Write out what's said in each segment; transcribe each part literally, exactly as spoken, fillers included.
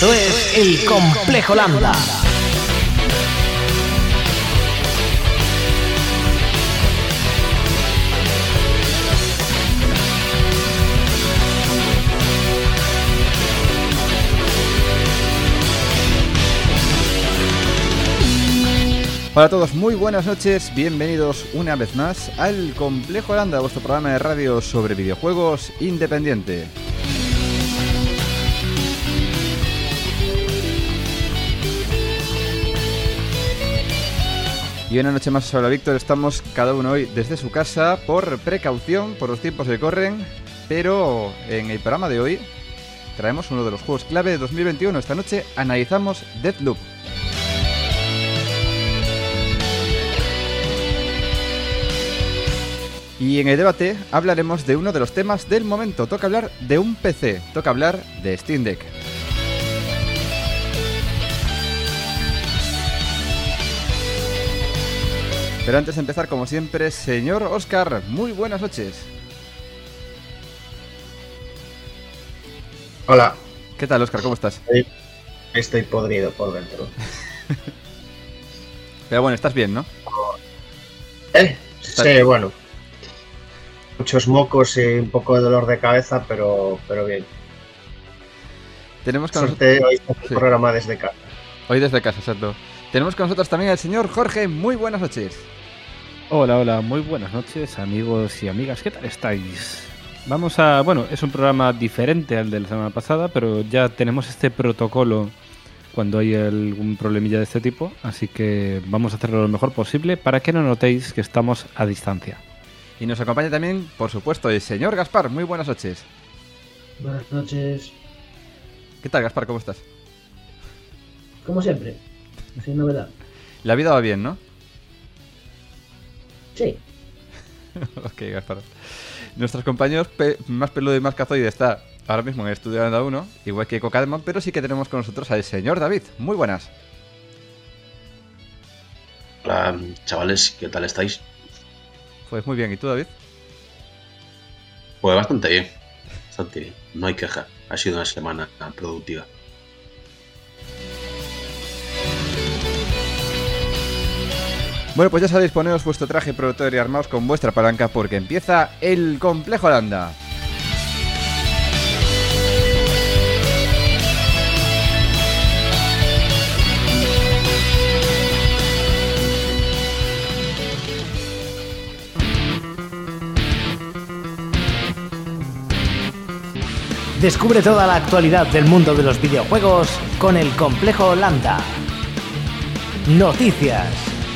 Esto es El Complejo Lambda. Hola a todos, muy buenas noches, bienvenidos una vez más al Complejo Lambda, vuestro programa de radio sobre videojuegos independiente. Y una noche más, hola Víctor, estamos cada uno hoy desde su casa por precaución, por los tiempos que corren, pero en el programa de hoy traemos uno de los juegos clave de dos mil veintiuno. Esta noche analizamos Deathloop. Y en el debate hablaremos de uno de los temas del momento. Toca hablar de un P C, toca hablar de Steam Deck. Pero antes de empezar, como siempre, señor Óscar, muy buenas noches. Hola. ¿Qué tal, Óscar? ¿Cómo estás? Estoy, estoy podrido por dentro. Pero bueno, estás bien, ¿no? ¿Eh? ¿Estás Sí, bien? Bueno. Muchos mocos y un poco de dolor de cabeza, pero, pero bien. Tenemos con Suerte nosotros... hoy está el Sí. programa desde casa. Hoy desde casa, exacto. Tenemos con nosotros también al señor Jorge, muy buenas noches. Hola, hola, muy buenas noches, amigos y amigas, ¿qué tal estáis? Vamos a... Bueno, es un programa diferente al de la semana pasada, pero ya tenemos este protocolo cuando hay algún problemilla de este tipo, así que vamos a hacerlo lo mejor posible para que no notéis que estamos a distancia. Y nos acompaña también, por supuesto, el señor Gaspar, muy buenas noches. Buenas noches. ¿Qué tal, Gaspar? ¿Cómo estás? Como siempre, sin novedad. La vida va bien, ¿no? Sí. Ok, Gaspar. Nuestros compañeros pe- más peludo y más cazoide está ahora mismo en el estudio de Anda uno, igual que Cocademon, pero sí que tenemos con nosotros al señor David. Muy buenas. Hola, chavales, ¿qué tal estáis? Pues muy bien, ¿y tú, David? Pues bastante bien, bastante bien, no hay queja, ha sido una semana productiva. Bueno, pues ya sabéis, poneros vuestro traje protector y armaos con vuestra palanca porque empieza el Complejo Lambda. Descubre toda la actualidad del mundo de los videojuegos con El Complejo Lambda. Noticias.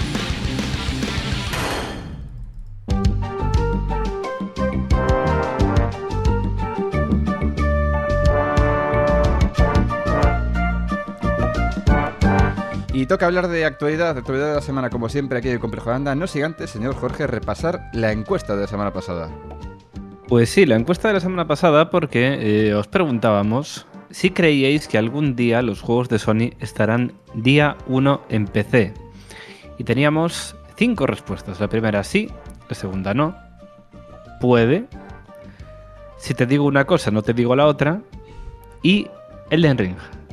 Y toca hablar de actualidad, de actualidad de la semana, como siempre aquí en el Complejo Lambda. No siga antes, señor Jorge, repasar la encuesta de la semana pasada. Pues sí, la encuesta de la semana pasada porque eh, os preguntábamos si creíais que algún día los juegos de Sony estarán día uno en P C. Y teníamos cinco respuestas. La primera sí, la segunda no, puede, si te digo una cosa no te digo la otra, y Elden Ring.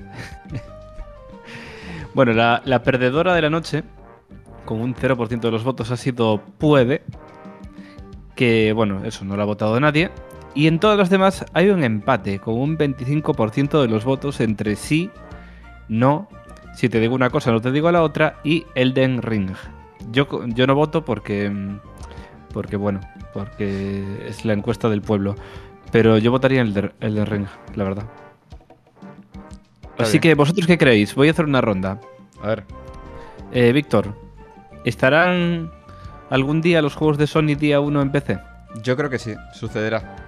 Bueno, la, la perdedora de la noche, con un cero por ciento de los votos, ha sido puede, que bueno, eso no lo ha votado nadie. Y en todos los demás hay un empate, con un veinticinco por ciento de los votos entre sí, no, si te digo una cosa no te digo la otra, y Elden Ring. Yo, yo no voto porque, porque bueno, porque es la encuesta del pueblo, pero yo votaría en Elden, Elden Ring, la verdad. Está Así bien. que, ¿vosotros qué creéis? Voy a hacer una ronda. A ver, Eh, Víctor, ¿estarán algún día los juegos de Sony día uno en P C? yo creo que sí, sucederá.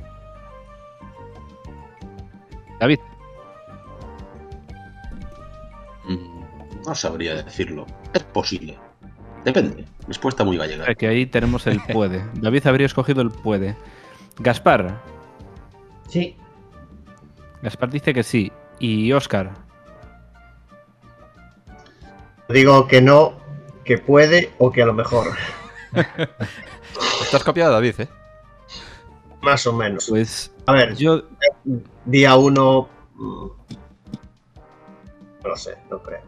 David. Mm, No sabría decirlo, es posible, depende, respuesta muy gallega. Que ahí tenemos el puede. David habría escogido el puede. Gaspar. Sí. Gaspar dice que sí. Y Óscar. Digo que no, que puede o que a lo mejor. Estás copiado, David, ¿eh? Más o menos. Pues A ver, yo... día uno. lo sé, no creo.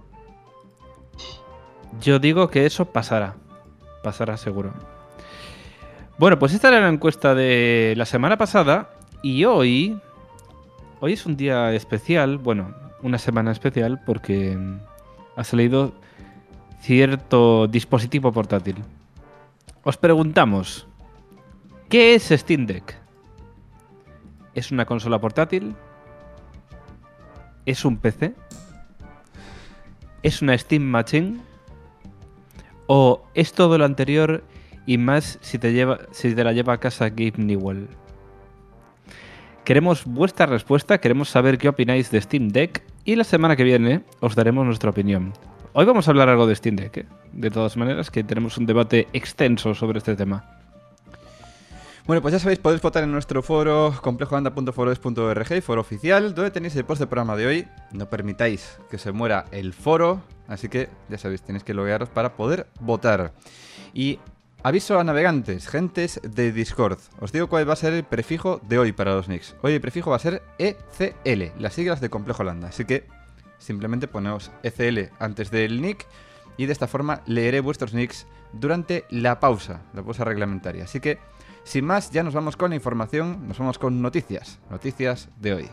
Yo digo que eso pasará. Pasará seguro. Bueno, pues esta era la encuesta de la semana pasada. Y hoy... Hoy es un día especial. Bueno, una semana especial porque ha salido cierto dispositivo portátil. Os preguntamos, ¿qué es Steam Deck? ¿Es una consola portátil? ¿Es un P C? ¿Es una Steam Machine? ¿O es todo lo anterior y más si te, lleva, si te la lleva a casa Gabe Newell? Queremos vuestra respuesta, queremos saber qué opináis de Steam Deck y la semana que viene os daremos nuestra opinión. Hoy vamos a hablar algo de Steam Deck, ¿eh? De todas maneras, que tenemos un debate extenso sobre este tema. Bueno, pues ya sabéis, podéis votar en nuestro foro complejoanda punto foroes punto org, foro oficial, donde tenéis el post del programa de hoy. No permitáis que se muera el foro, así que ya sabéis, tenéis que loguearos para poder votar. Y aviso a navegantes, gentes de Discord. Os digo cuál va a ser el prefijo de hoy para los nicks. Hoy el prefijo va a ser E C L, las siglas de Complejo Landa. Así que simplemente poneos E C L antes del nick y de esta forma leeré vuestros nicks durante la pausa, la pausa reglamentaria. Así que, sin más, ya nos vamos con la información, nos vamos con noticias, noticias de hoy.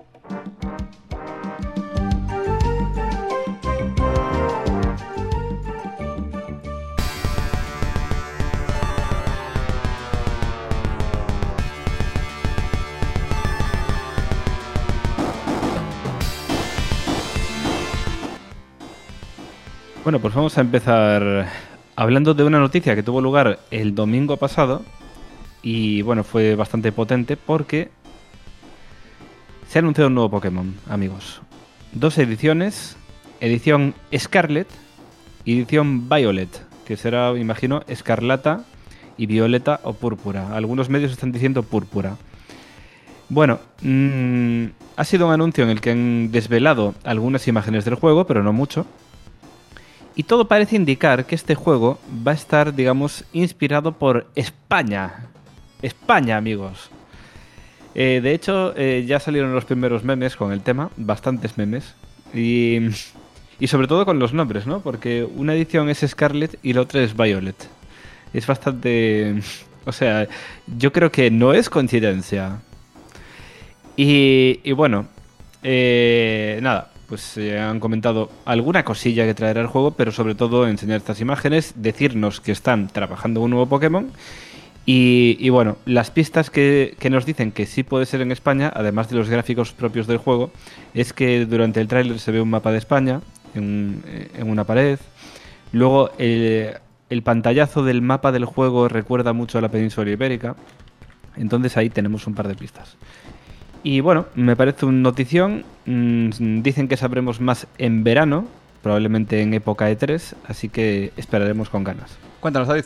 Bueno, pues vamos a empezar hablando de una noticia que tuvo lugar el domingo pasado y bueno, fue bastante potente porque se ha anunciado un nuevo Pokémon, amigos. Dos ediciones, edición Scarlet y edición Violet, que será, imagino, escarlata y violeta o púrpura. Algunos medios están diciendo púrpura. Bueno, mmm, ha sido un anuncio en el que han desvelado algunas imágenes del juego, pero no mucho. Y todo parece indicar que este juego va a estar, digamos, inspirado por España. España, amigos. Eh, de hecho, eh, ya salieron los primeros memes con el tema, bastantes memes. Y, y sobre todo con los nombres, ¿no? Porque una edición es Scarlet y la otra es Violet. Es bastante... O sea, yo creo que no es coincidencia. Y, y bueno, eh, nada. Pues eh, han comentado alguna cosilla que traerá el juego, pero sobre todo enseñar estas imágenes, decirnos que están trabajando un nuevo Pokémon y, y bueno, las pistas que, que nos dicen que sí puede ser en España, además de los gráficos propios del juego, es que durante el tráiler se ve un mapa de España en, en una pared. Luego el, el pantallazo del mapa del juego recuerda mucho a la península ibérica, entonces ahí tenemos un par de pistas. Y bueno, me parece un notición. Mm, dicen que sabremos más en verano, probablemente en época E tres, así que esperaremos con ganas. Cuéntanos, David.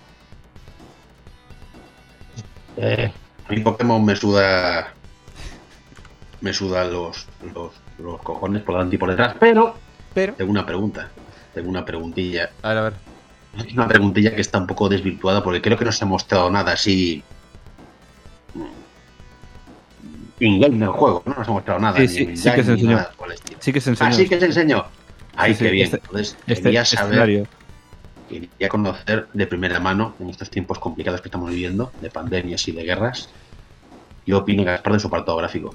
Eh, a mi Pokémon me suda. Me sudan los, los, los cojones por delante y por detrás, pero. Pero. Tengo una pregunta. Tengo una preguntilla. A ver, a ver. Una preguntilla que está un poco desvirtuada porque creo que no se ha mostrado nada así. In-game del juego, no nos ha mostrado nada. Sí, sí, ni sí que se enseñó. nada Sí que se enseñó. Así que se enseñó. Ay, Sí, qué sí, bien. este- Entonces, Este quería saber, escenario. quería conocer de primera mano, en estos tiempos complicados que estamos viviendo, de pandemias y de guerras, qué opina Gaspar de su apartado gráfico.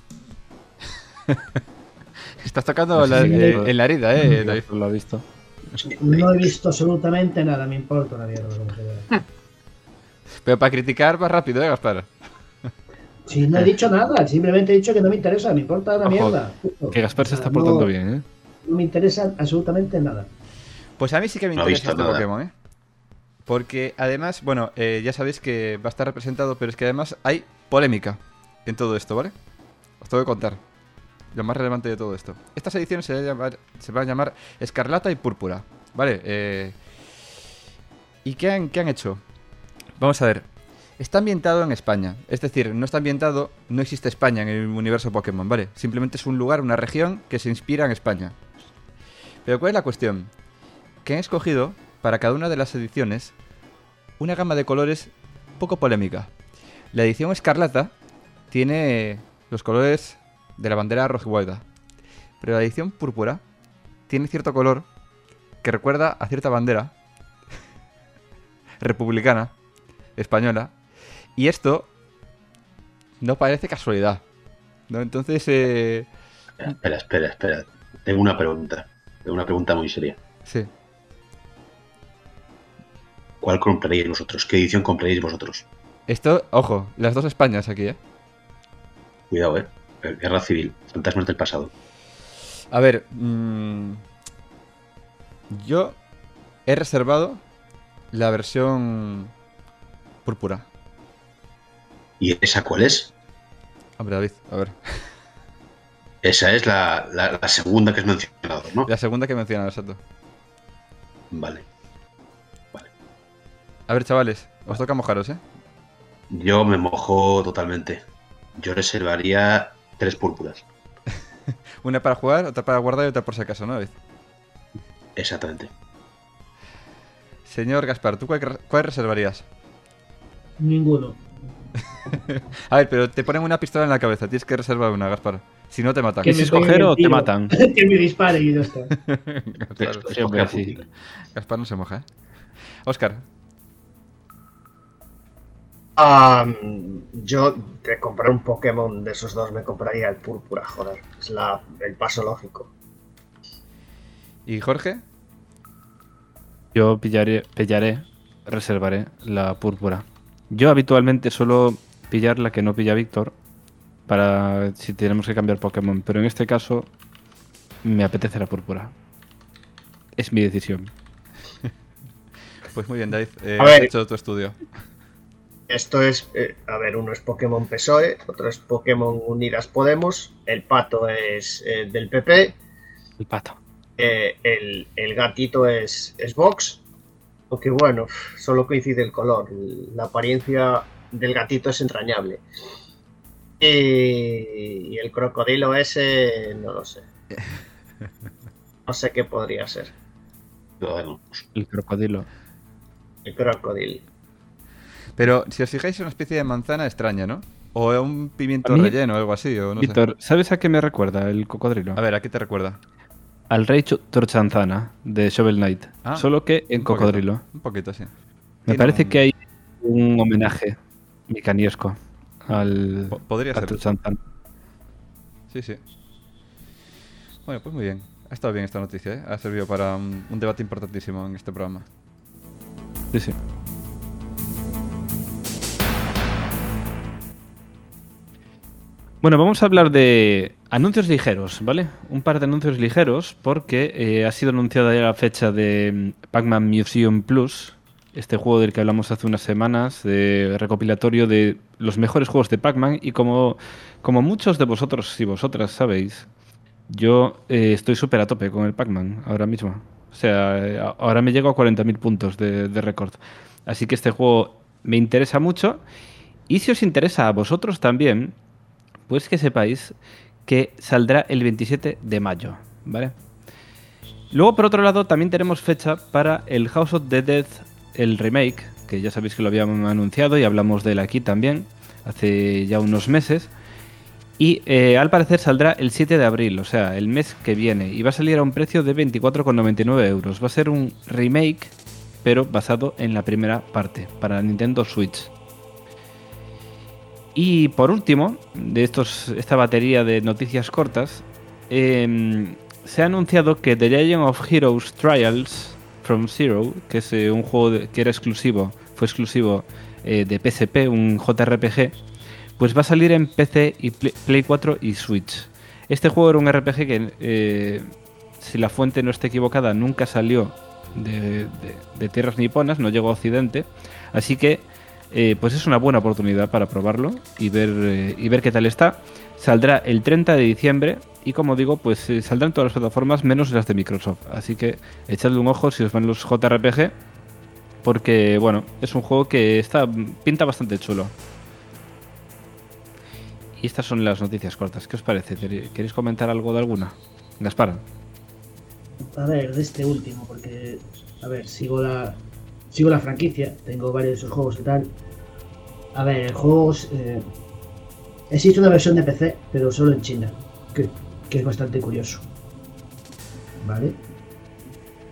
Estás tocando No sé la- si eh, me- en la herida, eh, David. Lo ha visto. No he visto absolutamente nada, me importa una mierda. Como se vea. Pero para criticar va rápido, ¿eh, Gaspar? Si no he dicho nada, simplemente he dicho que no me interesa, me importa una Ojo, mierda. Que Gaspar se O sea, está portando no- bien, ¿eh? No me interesa absolutamente nada. Pues a mí sí que me No he interesa visto este nada. Pokémon, ¿eh? Porque además, bueno, eh, ya sabéis que va a estar representado, pero es que además hay polémica en todo esto, ¿vale? Os tengo que contar lo más relevante de todo esto. Estas ediciones se van a llamar, se van a llamar Escarlata y Púrpura, ¿vale? Eh, ¿Y qué han, qué han hecho? Vamos a ver. Está ambientado en España. Es decir, no está ambientado, no existe España en el universo Pokémon, ¿vale? Simplemente es un lugar, una región que se inspira en España. Pero ¿cuál es la cuestión? Que han escogido, para cada una de las ediciones, una gama de colores poco polémica. La edición Escarlata tiene los colores de la bandera rojigualda. Pero la edición Púrpura tiene cierto color que recuerda a cierta bandera republicana, española, y esto no parece casualidad, ¿no? Entonces, eh... Espera, espera, espera. Tengo una pregunta. Tengo una pregunta muy seria. sí. ¿Cuál compraríais vosotros? ¿Qué edición compraríais vosotros? Esto, ojo, las dos Españas aquí, ¿eh? Cuidado, eh. Guerra civil, fantasmas del pasado. A ver, mmm, yo he reservado la versión púrpura. ¿Y esa cuál es? Hombre, David, a ver. Esa es la, la, la segunda que has mencionado, ¿no? La segunda que he mencionado, exacto. Vale. A ver, chavales, os toca mojaros, ¿eh? Yo me mojo totalmente. Yo reservaría tres púrpuras. Una para jugar, otra para guardar y otra por si acaso, ¿no, David? Exactamente. Señor Gaspar, ¿tú cuál, cuál reservarías? Ninguno. A ver, pero te ponen una pistola en la cabeza, tienes que reservar una, Gaspar. Si no, te matan. Que ¿Quieres me escoger peguen o el te tiro. matan? Que me dispare y ya está. Claro, Sí, hombre, sí. Putin. Gaspar no se moja, ¿eh? Óscar. Ah, yo de comprar un Pokémon de esos dos me compraría el púrpura, joder. Es la, el paso lógico. ¿Y Jorge? Yo pillaré, pillaré, reservaré la púrpura. Yo habitualmente suelo pillar la que no pilla Víctor para si tenemos que cambiar Pokémon, pero en este caso me apetece la púrpura. Es mi decisión. Pues muy bien, David. Eh, A has ver. hecho tu estudio. Esto es, eh, a ver, uno es Pokémon P S O E, otro es Pokémon Unidas Podemos, el pato es eh, del P P, El pato. eh, el, el gatito es, es Vox, aunque bueno, solo coincide el color, la apariencia del gatito es entrañable. Y, y el crocodilo ese, no lo sé. No sé qué podría ser. Bueno, El crocodilo. El crocodilo. Pero si os fijáis, es una especie de manzana extraña, ¿no? O un pimiento A mí- relleno o algo así, o no sé. Víctor, ¿sabes a qué me recuerda el cocodrilo? A ver, ¿a qué te recuerda? Al rey Cho- Torchanzana de Shovel Knight, Ah, solo que en un poquito, cocodrilo. Un poquito, sí. Me Tiene parece un- que hay un homenaje mecaniesco al Po- podría a ser. Torchanzana. Sí, sí. Bueno, pues muy bien. Ha estado bien esta noticia, ¿eh? Ha servido para un, un debate importantísimo en este programa. Sí, sí. Bueno, vamos a hablar de anuncios ligeros, ¿vale? Un par de anuncios ligeros porque eh, ha sido anunciada ya la fecha de mm, Pac-Man Museum Plus, este juego del que hablamos hace unas semanas, de recopilatorio de los mejores juegos de Pac-Man y como, como muchos de vosotros y vosotras sabéis, yo eh, estoy súper a tope con el Pac-Man ahora mismo. O sea, eh, a- ahora me llego a cuarenta mil puntos de, de récord. Así que este juego me interesa mucho. Y si os interesa a vosotros también, pues que sepáis que saldrá el veintisiete de mayo, ¿vale? Luego, por otro lado, también tenemos fecha para el House of the Dead, el remake, que ya sabéis que lo habíamos anunciado y hablamos de él aquí también, hace ya unos meses. Y eh, al parecer saldrá el siete de abril, o sea, el mes que viene. Y va a salir a un precio de veinticuatro con noventa y nueve euros. Va a ser un remake, pero basado en la primera parte, para Nintendo Switch. Y por último, de estos, esta batería de noticias cortas, eh, se ha anunciado que The Legend of Heroes Trials from Zero, que es eh, un juego de- que era exclusivo, fue exclusivo eh, de P S P, un J R P G, pues va a salir en P C y Play Play cuatro y Switch. Este juego era un R P G que, eh, si la fuente no está equivocada, nunca salió de, de- de tierras niponas, no llegó a Occidente, así que eh, pues es una buena oportunidad para probarlo y ver, eh, y ver qué tal está. Saldrá el treinta de diciembre y, como digo, pues eh, saldrán todas las plataformas menos las de Microsoft, así que echadle un ojo si os van los J R P G, porque bueno, es un juego que está pinta bastante chulo. Y estas son las noticias cortas. ¿Qué os parece? ¿Queréis comentar algo de alguna? Gaspar. A ver, de este último, porque, a ver, sigo la sigo la franquicia, tengo varios de esos juegos y tal. A ver, el juego es, eh, existe una versión de P C, pero solo en China, que, que es bastante curioso. ¿Vale?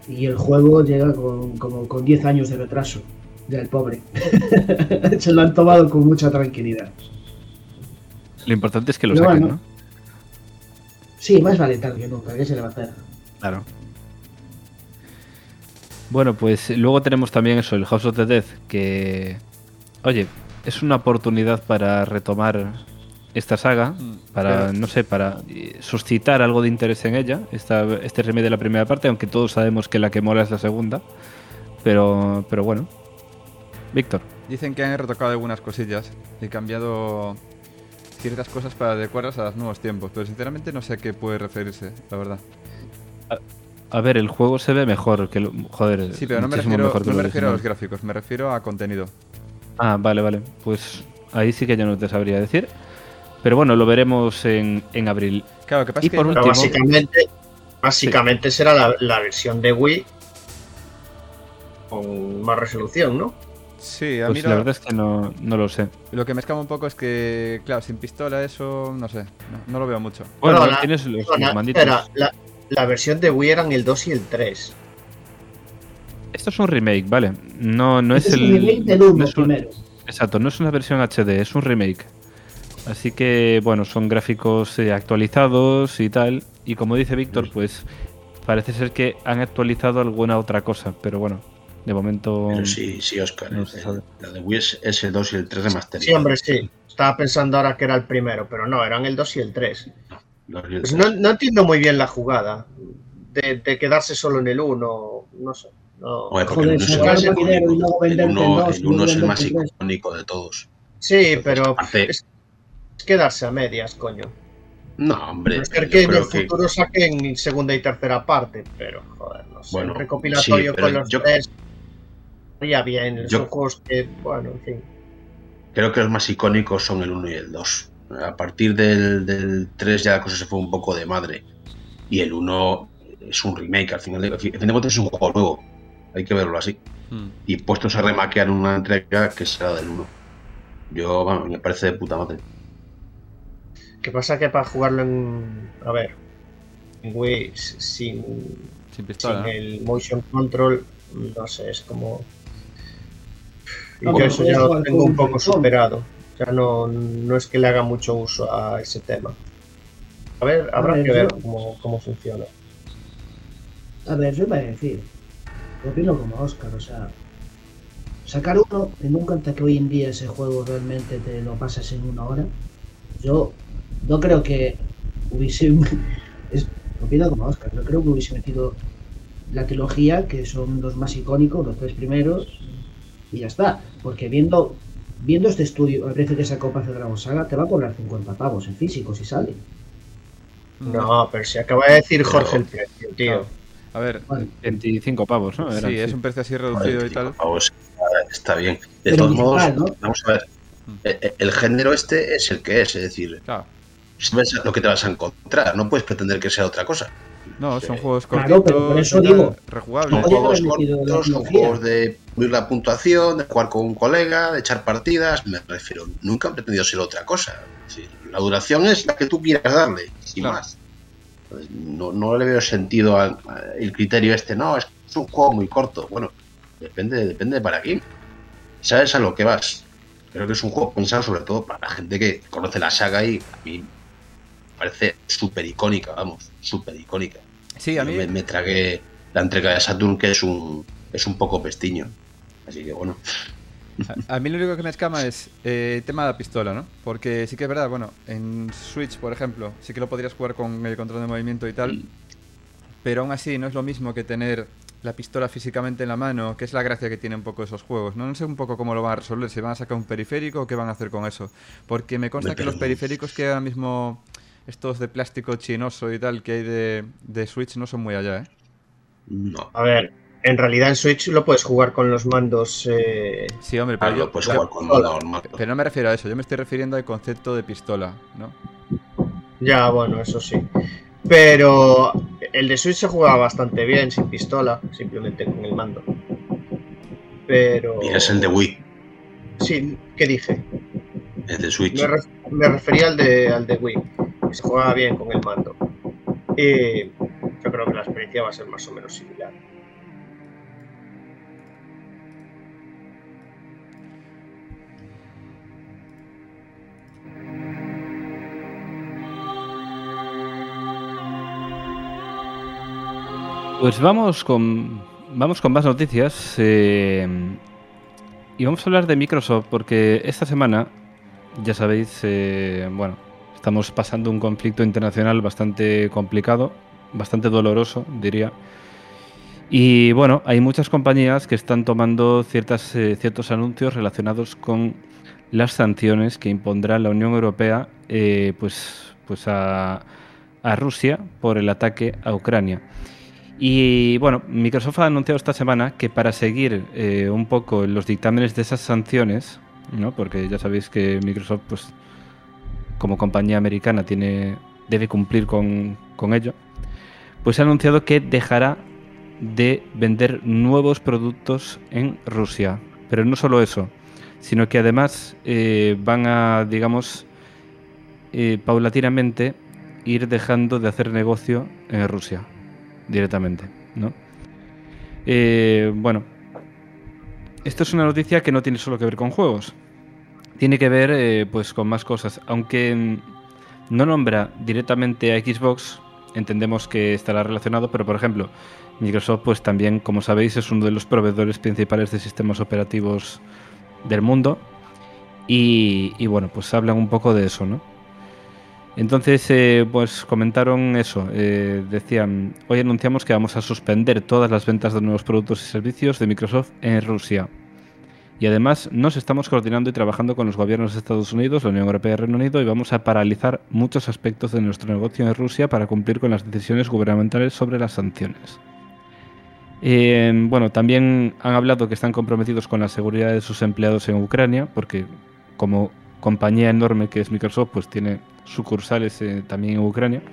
Y el juego llega con, como con diez años de retraso. Ya el pobre. Se lo han tomado con mucha tranquilidad. Lo importante es que lo Pero saquen, bueno. ¿no? Sí, más vale tarde que nunca, ¿qué se le va a hacer? Claro. Bueno, pues luego tenemos también eso, el House of the Dead, que, oye, es una oportunidad para retomar esta saga, para, Pero- no sé, para eh, suscitar algo de interés en ella, esta, este remake de la primera parte, aunque todos sabemos que la que mola es la segunda, pero, pero bueno. Víctor. Dicen que han retocado algunas cosillas y cambiado ciertas cosas para adecuarlas a los nuevos tiempos, pero sinceramente no sé a qué puede referirse, la verdad. A ver, el juego se ve mejor que lo, joder, Sí, pero no me muchísimo refiero, mejor que no lo me refiero a los original. gráficos, me refiero a contenido. Ah, vale, vale. Pues ahí sí que ya no te sabría decir. Pero bueno, lo veremos en, en abril. Claro, lo que pasa Y es que por Pero último- básicamente, básicamente será la, la versión de Wii con más resolución, ¿no? sí, a Pues mí la lo, verdad es que no, no lo sé. lo que me escama un poco es que, claro, sin pistola eso, no sé, no, no lo veo mucho. Bueno, Bueno, la- tienes los, Perdona, los manditos. espera, la, la versión de Wii eran el dos y el tres. Esto es un remake, ¿vale? No, no es Este el. un remake del uno no es un- primero. Exacto, no es una versión H D, es un remake. Así que, bueno, son gráficos eh, actualizados y tal. Y como dice Víctor, pues parece ser que han actualizado alguna otra cosa. Pero bueno, de momento. Pero sí, sí, Oscar. no se el- sabe. la de Wii es, es el dos y el tres remasterizado. Sí, hombre, sí. Estaba pensando ahora que era el primero, pero no, eran el dos y el tres. Dos y el Pues tres. no, no entiendo muy bien la jugada de, de quedarse solo en el uno, no sé. No. Hombre, porque Joder, el uno es el sacar más un dinero y luego icónico. El venderte uno- en dos, el uno luego es el más venderte en tres. icónico de todos. Sí, pero Hace- es, es quedarse a medias, coño. No, hombre. No ser yo que en creo el futuro saquen segunda y tercera parte, pero joder, no sé. Bueno, un recopilatorio sí, pero con los yo- tres estaría bien. yo- Son juegos que, bueno, en fin. Creo que los más icónicos son el uno y el dos. A partir del, del tres ya la cosa se fue un poco de madre. Y el uno es un remake, al final de, al fin de cuentas es un juego nuevo. Hay que verlo así. Hmm. Y puestos a remaquear una entrega que será del uno. Yo, vamos, me parece de puta madre. ¿Qué pasa? Que para jugarlo en. A ver. En Wii s- sin, Sin pistola, sin ¿no? el motion control, no sé, es como. Y No, yo pero eso puedes ya lo jugar tengo con un un poco control. superado. Ya no, no es que le haga mucho uso a ese tema. A ver, habrá ver, que ver yo- cómo, cómo funciona. A ver, yo iba a decir, opino como Oscar, o sea, sacar uno, teniendo en cuenta que hoy en día ese juego realmente te lo pasas en una hora, yo no creo que hubiese, es, opino como Oscar, no creo que hubiese metido la trilogía, que son los más icónicos, los tres primeros, y ya está, porque viendo viendo este estudio, el precio que sacó Panzer Dragon Saga, te va a cobrar cincuenta pavos en físico si sale. No, pero si acaba de decir Jorge el precio, tío. Claro. A ver, Vale. veinticinco pavos, ¿no? Eran, sí, es un precio así reducido y tal. Vamos, está bien. De Pero todos digital, modos, ¿no? vamos a ver. Eh, eh, El género este es el que es, es decir, Claro. sabes lo que te vas a encontrar. No puedes pretender que sea otra cosa. No, son Sí. juegos Claro, cortitos, pero por eso y tal, digo, rejugables. Son No podía juegos haber metido la cortos, son trilogía. juegos de subir la puntuación, de jugar con un colega, de echar partidas. Me refiero, nunca han pretendido ser otra cosa. Es decir, la duración es la que tú quieras darle, sin Claro. más. Entonces, No, no le veo sentido al a- el criterio este. No, es un juego muy corto. Bueno, depende, depende para quién. Sabes a lo que vas. Creo que es un juego pensado sobre todo para la gente que conoce la saga y a mí me parece súper icónica, vamos, súper icónica. Sí, a Yo mí. me, me tragué la entrega de Saturn, que es un es un poco pestiño. Así que bueno. A, a mí lo único que me escama es eh, el tema de la pistola, ¿no? Porque sí que es verdad, bueno, en Switch, por ejemplo, sí que lo podrías jugar con el control de movimiento y tal, pero aún así no es lo mismo que tener la pistola físicamente en la mano, que es la gracia que tiene un poco esos juegos. No, no sé un poco cómo lo van a resolver, si van a sacar un periférico o qué van a hacer con eso. Porque me consta Me que los pregunto. periféricos que ahora mismo, estos de plástico chinoso y tal, que hay de, de Switch, no son muy allá, ¿eh? No. A ver, en realidad en Switch lo puedes jugar con los mandos. Eh... Sí, hombre, pero Claro, yo... lo puedes yo- jugar con modo normal. pero no me refiero a eso, yo me estoy refiriendo al concepto de pistola, ¿no? Ya, bueno, eso sí. Pero el de Switch se jugaba bastante bien, sin pistola, simplemente con el mando. Pero. Y es el de Wii, Sí, ¿qué dije? el de Switch. Me, ref- me refería al de, al de Wii, que se jugaba bien con el mando. Y yo creo que la experiencia va a ser más o menos similar. Pues vamos con, vamos con más noticias eh, y vamos a hablar de Microsoft porque esta semana, ya sabéis, eh, bueno, estamos pasando un conflicto internacional bastante complicado, bastante doloroso, diría. Y bueno, hay muchas compañías que están tomando ciertas, eh, ciertos anuncios relacionados con las sanciones que impondrá la Unión Europea eh, pues, pues a, a Rusia por el ataque a Ucrania. Y bueno, Microsoft ha anunciado esta semana que para seguir eh, un poco los dictámenes de esas sanciones, ¿no? Porque ya sabéis que Microsoft, pues, como compañía americana, tiene, debe cumplir con, con ello, pues ha anunciado que dejará de vender nuevos productos en Rusia. Pero no solo eso, sino que además eh, van a, digamos, eh, paulatinamente ir dejando de hacer negocio en Rusia directamente, ¿no? Eh, bueno, esto es una noticia que no tiene solo que ver con juegos, tiene que ver eh, pues con más cosas. Aunque no nombra directamente a Xbox, entendemos que estará relacionado, pero por ejemplo, Microsoft pues también, como sabéis, es uno de los proveedores principales de sistemas operativos del mundo y, y bueno, pues hablan un poco de eso, ¿no? Entonces, eh, pues comentaron eso, eh, decían, hoy anunciamos que vamos a suspender todas las ventas de nuevos productos y servicios de Microsoft en Rusia. Y además nos estamos coordinando y trabajando con los gobiernos de Estados Unidos, la Unión Europea y Reino Unido y vamos a paralizar muchos aspectos de nuestro negocio en Rusia para cumplir con las decisiones gubernamentales sobre las sanciones. Eh, bueno, también han hablado que están comprometidos con la seguridad de sus empleados en Ucrania, porque como compañía enorme que es Microsoft, pues tiene sucursales eh, también en Ucrania.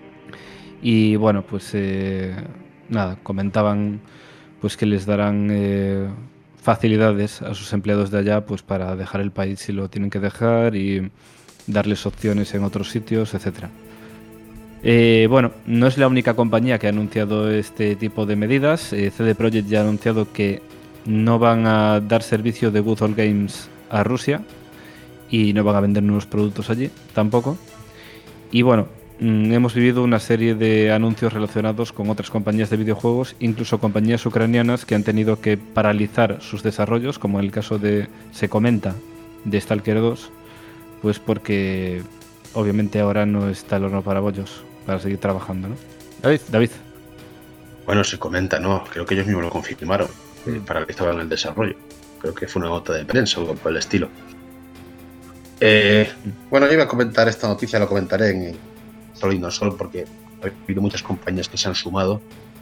Y bueno, pues eh, nada, comentaban pues que les darán eh, facilidades a sus empleados de allá pues para dejar el país si lo tienen que dejar y darles opciones en otros sitios, etcétera. Eh, bueno, no es la única compañía que ha anunciado este tipo de medidas. eh, C D Projekt ya ha anunciado que no van a dar servicio de Good Old Games a Rusia y no van a vender nuevos productos allí tampoco. Y bueno, mmm, hemos vivido una serie de anuncios relacionados con otras compañías de videojuegos, incluso compañías ucranianas que han tenido que paralizar sus desarrollos, como en el caso de, se comenta, de Stalker dos, pues porque obviamente ahora no está el horno para bollos para seguir trabajando, ¿no? David, David. Bueno, se comenta, ¿no? Creo que ellos mismos lo confirmaron, eh, paralizaban el desarrollo. Creo que fue una nota de prensa o algo por el estilo. Eh, bueno, yo iba a comentar esta noticia, lo comentaré en solo y no solo porque ha habido muchas compañías que se han sumado.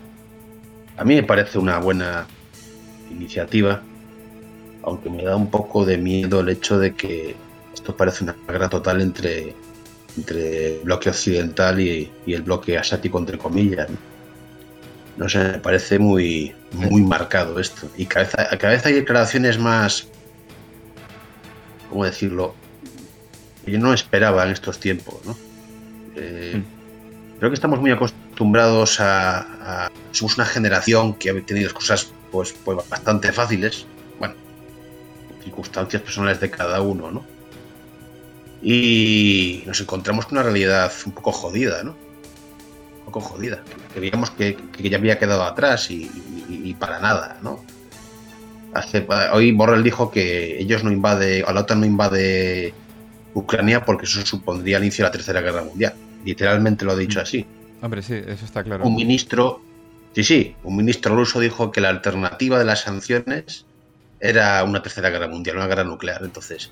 A mí me parece una buena iniciativa, aunque me da un poco de miedo el hecho de que esto parece una guerra total entre, entre el bloque occidental y, y el bloque asiático, entre comillas, ¿no? No sé, me parece muy, muy marcado esto. Y cada vez, cada vez hay declaraciones más, ¿cómo decirlo?, que yo no esperaba en estos tiempos, ¿no? Eh, mm. Creo que estamos muy acostumbrados a, a... Somos una generación que ha tenido cosas pues, pues bastante fáciles, bueno, circunstancias personales de cada uno, ¿no? Y nos encontramos con una realidad un poco jodida, ¿no? Un poco jodida. Que veíamos que, que ya había quedado atrás y, y, y para nada, ¿no? Hace, hoy Borrell dijo que ellos no invade, a la OTAN no invade Ucrania porque eso supondría el inicio de la Tercera Guerra Mundial. Literalmente lo ha dicho así. Hombre, sí, eso está claro. Un ministro, sí, sí, un ministro ruso dijo que la alternativa de las sanciones era una Tercera Guerra Mundial, una guerra nuclear. Entonces,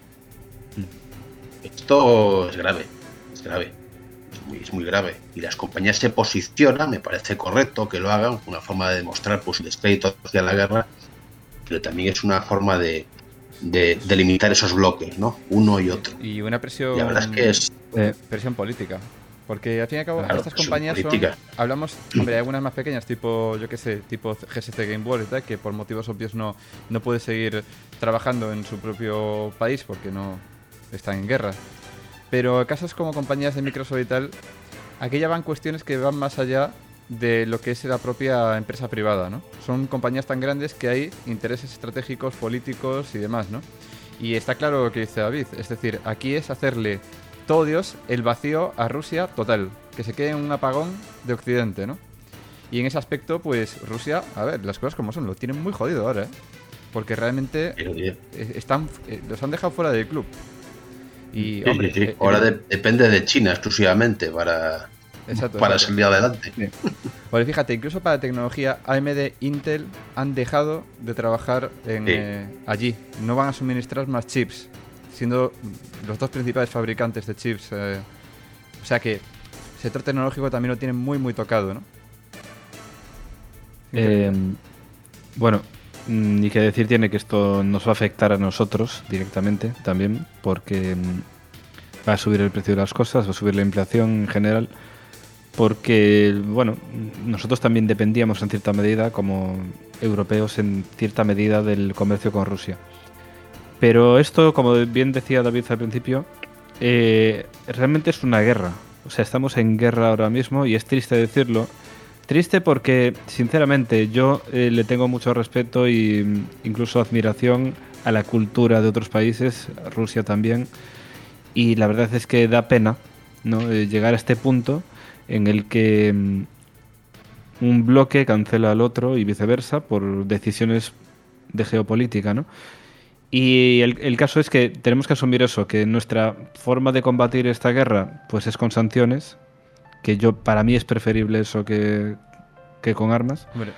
esto es grave, es grave, es muy, es muy grave. Y las compañías se posicionan, me parece correcto que lo hagan, una forma de demostrar pues, su descrédito hacia la guerra, pero también es una forma de De, de limitar esos bloques, ¿no? Uno y otro. Y una presión. Y la verdad es que es. Eh, presión política. Porque al fin y al cabo, claro, estas compañías política. son. Hablamos. Hombre, hay algunas más pequeñas, tipo, yo qué sé, tipo G S T Game World y tal, que por motivos obvios no, no puede seguir trabajando en su propio país porque no están en guerra. Pero casos como compañías de Microsoft y tal, aquí ya van cuestiones que van más allá de lo que es la propia empresa privada, ¿no? Son compañías tan grandes que hay intereses estratégicos, políticos y demás, ¿no? Y está claro lo que dice David, es decir, aquí es hacerle todo Dios el vacío a Rusia total, que se quede en un apagón de Occidente, ¿no? Y en ese aspecto, pues Rusia, a ver, las cosas como son, lo tienen muy jodido ahora, ¿eh? Porque realmente eh, están, eh, los han dejado fuera del club. Y, sí, hombre, sí, sí. Eh, ahora eh, de, depende de China exclusivamente para, exacto, para exacto. salir adelante. Sí. Pues fíjate, incluso para tecnología, A M D, Intel han dejado de trabajar en, Sí. eh, allí. No van a suministrar más chips, siendo los dos principales fabricantes de chips. Eh, o sea que el sector tecnológico también lo tienen muy, muy tocado, ¿no? Eh, bueno, mm, ni que decir tiene que esto nos va a afectar a nosotros directamente también, porque mm, va a subir el precio de las cosas, va a subir la inflación en general, porque, bueno, nosotros también dependíamos en cierta medida, como europeos, en cierta medida del comercio con Rusia. Pero esto, como bien decía David al principio, eh, realmente es una guerra. O sea, estamos en guerra ahora mismo y es triste decirlo. Triste porque, sinceramente, yo eh, le tengo mucho respeto e incluso admiración a la cultura de otros países, Rusia también, y la verdad es que da pena, ¿no? Eh, llegar a este punto en el que mm, un bloque cancela al otro y viceversa por decisiones de geopolítica, ¿no? Y el, el caso es que tenemos que asumir eso, que nuestra forma de combatir esta guerra pues es con sanciones, que yo para mí es preferible eso que, que con armas. Hombre.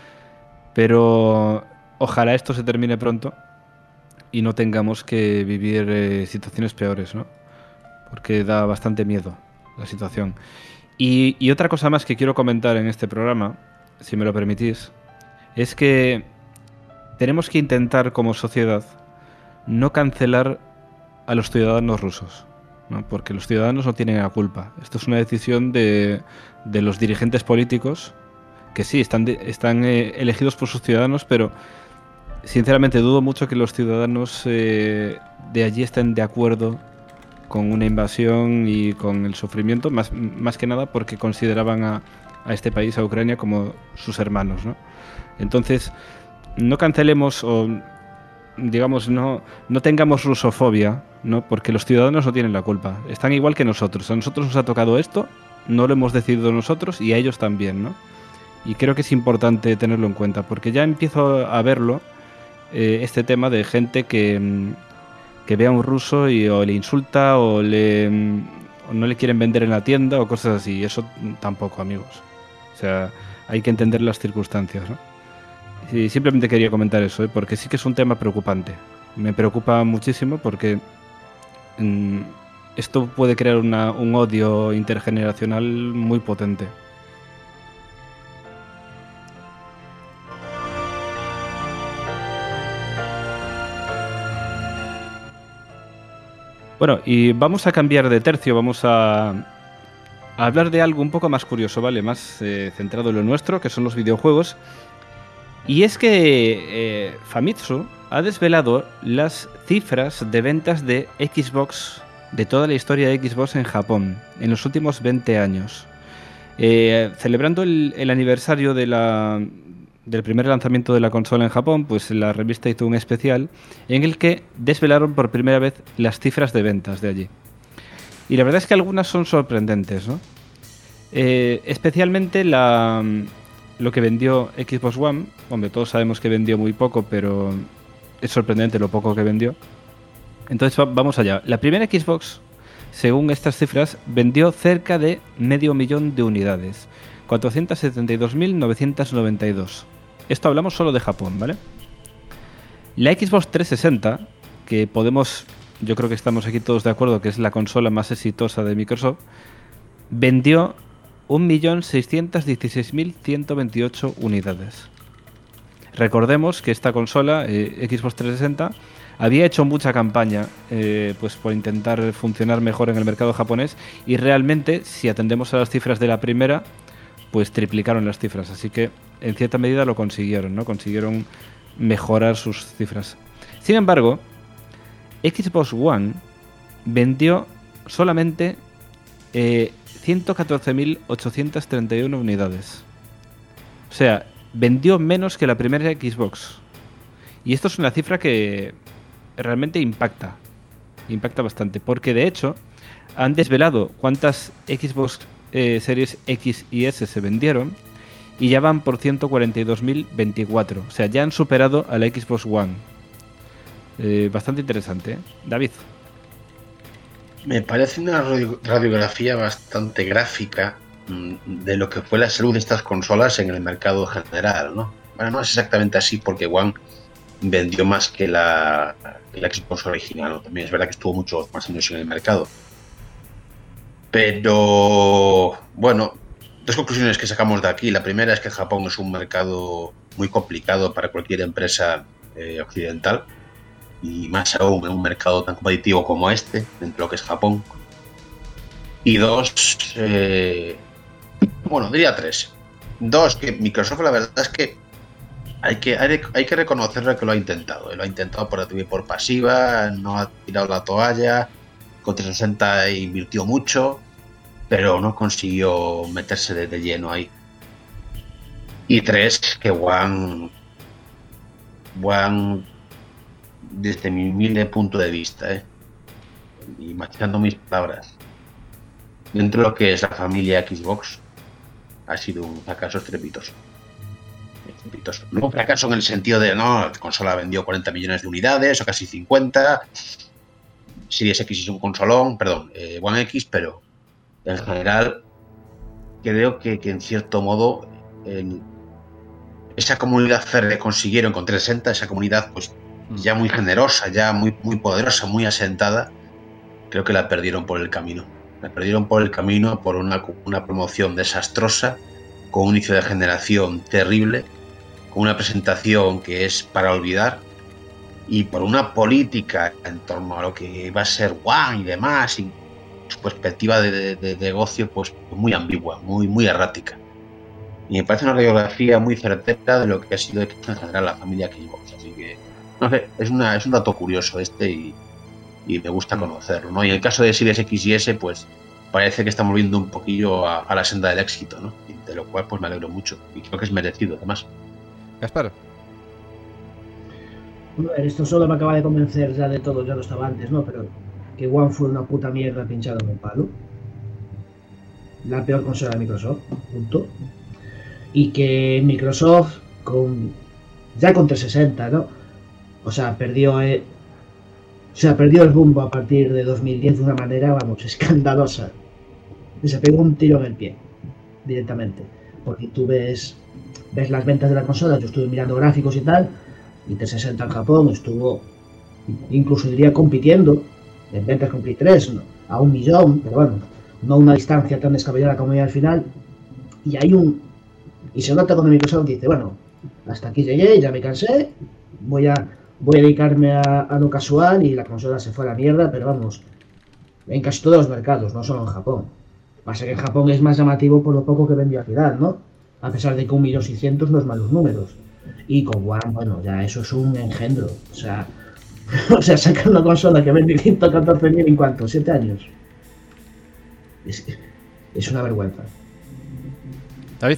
Pero ojalá esto se termine pronto y no tengamos que vivir eh, situaciones peores, ¿no? Porque da bastante miedo la situación. Y, y otra cosa más que quiero comentar en este programa, si me lo permitís, es que tenemos que intentar como sociedad no cancelar a los ciudadanos rusos, ¿no? Porque los ciudadanos no tienen la culpa. Esto es una decisión de, de los dirigentes políticos, que sí, están, de, están eh, elegidos por sus ciudadanos, pero sinceramente dudo mucho que los ciudadanos eh, de allí estén de acuerdo con una invasión y con el sufrimiento, más, más que nada porque consideraban a, a este país, a Ucrania, como sus hermanos, ¿no? Entonces, no cancelemos o, digamos, no, no tengamos rusofobia, ¿no? Porque los ciudadanos no tienen la culpa. Están igual que nosotros. A nosotros nos ha tocado esto, no lo hemos decidido nosotros y a ellos también, ¿no? Y creo que es importante tenerlo en cuenta, porque ya empiezo a verlo, eh, este tema de gente que, que ve a un ruso y o le insulta o, le, o no le quieren vender en la tienda o cosas así. Eso tampoco, amigos. O sea, hay que entender las circunstancias, ¿no? Y simplemente quería comentar eso, ¿eh? Porque sí que es un tema preocupante. Me preocupa muchísimo porque mmm, esto puede crear una, un odio intergeneracional muy potente. Bueno, y vamos a cambiar de tercio, vamos a, a hablar de algo un poco más curioso, ¿vale? Más eh, centrado en lo nuestro, que son los videojuegos. Y es que eh, Famitsu ha desvelado las cifras de ventas de Xbox, de toda la historia de Xbox en Japón, en los últimos veinte años. Eh, celebrando el, el aniversario de la, del primer lanzamiento de la consola en Japón, pues la revista hizo un especial en el que desvelaron por primera vez las cifras de ventas de allí. Y la verdad es que algunas son sorprendentes, ¿no? Eh, especialmente la... lo que vendió Xbox One. Hombre, todos sabemos que vendió muy poco, pero es sorprendente lo poco que vendió. Entonces vamos allá. La primera Xbox, según estas cifras, vendió cerca de medio millón de unidades. cuatrocientas setenta y dos mil novecientos noventa y dos. Esto hablamos solo de Japón, ¿vale? La Xbox trescientos sesenta, que podemos, yo creo que estamos aquí todos de acuerdo que es la consola más exitosa de Microsoft, vendió un millón seiscientos dieciséis mil ciento veintiocho unidades. Recordemos que esta consola, eh, Xbox trescientos sesenta, había hecho mucha campaña eh, pues por intentar funcionar mejor en el mercado japonés y realmente, si atendemos a las cifras de la primera, pues triplicaron las cifras. Así que, en cierta medida, lo consiguieron, ¿no? Consiguieron mejorar sus cifras. Sin embargo, Xbox One vendió solamente eh, ciento catorce mil ochocientos treinta y uno unidades. O sea, vendió menos que la primera Xbox. Y esto es una cifra que realmente impacta. Impacta bastante. Porque de hecho, han desvelado cuántas Xbox eh, Series X y S se vendieron. y ya van por ciento cuarenta y dos mil veinticuatro. O sea, ya han superado a la Xbox One. Eh, bastante interesante, ¿eh? David. Me parece una radiografía bastante gráfica de lo que fue la salud de estas consolas en el mercado general, ¿no? Bueno, no es exactamente así porque One vendió más que la, que la Xbox original, ¿no? También es verdad que estuvo muchos más años en el mercado. Pero, bueno, dos conclusiones que sacamos de aquí. La primera es que Japón es un mercado muy complicado para cualquier empresa eh, occidental, y más aún en un mercado tan competitivo como este, dentro de lo que es Japón. Y dos, eh, bueno, diría tres. Dos, que Microsoft la verdad es que hay que, hay, hay que reconocerle que lo ha intentado. Lo ha intentado por activa y por pasiva, no ha tirado la toalla. Con trescientos sesenta invirtió mucho, pero no consiguió meterse de, de lleno ahí. Y tres, que One, One desde mi humilde punto de vista, ¿eh? y machacando mis palabras, dentro de lo que es la familia Xbox, ha sido un fracaso estrepitoso. estrepitoso. No un fracaso en el sentido de, no, la consola vendió cuarenta millones de unidades o casi cincuenta, Series X es un consolón, perdón, eh, One X, pero en general creo que, que en cierto modo el, esa comunidad férrea consiguieron con trescientos sesenta, esa comunidad pues ya muy generosa, ya muy, muy poderosa, muy asentada, creo que la perdieron por el camino. La perdieron por el camino por una, una promoción desastrosa, con un inicio de generación terrible, con una presentación que es para olvidar, y por una política en torno a lo que va a ser One y demás, y su perspectiva de, de, de negocio pues muy ambigua, muy, muy errática. Y me parece una radiografía muy certera de lo que ha sido en general la familia Xbox. Así que, no sé, es, una, es un dato curioso este y, y me gusta conocerlo, ¿no? Y en el caso de Series X y S, pues parece que estamos viendo un poquillo a, a la senda del éxito, ¿no? Y de lo cual pues me alegro mucho y creo que es merecido, además. Gaspar. Bueno, esto solo me acaba de convencer ya de todo, ya lo estaba antes, ¿no? Pero que One fue una puta mierda pinchado en un palo. La peor consola de Microsoft, punto. Y que Microsoft, con ya con trescientos sesenta, ¿no? O sea, perdió, eh, o sea, perdió el rumbo a partir de dos mil diez de una manera, vamos, escandalosa. Y se pegó un tiro en el pie, directamente. Porque tú ves, ves las ventas de la consola, yo estuve mirando gráficos y tal, y trescientos sesenta en Japón estuvo, incluso diría, compitiendo en ventas con Play tres, ¿no? A un millón, pero bueno, no una distancia tan descabellada como hay al final. Y hay un... Y se nota cuando Microsoft dice, bueno, hasta aquí llegué, ya me cansé, voy a, voy a dedicarme a, a lo casual, y la consola se fue a la mierda, pero vamos, en casi todos los mercados, no solo en Japón. Pasa que en Japón es más llamativo por lo poco que vendió al final, ¿no? A pesar de que un millón seiscientos no es malos números. Y con One, bueno, ya eso es un engendro. O sea, o sea, sacar una consola que vende ciento catorce mil en cuánto, siete años. Es, es una vergüenza. David.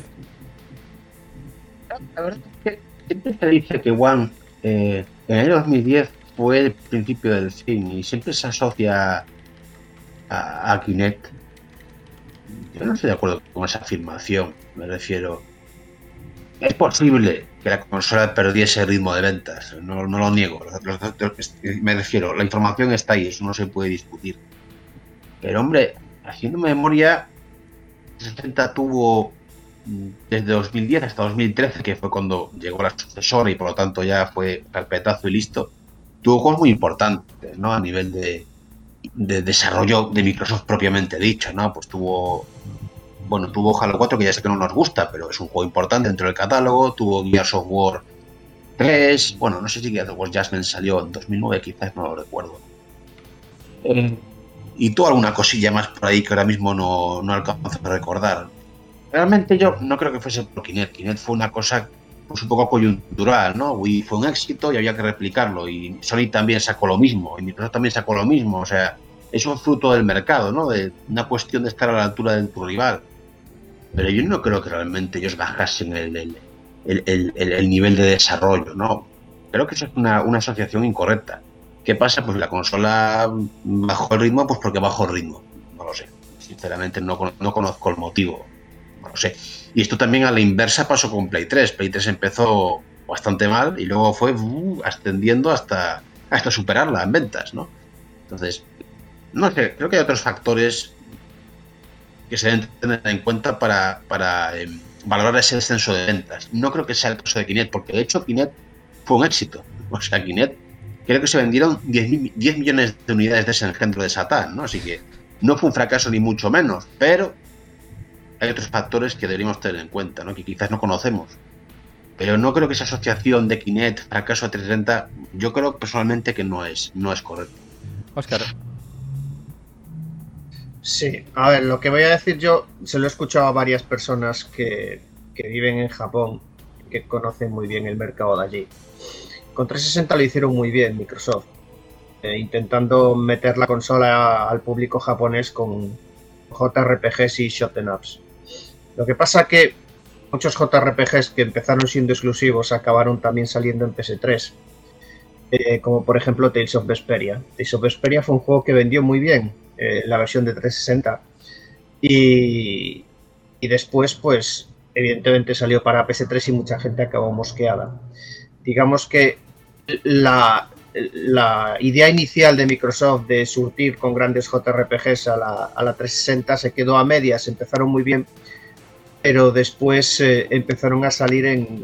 La verdad es que siempre se dice que One eh, en el año dos mil diez fue el principio del fin y siempre se asocia a, a Kinect. Yo no estoy de acuerdo con esa afirmación, me refiero. Es posible que la consola perdiese el ritmo de ventas, no, no lo niego, me refiero, la información está ahí, eso no se puede discutir. Pero hombre, haciendo memoria, trescientos sesenta tuvo desde dos mil diez hasta dos mil trece, que fue cuando llegó la sucesora y por lo tanto ya fue carpetazo y listo, tuvo juegos muy importantes, ¿no? A nivel de, de desarrollo de Microsoft propiamente dicho, ¿no? Pues tuvo, bueno, tuvo Halo cuatro, que ya sé que no nos gusta, pero es un juego importante dentro del catálogo, tuvo Gears of War tres, bueno, no sé si Gears of War Judgment salió en dos mil nueve, quizás, no lo recuerdo. Eh, y tuvo alguna cosilla más por ahí que ahora mismo no, no alcanzo a recordar. Realmente yo no creo que fuese por Kinect. Kinect fue una cosa pues un poco coyuntural, ¿no? Wii fue un éxito y había que replicarlo, y Sony también sacó lo mismo, y Microsoft también sacó lo mismo, o sea, es un fruto del mercado, ¿no? De una cuestión de estar a la altura de tu rival. Pero yo no creo que realmente ellos bajasen el, el, el, el, el, el nivel de desarrollo, ¿no? Creo que eso es una, una asociación incorrecta. ¿Qué pasa? Pues la consola bajó el ritmo, pues porque bajó el ritmo. No lo sé. Sinceramente no, no conozco el motivo. no lo sé. Y esto también a la inversa pasó con Play tres. Play tres empezó bastante mal y luego fue uh, ascendiendo hasta, hasta superarla en ventas, ¿no? Entonces, no sé, creo que hay otros factores que se deben tener en cuenta para, para eh, valorar ese descenso de ventas. No creo que sea el caso de Kinect, porque de hecho Kinect fue un éxito. O sea, Kinect, creo que se vendieron diez millones de unidades de ese engendro de Satán, ¿no? Así que no fue un fracaso ni mucho menos, pero hay otros factores que deberíamos tener en cuenta, ¿no? Que quizás no conocemos. Pero no creo que esa asociación de Kinect, fracaso a trescientos sesenta, yo creo personalmente que no es, no es correcto. Óscar. Sí, a ver, lo que voy a decir yo se lo he escuchado a varias personas que, que viven en Japón, que conocen muy bien el mercado de allí. Con trescientos sesenta lo hicieron muy bien Microsoft, eh, intentando meter la consola al público japonés con J R P Gs y shoot'em ups. Lo que pasa que muchos J R P Gs que empezaron siendo exclusivos acabaron también saliendo en P S tres, eh, como por ejemplo Tales of Vesperia. Tales of Vesperia fue un juego que vendió muy bien, eh, la versión de trescientos sesenta, y, y después pues evidentemente salió para P S tres y mucha gente acabó mosqueada. Digamos que la, la idea inicial de Microsoft de surtir con grandes J R P Gs a la, a la trescientos sesenta se quedó a medias, empezaron muy bien, pero después eh, empezaron a salir en,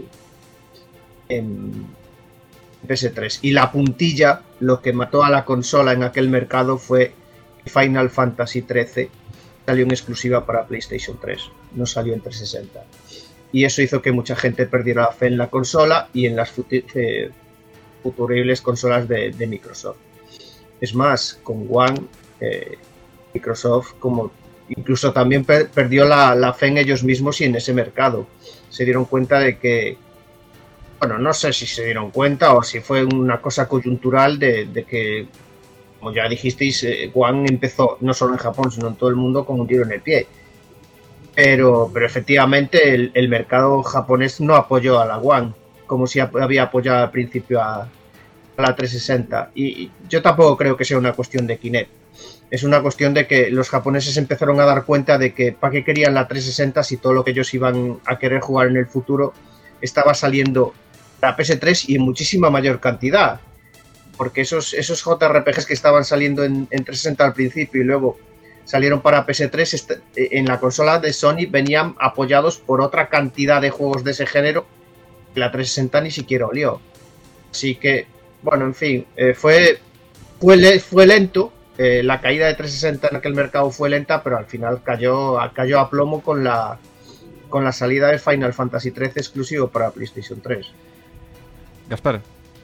en P S tres. Y la puntilla, lo que mató a la consola en aquel mercado fue Final Fantasy trece, salió en exclusiva para PlayStation tres, no salió en trescientos sesenta. Y eso hizo que mucha gente perdiera la fe en la consola y en las eh, futuribles consolas de, de Microsoft. Es más, con One, eh, Microsoft como incluso también per perdió la, la fe en ellos mismos y en ese mercado. Se dieron cuenta de que, bueno, no sé si se dieron cuenta o si fue una cosa coyuntural de, de que, como ya dijisteis, eh, One empezó no solo en Japón, sino en todo el mundo con un tiro en el pie. Pero, pero efectivamente el, el mercado japonés no apoyó a la One, como si había apoyado al principio a, a la trescientos sesenta. Y, y yo tampoco creo que sea una cuestión de Kinect. Es una cuestión de que los japoneses empezaron a dar cuenta de que para qué querían la trescientos sesenta si todo lo que ellos iban a querer jugar en el futuro estaba saliendo para P S tres y en muchísima mayor cantidad. Porque esos, esos J R P Gs que estaban saliendo en, en trescientos sesenta al principio y luego salieron para P S tres, en la consola de Sony venían apoyados por otra cantidad de juegos de ese género que la trescientos sesenta ni siquiera olió. Así que, bueno, en fin, eh, fue, fue, fue lento. Eh, la caída de trescientos sesenta en aquel mercado fue lenta, pero al final cayó, cayó a plomo con la, con la salida de Final Fantasy trece exclusivo para PlayStation tres. Gaspar.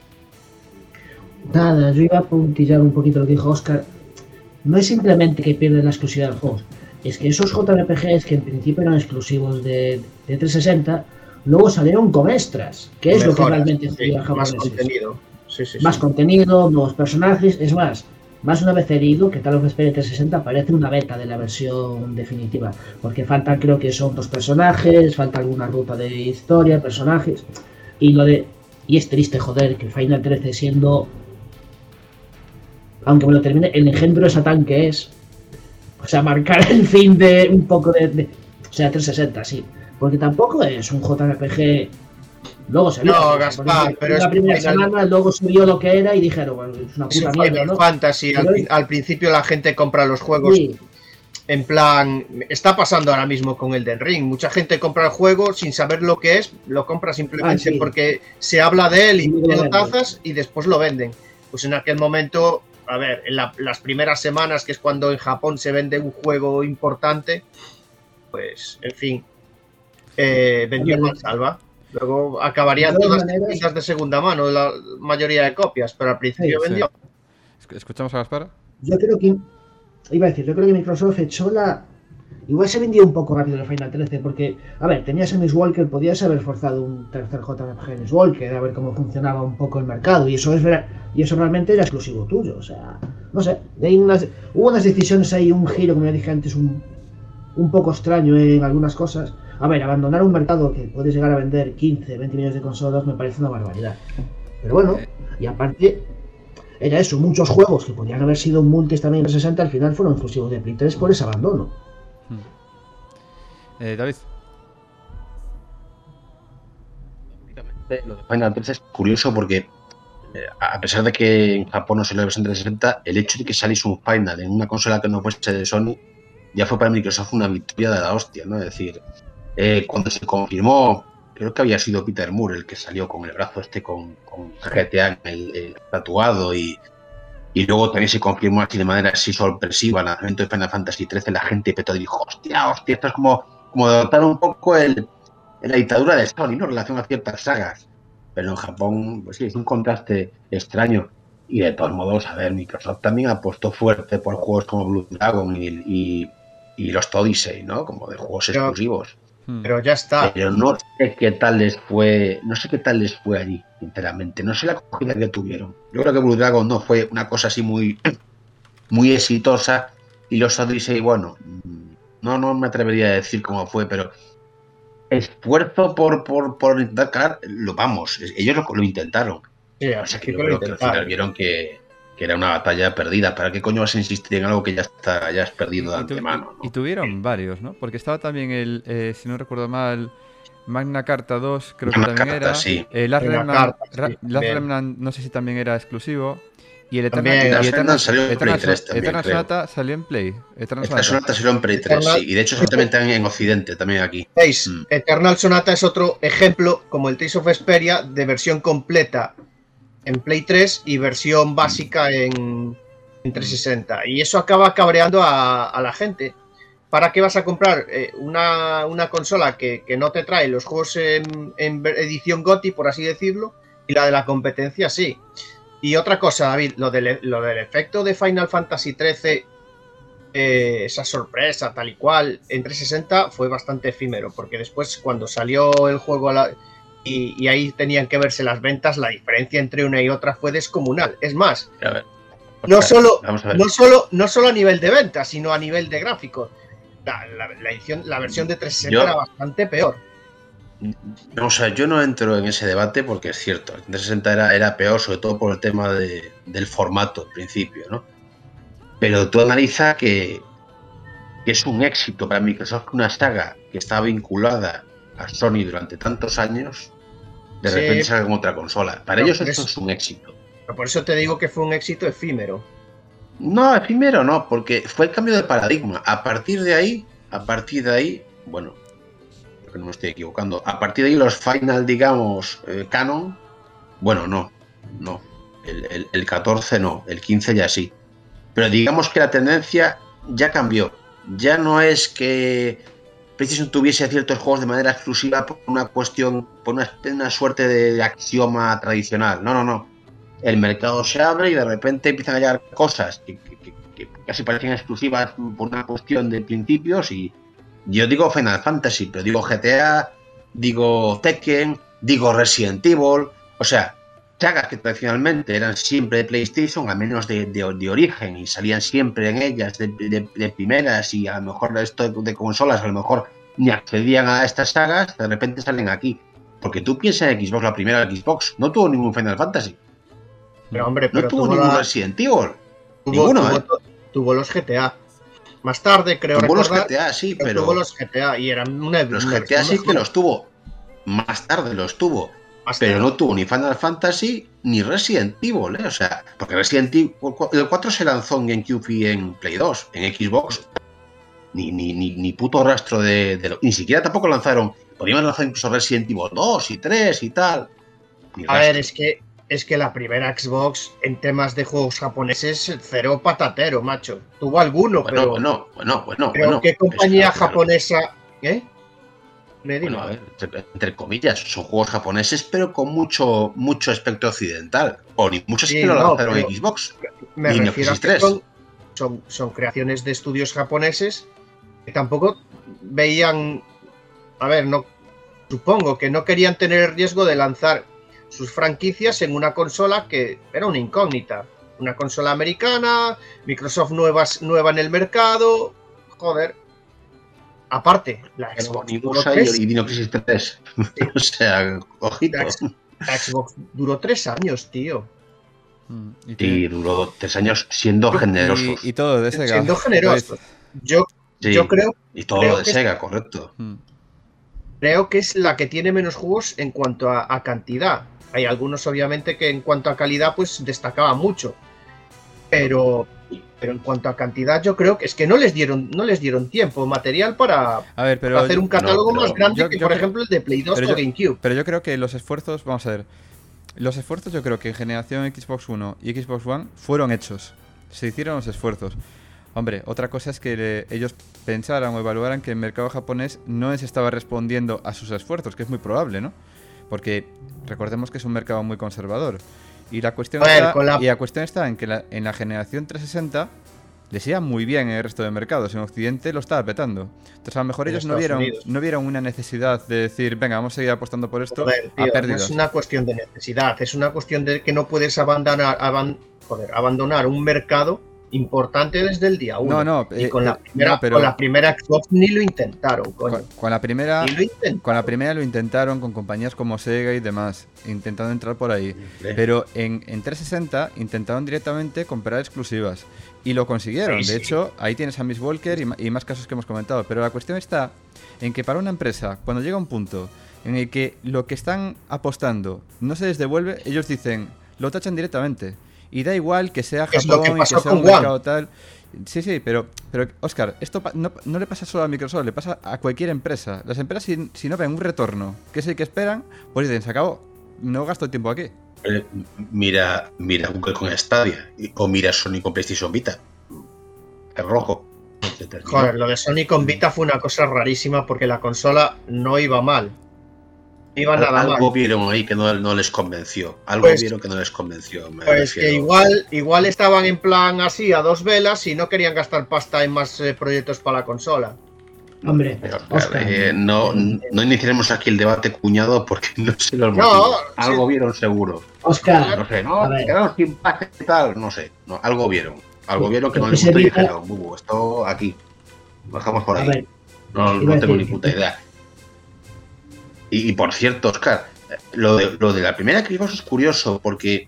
Nada, yo iba a puntillar un poquito lo que dijo Óscar. No es simplemente que pierden la exclusividad de juegos, es que esos J R P Gs que en principio eran exclusivos de, de trescientos sesenta, luego salieron con extras, que es Mejoras, lo que realmente sí, jodía a más japoneses. contenido. Sí, sí, Más sí. contenido, nuevos personajes, es más, más una vez herido que Tales of Vesperia trescientos sesenta parece una beta de la versión definitiva, porque faltan, creo que son dos personajes, falta alguna ruta de historia, personajes, y lo de y es triste, joder, que Final trece siendo, aunque me lo termine, el engendro de Satán que es, o sea, marcar el fin de un poco de, de o sea, trescientos sesenta, sí, porque tampoco es un J R P G. Luego se vio, No, Gaspar, pero la es primera Final... semana, luego se vio lo que era y dijeron, bueno, es una Es puta un mierda, Final ¿no? Fantasy. Al, Pero- al principio la gente compra los juegos Sí, en plan... Está pasando ahora mismo con Elden Ring. Mucha gente compra el juego sin saber lo que es, lo compra simplemente Ah, sí. porque se habla de él y Y luego tiene lo venden. tazas y después lo venden. Pues en aquel momento, a ver, en la- las primeras semanas, que es cuando en Japón se vende un juego importante, pues, en fin, eh, vendió Hombre, mal salva. Luego acabarían de todas todas maneras- tiendas de segunda mano, la mayoría de copias, pero al principio Sí. vendió. Esc- ¿Escuchamos a Gaspar? yo creo que iba a decir, yo creo que Microsoft echó la igual se vendió un poco rápido el Final trece, porque, a ver, tenías en Miss Walker, podías haber forzado un tercer J R P G en Miss Walker, a ver cómo funcionaba un poco el mercado, y eso es ver- y eso realmente era exclusivo tuyo, o sea, no sé, hay unas, hubo unas decisiones ahí, un giro, como ya dije antes, un, un poco extraño en algunas cosas. A ver, abandonar un mercado que puedes llegar a vender quince, veinte millones de consolas me parece una barbaridad. Pero bueno, y aparte, era eso, muchos juegos que podían haber sido multis también en sesenta al final fueron exclusivos de Play tres por ese abandono. Eh, David. lo de Final trece es curioso porque, eh, a pesar de que en Japón no se lo versión trescientos sesenta, el hecho de que saliese un Final en una consola que no fuese de Sony ya fue para Microsoft una victoria de la hostia, ¿no? Es decir, eh, cuando se confirmó, creo que había sido Peter Moore el que salió con el brazo este con, con G T A en el, el tatuado y, y luego también se confirmó así de manera así sorpresiva el lanzamiento de Final Fantasy trece, la gente petó y dijo, hostia, hostia, esto es como, como adoptar un poco el la dictadura de Sony, ¿no? En relación a ciertas sagas. Pero en Japón, pues sí, es un contraste extraño. Y de todos modos, a ver, Microsoft también apostó fuerte por juegos como Blue Dragon y, y, y los Odyssey, ¿no? Como de juegos pero, exclusivos. Pero ya está. Pero no sé qué tal les fue, no sé qué tal les fue allí, sinceramente. No sé la acogida que tuvieron. Yo creo que Blue Dragon no fue una cosa así muy, muy exitosa. Y los Odyssey, bueno, no, no me atrevería a decir cómo fue, pero esfuerzo por, por, por intentar, lo vamos, ellos lo, lo intentaron. Sí, o sea, que yo creo que al final vieron que, que era una batalla perdida. ¿Para qué coño vas a insistir en algo que ya está ya has perdido de antemano? Y, ¿no? y tuvieron varios, ¿no? Porque estaba también el, eh, si no recuerdo mal, Magna Carta dos, creo Magna que también Carta, era. Sí. Eh, Last Remnant, sí, Last Remnant, no sé si también era exclusivo. Y el Eternal, Eternal, y Eternal salió en Eternal, Play tres también, Eternal Sonata salió en Play. Eternal Sonata. Sonata salió en Play tres, Eternal... sí. Y de hecho eso también está en Occidente, también aquí. ¿Veis? Mm. Eternal Sonata es otro ejemplo, como el Tales of Vesperia, de versión completa en Play tres y versión básica en, en trescientos sesenta. Y eso acaba cabreando a, a la gente. ¿Para qué vas a comprar eh, una, una consola que, que no te trae los juegos en, en edición GOTY, por así decirlo, y la de la competencia sí? Y otra cosa, David, lo del, lo del efecto de Final Fantasy trece, eh, esa sorpresa tal y cual, en trescientos sesenta fue bastante efímero, porque después cuando salió el juego a la, y, y ahí tenían que verse las ventas, la diferencia entre una y otra fue descomunal. Es más, a ver, no, solo, no, solo, no solo a nivel de ventas, sino a nivel de gráficos. La, la, la, edición, la versión de trescientos sesenta Yo... era bastante peor. O sea, yo no entro en ese debate porque es cierto, el trescientos sesenta era, era peor, sobre todo por el tema de, del formato al principio, ¿no? Pero tú analiza que, que es un éxito para Microsoft que una saga que estaba vinculada a Sony durante tantos años, de sí. repente salga con otra consola. Para no, ellos esto es, es un éxito. Pero por eso te digo que fue un éxito efímero. No, efímero no, porque fue el cambio de paradigma. A partir de ahí, a partir de ahí, bueno... que no me estoy equivocando, a partir de ahí los Final, digamos, eh, canon, bueno, no, no, el, el, el catorce no, el quince ya sí, pero digamos que la tendencia ya cambió, ya no es que PlayStation tuviese ciertos juegos de manera exclusiva por una cuestión, por una, una suerte de axioma tradicional, no, no, no, el mercado se abre y de repente empiezan a llegar cosas que, que, que, que casi parecen exclusivas por una cuestión de principios y yo digo Final Fantasy, pero digo G T A, digo Tekken, digo Resident Evil, o sea, sagas que tradicionalmente eran siempre de PlayStation, al menos de, de, de origen, y salían siempre en ellas de, de, de primeras, y a lo mejor esto de, de consolas, a lo mejor ni accedían a estas sagas, de repente salen aquí. Porque tú piensas en Xbox, la primera Xbox, no tuvo ningún Final Fantasy. Pero hombre, pero no tuvo, tuvo ningún la... Resident Evil. Tuvo, Ninguno, tuvo, ¿eh? Tuvo los G T A. Más tarde, creo tuvo recordar, los G T A, sí, pero... Tuvo los G T A y eran una... Los una G T A sí que los tuvo. Más tarde los tuvo. Más pero tarde. No tuvo ni Final Fantasy ni Resident Evil, ¿eh? O sea, porque Resident Evil... El cuatro se lanzó en GameCube y en Play dos. En Xbox, ni, ni, ni, ni puto rastro de, de... Ni siquiera tampoco lanzaron... Podíamos lanzar incluso Resident Evil dos y tres y tal. Ni A ver, es que... Es que la primera Xbox en temas de juegos japoneses cero patatero, macho. Tuvo alguno, bueno, pero... Bueno, bueno, bueno, pero bueno. ¿qué compañía es, japonesa...? ¿Eh? Me bueno, a ver, entre, entre comillas, son juegos japoneses, pero con mucho mucho aspecto occidental. O ni muchos sí, que lo no, lanzaron en Xbox. Me ni refiero a que son, son, son creaciones de estudios japoneses que tampoco veían... A ver, no supongo que no querían tener el riesgo de lanzar sus franquicias en una consola que era una incógnita. Una consola americana, Microsoft nuevas, nueva en el mercado. Joder. Aparte, la Xbox duró tres. Y Dino Crisis tres. Sí. O sea, ojito. La, la Xbox duró tres años, tío. Y, te... y duró tres años siendo generosos. Y, y todo de Sega. Siendo generosos. Yo, sí, yo creo... Y todo creo de Sega, correcto. Creo creo que es la que tiene menos juegos en cuanto a, a cantidad. Hay algunos, obviamente, que en cuanto a calidad, pues destacaba mucho. Pero, pero en cuanto a cantidad, yo creo que es que no les dieron, no les dieron tiempo, material para, A ver, pero para hacer un catálogo no, más pero grande yo- que, yo por creo- ejemplo, el de Play dos pero o yo- GameCube. Pero yo creo que los esfuerzos, vamos a ver, los esfuerzos yo creo que en generación Xbox One y Xbox One fueron hechos. Se hicieron los esfuerzos. Hombre, otra cosa es que le- ellos pensaran o evaluaran que el mercado japonés no les estaba respondiendo a sus esfuerzos, que es muy probable, ¿no? Porque recordemos que es un mercado muy conservador. Y la cuestión, A ver, está, con la- y la cuestión está en que la- en la generación trescientos sesenta les iba muy bien en el resto de mercados. En Occidente lo estaba petando. Entonces a lo mejor En ellos no Estados vieron, Unidos. no vieron una necesidad de decir, venga, vamos a seguir apostando por esto Joder, a tío, no pérdidas. es una cuestión de necesidad, es una cuestión de que no puedes abandonar, aban- joder, abandonar un mercado importante desde el día uno. No, no, y eh, con, eh, la primera, no, pero- con la primera Xbox ni lo intentaron, coño. Con, con la primera... Ni lo intentaron. Con la primera lo intentaron con compañías como Sega y demás, intentando entrar por ahí. Hombre. Pero en, en trescientos sesenta intentaron directamente comprar exclusivas. Y lo consiguieron. Sí, de sí. hecho, ahí tienes a Miss Walker y, ma- y más casos que hemos comentado. Pero la cuestión está en que para una empresa, cuando llega un punto en el que lo que están apostando no se les devuelve, ellos dicen, lo tachan directamente. Y da igual que sea Es lo que Japón y pasó que sea con un One. mercado tal. Sí, sí, pero, pero Oscar, esto pa- no, no le pasa solo a Microsoft, le pasa a cualquier empresa. Las empresas, si, si no ven un retorno, que es el que esperan, pues dicen, se acabó, no gasto el tiempo aquí. Eh, Mira, mira Google con Stadia y- o mira Sony con PlayStation Vita. Es rojo. Se terminó. Joder, lo de Sony con Vita fue una cosa rarísima porque la consola no iba mal. No iba nada Algo mal. vieron ahí que no, no les convenció. Algo Pues- vieron que no les convenció. me Pues refiero. que igual, igual estaban en plan así a dos velas y no querían gastar pasta en más eh, proyectos para la consola. Hombre, Pero, Oscar, eh, no, no iniciaremos aquí el debate cuñado porque no sé los No, motivos. sí. Algo vieron seguro. Oscar, No sé, no, a ver. quedaron sin paz y tal. No sé, no, algo vieron. Algo Sí, vieron que no que les se gustó y evita- dijeron, "Bu, esto aquí. Lo dejamos por a ahí. ver, No, iba no a tengo decir ni puta que- idea. Y, y por cierto, Oscar, eh, lo de, lo de la primera Xbox es curioso porque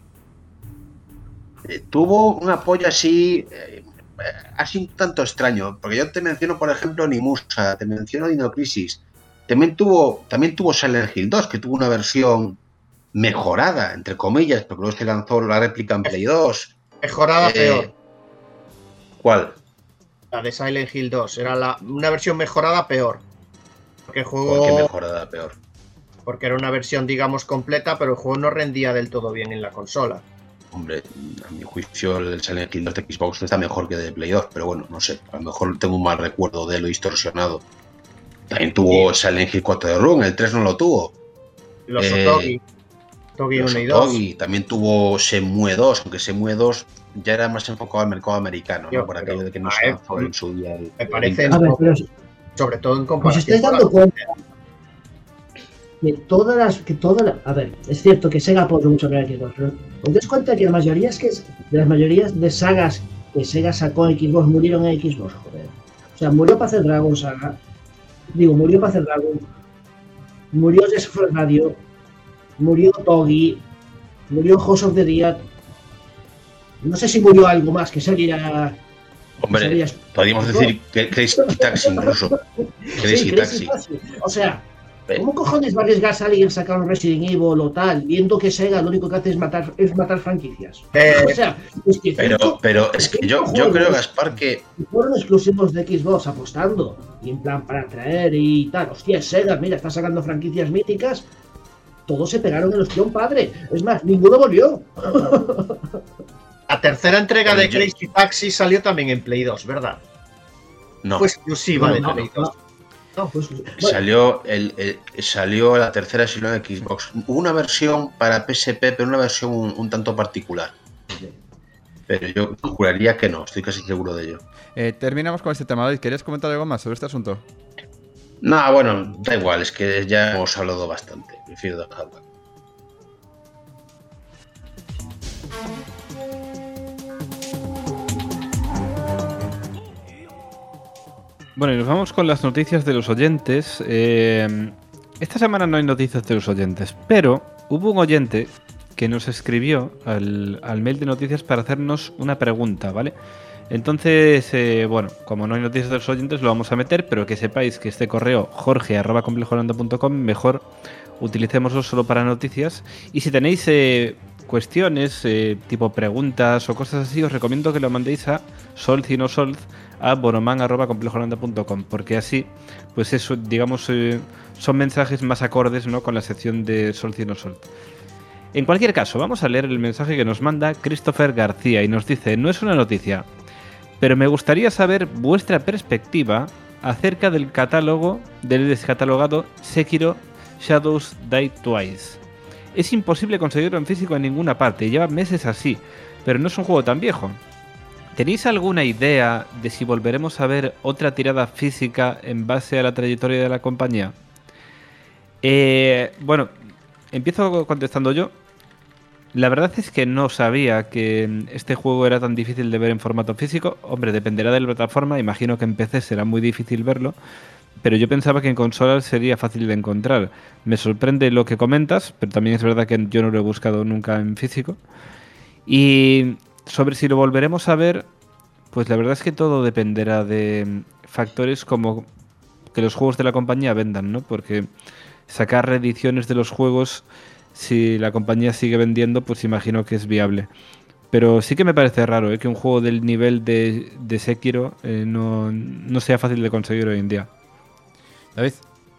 eh, tuvo un apoyo así, eh, así un tanto extraño. Porque yo te menciono, por ejemplo, Nimusa, te menciono Dino Crisis. También tuvo, también tuvo Silent Hill dos, que tuvo una versión mejorada, entre comillas, porque luego se lanzó la réplica en Play dos. Mejorada Eh, peor. ¿Cuál? La de Silent Hill dos. Era la, una versión mejorada peor. Porque el juego. ¿Por qué mejorada peor? Porque era una versión, digamos, completa, pero el juego no rendía del todo bien en la consola. Hombre, a mi juicio el Silent Hill dos de Xbox está mejor que de Play dos, pero bueno, no sé, a lo mejor tengo un mal recuerdo de lo distorsionado. También tuvo Silent Hill cuatro de Run, el tres no lo tuvo. Los Eh, Otogi. Otogi Los uno y dos. Otogi, también tuvo Shenmue dos, aunque Shenmue dos ya era más enfocado al mercado americano, Yo, ¿no? Por pero, aquello de que no a se ver, lanzó en su día el- Me el parece, a ver, pero sobre todo en ¿os comparación. estáis con dando la- cuenta que todas las, que todas las, a ver, es cierto que Sega apoyó mucho a Xbox, pero ¿os dais cuenta que la mayoría es que es- de las mayorías de sagas que Sega sacó en Xbox murieron en Xbox, joder? O sea, murió para hacer Dragon Saga, digo, murió para hacer Dragon, murió Jess for Radio, murió Togi, murió House of the Dead, no sé si murió algo más que sería... que Hombre, sería- podríamos decir que Crazy Taxi incluso. Crazy Sí, Taxi. Taxi. O sea, Eh. ¿cómo cojones va a arriesgarse a alguien a sacar un Resident Evil o tal, viendo que Sega lo único que hace es matar, es matar franquicias? Eh, O sea, es que Pero, cinco- pero es que yo, yo creo, Gaspar, que fueron exclusivos de Xbox apostando, y en plan para traer y tal. Hostia, Sega, mira, está sacando franquicias míticas. Todos se pegaron el hostión padre. Es más, ninguno volvió. La tercera entrega Pero de yo- Crazy Taxi salió también en Play dos, ¿verdad? no. Fue exclusiva No, de no, Play no, dos. No, pues, bueno, Salió, el, el- salió la tercera versión de Xbox. Hubo una versión para P S P, pero una versión un, un tanto particular. Pero yo juraría que no, estoy casi seguro de ello. Eh, terminamos con este tema, David. ¿Querías comentar algo más sobre este asunto? No, bueno, da igual, es que ya hemos hablado bastante. Prefiero dejarlo. Bueno, y nos vamos con las noticias de los oyentes. Eh, esta semana no hay noticias de los oyentes, pero hubo un oyente que nos escribió al, al mail de noticias para hacernos una pregunta, ¿vale? Entonces, eh, bueno, como no hay noticias de los oyentes, lo vamos a meter, pero que sepáis que este correo, jorge arroba complejolanda punto com, mejor utilicémoslo solo para noticias. Y si tenéis eh, cuestiones, eh, tipo preguntas o cosas así, os recomiendo que lo mandéis a solcinosolz a bonoman arroba complejolanda punto com, porque así, pues eso, digamos, eh, son mensajes más acordes, ¿no?, con la sección de Solcinosolz. En cualquier caso, vamos a leer el mensaje que nos manda Christopher García y nos dice: no es una noticia, pero me gustaría saber vuestra perspectiva acerca del catálogo del descatalogado Sekiro Shadows Die Twice. Es imposible conseguirlo en físico en ninguna parte, lleva meses así, pero no es un juego tan viejo. ¿Tenéis alguna idea de si volveremos a ver otra tirada física en base a la trayectoria de la compañía? Eh, bueno, empiezo contestando yo. La verdad es que no sabía que este juego era tan difícil de ver en formato físico. Hombre, dependerá de la plataforma. Imagino que en P C será muy difícil verlo, pero yo pensaba que en consolas sería fácil de encontrar. Me sorprende lo que comentas, pero también es verdad que yo no lo he buscado nunca en físico. Y sobre si lo volveremos a ver, pues la verdad es que todo dependerá de factores como que los juegos de la compañía vendan, ¿no? Porque sacar reediciones de los juegos, si la compañía sigue vendiendo, pues imagino que es viable. Pero sí que me parece raro, ¿eh?, que un juego del nivel de, de Sekiro eh, no, no sea fácil de conseguir hoy en día. David.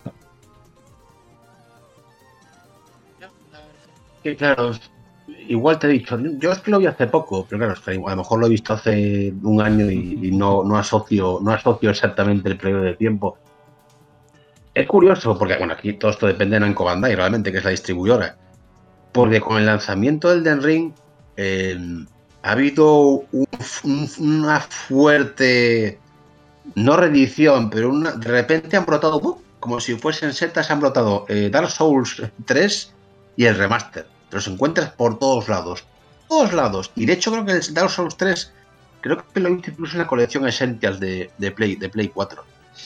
Que claro, igual te he dicho, yo es que lo vi hace poco, pero claro, es que a lo mejor lo he visto hace un año y, y no, no asocio, no asocio exactamente el periodo de tiempo. Es curioso, porque bueno, aquí todo esto depende de Namco Bandai, realmente, que es la distribuidora. Porque con el lanzamiento del Elden Ring eh, ha habido un, un, una fuerte, no reedición, pero una, de repente han brotado, uh, como si fuesen setas, han brotado eh, Dark Souls tres y el remaster. Los encuentras por todos lados, todos lados. Y de hecho creo que el Dark Souls tres, creo que lo he visto incluso en la colección Essentials de, de, Play, de Play cuatro.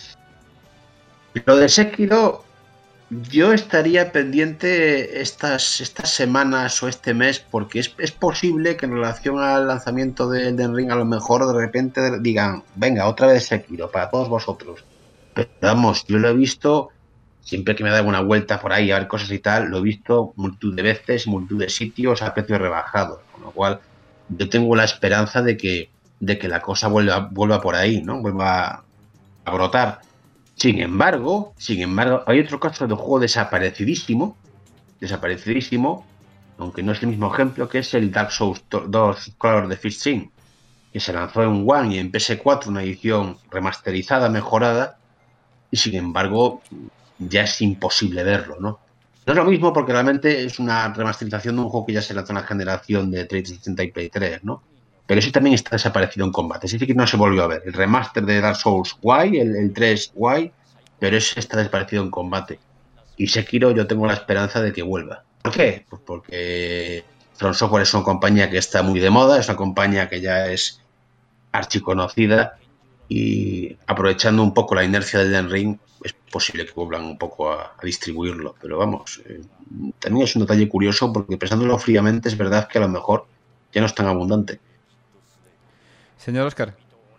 Lo de Sekiro, yo estaría pendiente estas, estas semanas o este mes, porque es, es posible que en relación al lanzamiento de Elden Ring a lo mejor de repente digan, venga, otra vez Sekiro para todos vosotros. Pero vamos, yo lo he visto, siempre que me da una vuelta por ahí a ver cosas y tal, lo he visto multitud de veces, multitud de sitios a precios rebajados, con lo cual yo tengo la esperanza de que, de que la cosa vuelva, vuelva por ahí, ¿no? Vuelva a brotar. Sin embargo, sin embargo, hay otro caso de juego desaparecidísimo, desaparecidísimo, aunque no es el mismo ejemplo, que es el Dark Souls dos Color de Fishing, que se lanzó en One y en P S cuatro, una edición remasterizada, mejorada, y sin embargo ya es imposible verlo, ¿no? No es lo mismo porque realmente es una remasterización de un juego que ya se lanzó en la generación de trescientos sesenta y Play tres, ¿no? Pero ese también está desaparecido en combate. Es decir, que no se volvió a ver. El remaster de Dark Souls guay, el, el tres guay, pero ese está desaparecido en combate. Y Sekiro yo tengo la esperanza de que vuelva. ¿Por qué? Pues porque From Software es una compañía que está muy de moda, es una compañía que ya es archiconocida y aprovechando un poco la inercia del Elden Ring es posible que vuelvan un poco a, a distribuirlo. Pero vamos, eh, también es un detalle curioso porque pensándolo fríamente es verdad que a lo mejor ya no es tan abundante. Señor Oscar.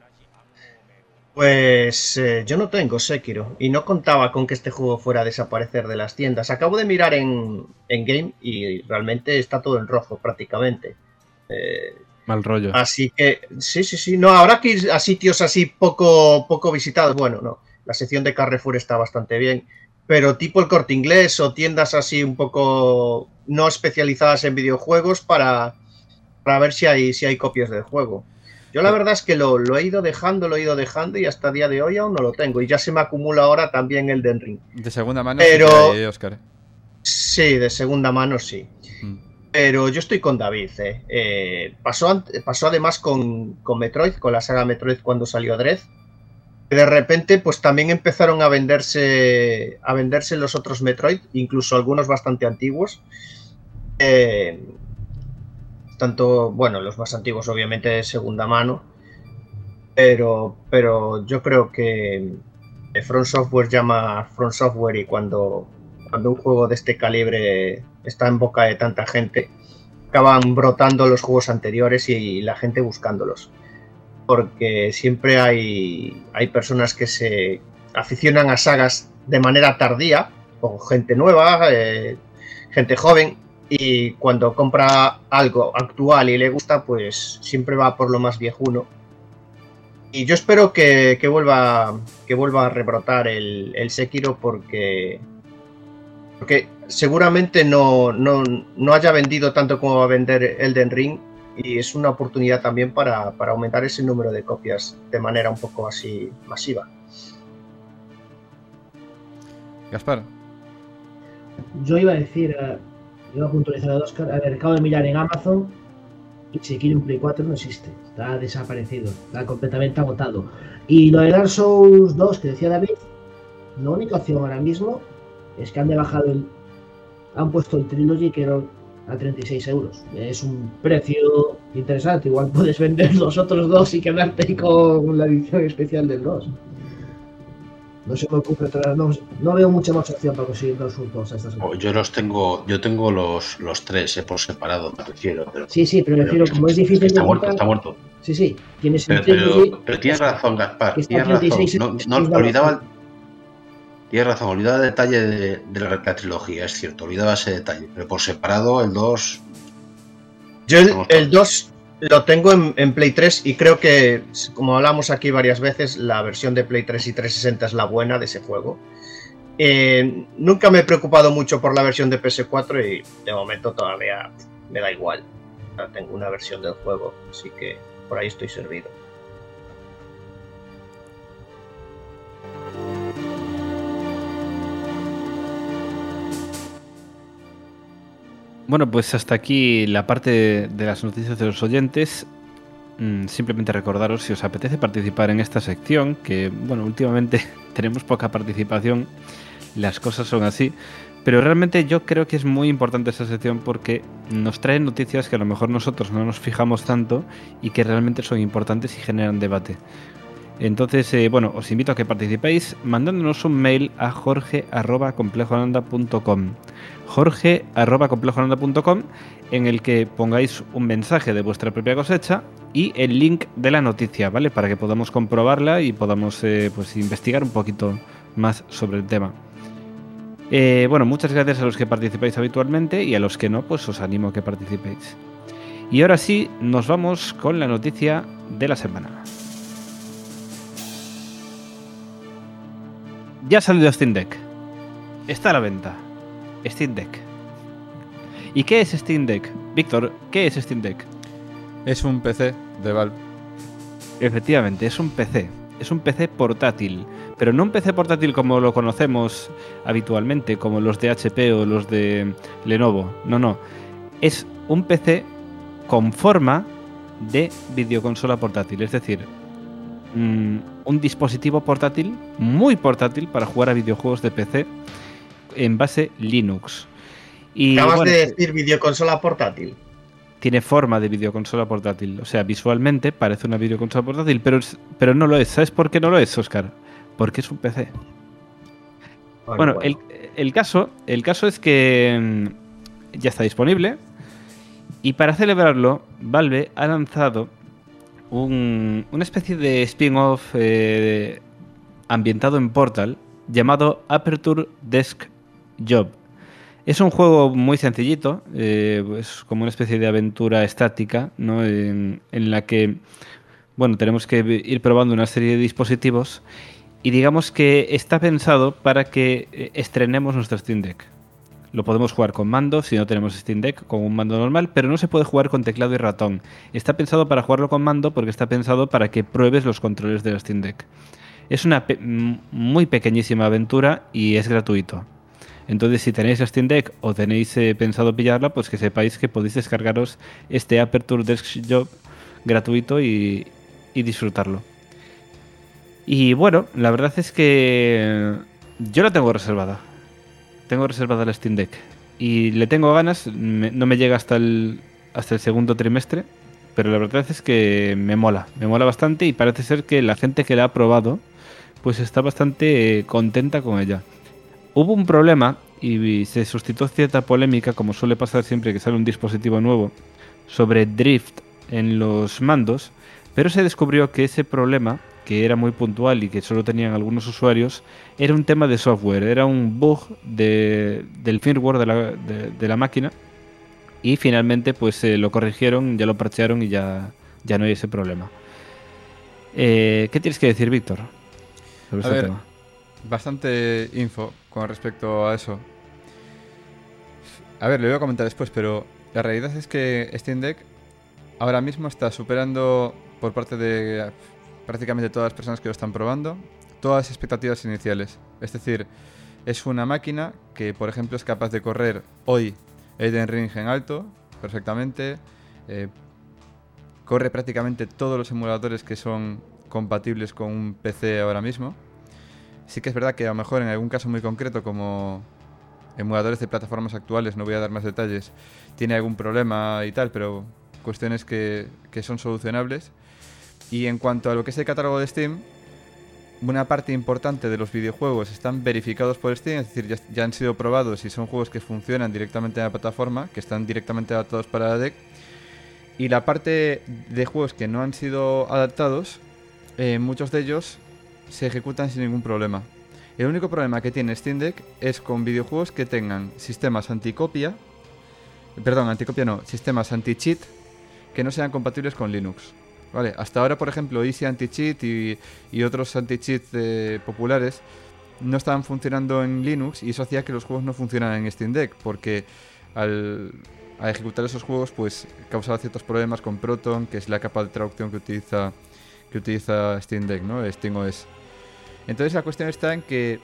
Pues eh, yo no tengo Sekiro y no contaba con que este juego fuera a desaparecer de las tiendas. Acabo de mirar en, en Game y realmente está todo en rojo prácticamente. Eh, Mal rollo. Así que, sí, sí, sí. No, habrá que ir a sitios así poco, poco visitados. Bueno, no. La sección de Carrefour está bastante bien. Pero tipo el Corte Inglés o tiendas así un poco no especializadas en videojuegos para, para ver si hay, si hay copias del juego. Yo la verdad es que lo, lo he ido dejando, lo he ido dejando y hasta el día de hoy aún no lo tengo. Y ya se me acumula ahora también el Elden Ring. De segunda mano, pero sí que hay, Oscar. Sí, de segunda mano sí. Mm. Pero yo estoy con David. Eh. Eh, pasó, pasó además con, con Metroid, con la saga Metroid cuando salió Dread. De repente, pues también empezaron a venderse, a venderse los otros Metroid, incluso algunos bastante antiguos. Eh, tanto, bueno, los más antiguos obviamente de segunda mano, pero, pero yo creo que From Software llama From Software y cuando, cuando un juego de este calibre está en boca de tanta gente, acaban brotando los juegos anteriores y la gente buscándolos. porque siempre hay, hay personas que se aficionan a sagas de manera tardía, o gente nueva, eh, gente joven, y cuando compra algo actual y le gusta, pues siempre va por lo más viejuno. Y yo espero que, que vuelva que vuelva a rebrotar el, el Sekiro porque, porque seguramente no, no, no haya vendido tanto como va a vender Elden Ring, y es una oportunidad también para, para aumentar ese número de copias de manera un poco así masiva. Gaspar. Yo iba a decir, uh, iba a puntualizar a Oscar, a ver, acabo de mirar en Amazon y Sekiro en Play cuatro no existe, está desaparecido, está completamente agotado. Y lo de Dark Souls dos que decía David, la única opción ahora mismo es que han de bajado el, han puesto el Trilogy que era a treinta y seis euros. Es un precio interesante, igual puedes vender los otros dos y quedarte con la edición especial del dos. No se me ocurre otra, no, no veo mucha más opción para conseguir dos dos a estas oh, yo los tengo, yo tengo los, los tres eh, por separado, me refiero. Pero, sí, sí, pero me refiero, como es difícil está de muerto, comprar, está muerto. Sí, sí, tienes pero, el Trilogy, pero, pero tienes razón, Gaspar, que tienes razón. No, no es olvidaba, tienes razón, olvidaba el detalle de, de la, la trilogía, es cierto, olvidaba ese detalle, pero por separado el dos. Yo el, el dos lo tengo en, en Play tres y creo que, como hablamos aquí varias veces, la versión de Play tres y trescientos sesenta es la buena de ese juego. Eh, nunca me he preocupado mucho por la versión de P S cuatro y de momento todavía me da igual. Ya tengo una versión del juego, así que por ahí estoy servido. Bueno, pues hasta aquí la parte de las noticias de los oyentes. Mm, simplemente recordaros, si os apetece participar en esta sección, que bueno, últimamente tenemos poca participación, las cosas son así, pero realmente yo creo que es muy importante esta sección porque nos trae noticias que a lo mejor nosotros no nos fijamos tanto y que realmente son importantes y generan debate. Entonces, eh, bueno, os invito a que participéis mandándonos un mail a jorge arroba complejoaranda punto com jorge arroba complejoaranda punto com en el que pongáis un mensaje de vuestra propia cosecha y el link de la noticia, ¿vale? Para que podamos comprobarla y podamos eh, pues investigar un poquito más sobre el tema. Eh, bueno, muchas gracias a los que participáis habitualmente y a los que no, pues os animo a que participéis. Y ahora sí, nos vamos con la noticia de la semana. Ya ha salido Steam Deck. Está a la venta. Steam Deck. ¿Y qué es Steam Deck? Víctor, ¿qué es Steam Deck? Es un P C de Valve. Efectivamente, es un P C. Es un P C portátil. Pero no un P C portátil como lo conocemos habitualmente, como los de H P o los de Lenovo. No, no. Es un P C con forma de videoconsola portátil. Es decir, mmm, un dispositivo portátil, muy portátil, para jugar a videojuegos de P C en base Linux. Y, Acabas bueno, de decir videoconsola portátil. Tiene forma de videoconsola portátil. O sea, visualmente parece una videoconsola portátil, pero, es, pero no lo es. ¿Sabes por qué no lo es, Óscar? Porque es un P C. Bueno, Bueno, bueno. El, el, caso, el caso es que mmm, ya está disponible. Y para celebrarlo, Valve ha lanzado un, una especie de spin-off eh, ambientado en Portal llamado Aperture Desk Job. Es un juego muy sencillito, eh, es como una especie de aventura estática, ¿no? en, en la que bueno, tenemos que ir probando una serie de dispositivos y digamos que está pensado para que eh, estrenemos nuestro Steam Deck. Lo podemos jugar con mando, si no tenemos Steam Deck, con un mando normal, pero no se puede jugar con teclado y ratón. Está pensado para jugarlo con mando porque está pensado para que pruebes los controles del Steam Deck. Es una pe- muy pequeñísima aventura y es gratuito. Entonces, si tenéis Steam Deck o tenéis eh, pensado pillarla, pues que sepáis que podéis descargaros este Aperture Desk Job gratuito y, y disfrutarlo. Y bueno, la verdad es que yo la tengo reservada. Tengo reservada la Steam Deck y le tengo ganas. Me, no me llega hasta el, hasta el segundo trimestre, pero la verdad es que me mola. Me mola bastante y parece ser que la gente que la ha probado pues está bastante eh, contenta con ella. Hubo un problema y se suscitó cierta polémica, como suele pasar siempre que sale un dispositivo nuevo, sobre drift en los mandos, Pero se descubrió que ese problema, que era muy puntual y que solo tenían algunos usuarios, era un tema de software, era un bug de, del firmware de la, de, de la máquina, y finalmente pues eh, lo corrigieron, ya lo parchearon y ya, ya no hay ese problema. Eh, ¿Qué tienes que decir, Víctor, sobre A este ver, tema? bastante info con respecto a eso. A ver, le voy a comentar después, pero la realidad es que Steam Deck ahora mismo está superando por parte de prácticamente todas las personas que lo están probando todas las expectativas iniciales. Es decir, es una máquina que, por ejemplo, es capaz de correr hoy Elden Ring en alto perfectamente. Eh, corre prácticamente todos los emuladores que son compatibles con un P C ahora mismo. Sí que es verdad que a lo mejor en algún caso muy concreto, como emuladores de plataformas actuales, no voy a dar más detalles, tiene algún problema y tal, pero cuestiones que, que son solucionables. Y en cuanto a lo que es el catálogo de Steam, una parte importante de los videojuegos están verificados por Steam, es decir, ya, ya han sido probados y son juegos que funcionan directamente en la plataforma, que están directamente adaptados para la Deck. Y la parte de juegos que no han sido adaptados, eh, muchos de ellos se ejecutan sin ningún problema. El único problema que tiene Steam Deck es con videojuegos que tengan sistemas anticopia, perdón, anticopia no, sistemas anti-cheat que no sean compatibles con Linux. Vale, hasta ahora, por ejemplo, Easy Anti-Cheat y, y otros anti-cheat eh, populares no estaban funcionando en Linux, y eso hacía que los juegos no funcionaran en Steam Deck, porque al, al ejecutar esos juegos pues causaba ciertos problemas con Proton, que es la capa de traducción que utiliza que utiliza Steam Deck, ¿no? SteamOS. Entonces la cuestión está en que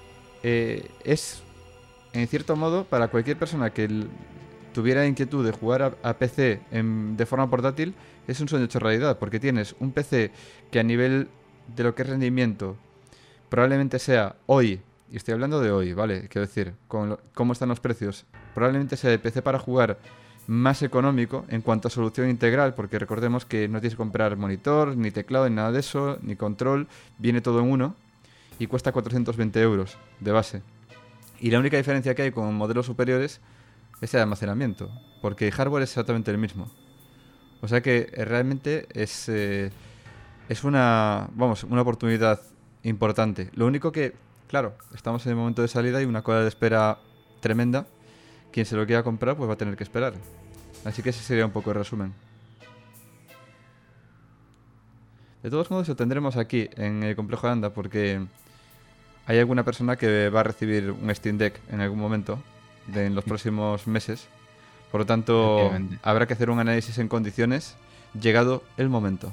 eh, es, en cierto modo, para cualquier persona que el, tuviera inquietud de jugar a, a P C en, de forma portátil, es un sueño hecho realidad, porque tienes un P C que a nivel de lo que es rendimiento probablemente sea hoy, y estoy hablando de hoy, ¿vale? Quiero decir, con lo, cómo están los precios, probablemente sea el P C para jugar más económico en cuanto a solución integral, porque recordemos que no tienes que comprar monitor, ni teclado, ni nada de eso, ni control, viene todo en uno y cuesta cuatrocientos veinte euros de base. Y la única diferencia que hay con modelos superiores es el almacenamiento, porque el hardware es exactamente el mismo. O sea que eh, realmente es, eh, es una, vamos, una oportunidad importante. Lo único que, claro, estamos en el momento de salida y una cola de espera tremenda. Quien se lo quiera comprar pues va a tener que esperar. Así que ese sería un poco el resumen. De todos modos lo tendremos aquí en el complejo de Anda, porque hay alguna persona que va a recibir un Steam Deck en algún momento de, en los próximos meses. Por lo tanto, habrá que hacer un análisis en condiciones llegado el momento.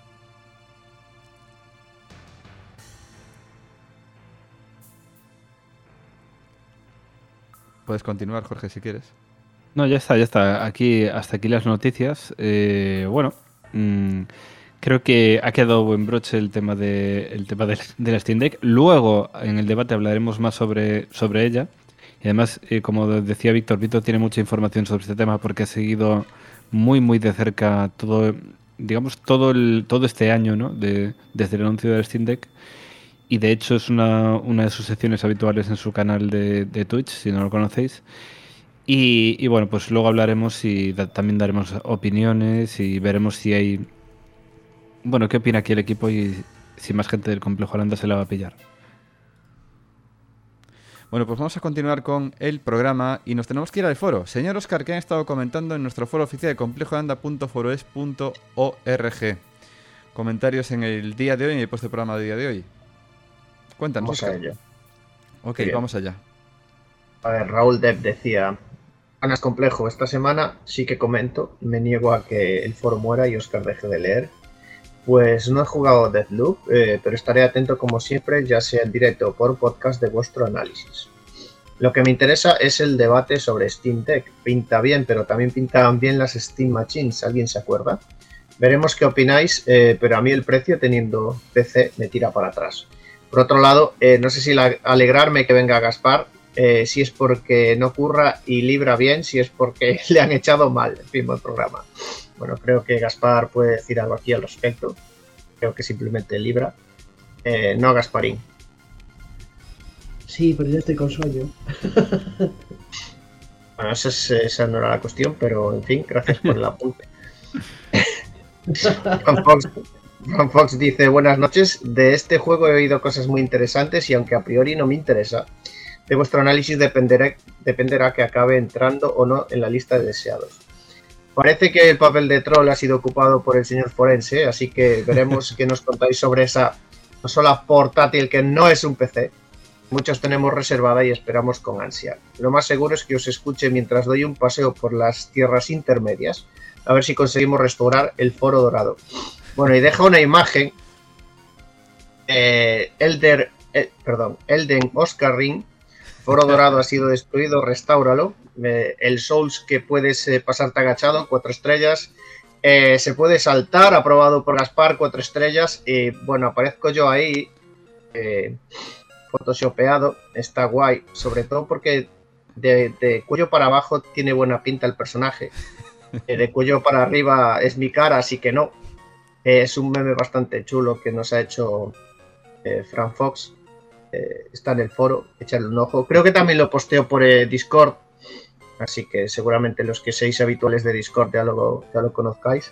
Puedes continuar, Jorge, si quieres. No, ya está, ya está. Aquí, hasta aquí las noticias. Eh, bueno, mmm, creo que ha quedado buen broche el tema de el tema de, de la Steam Deck. Luego, en el debate hablaremos más sobre, sobre ella. Y además, eh, como decía Víctor, Víctor tiene mucha información sobre este tema porque ha seguido muy, muy de cerca todo, digamos, todo el todo este año, ¿no? De, desde el anuncio del Steam Deck. Y de hecho es una, una de sus secciones habituales en su canal de, de Twitch, si no lo conocéis. Y, y bueno, pues luego hablaremos y da, también daremos opiniones y veremos si hay... Bueno, qué opina aquí el equipo y si más gente del Complejo Aranda se la va a pillar. Bueno, pues vamos a continuar con el programa y nos tenemos que ir al foro. Señor Oscar, ¿qué han estado comentando en nuestro foro oficial de complejo aranda punto foroes punto org? Comentarios en el día de hoy, en el post de programa del día de hoy. Cuéntanos, Vamos Oscar. a ello. Ok, Bien. vamos allá. A ver, Raúl Depp decía: ganas complejo, esta semana sí que comento, me niego a que el foro muera y Oscar deje de leer. Pues no he jugado Deathloop, eh, pero estaré atento como siempre, ya sea en directo o por podcast, de vuestro análisis. Lo que me interesa es el debate sobre Steam Deck. Pinta bien, pero también pintaban bien las Steam Machines, ¿alguien se acuerda? Veremos qué opináis, eh, pero a mí el precio teniendo P C me tira para atrás. Por otro lado, eh, no sé si la, alegrarme que venga Gaspar, eh, si es porque no curra y libra bien, si es porque le han echado mal el primer programa. Bueno, creo que Gaspar puede decir algo aquí al respecto. Creo que simplemente libra. Eh, no Gasparín. Sí, pero yo estoy con sueño. Bueno, esa, es, esa no era la cuestión, pero en fin, gracias por el apunte. Juan Fox, Juan Fox dice, buenas noches, de este juego he oído cosas muy interesantes y aunque a priori no me interesa, de vuestro análisis dependerá, dependerá que acabe entrando o no en la lista de deseados. Parece que el papel de troll ha sido ocupado por el señor Forense, así que veremos qué nos contáis sobre esa consola portátil que no es un P C. Muchos tenemos reservada y esperamos con ansia. Lo más seguro es que os escuche mientras doy un paseo por las tierras intermedias, a ver si conseguimos restaurar el Foro Dorado. Bueno, y deja una imagen. Eh, Elder, eh, perdón, Elden Oscar Ring. Foro Dorado ha sido destruido, restáuralo. Eh, el Souls que puedes eh, pasarte agachado, cuatro estrellas. Eh, se puede saltar, aprobado por Gaspar, cuatro estrellas. Y bueno, aparezco yo ahí. Eh, photoshopeado, está guay, sobre todo porque de, de cuello para abajo tiene buena pinta el personaje, eh, de cuello para arriba es mi cara, así que no, eh, es un meme bastante chulo que nos ha hecho eh, Fran Fox, eh, está en el foro, echarle un ojo, creo que también lo posteo por eh, Discord, así que seguramente los que seáis habituales de Discord ya lo, ya lo conozcáis,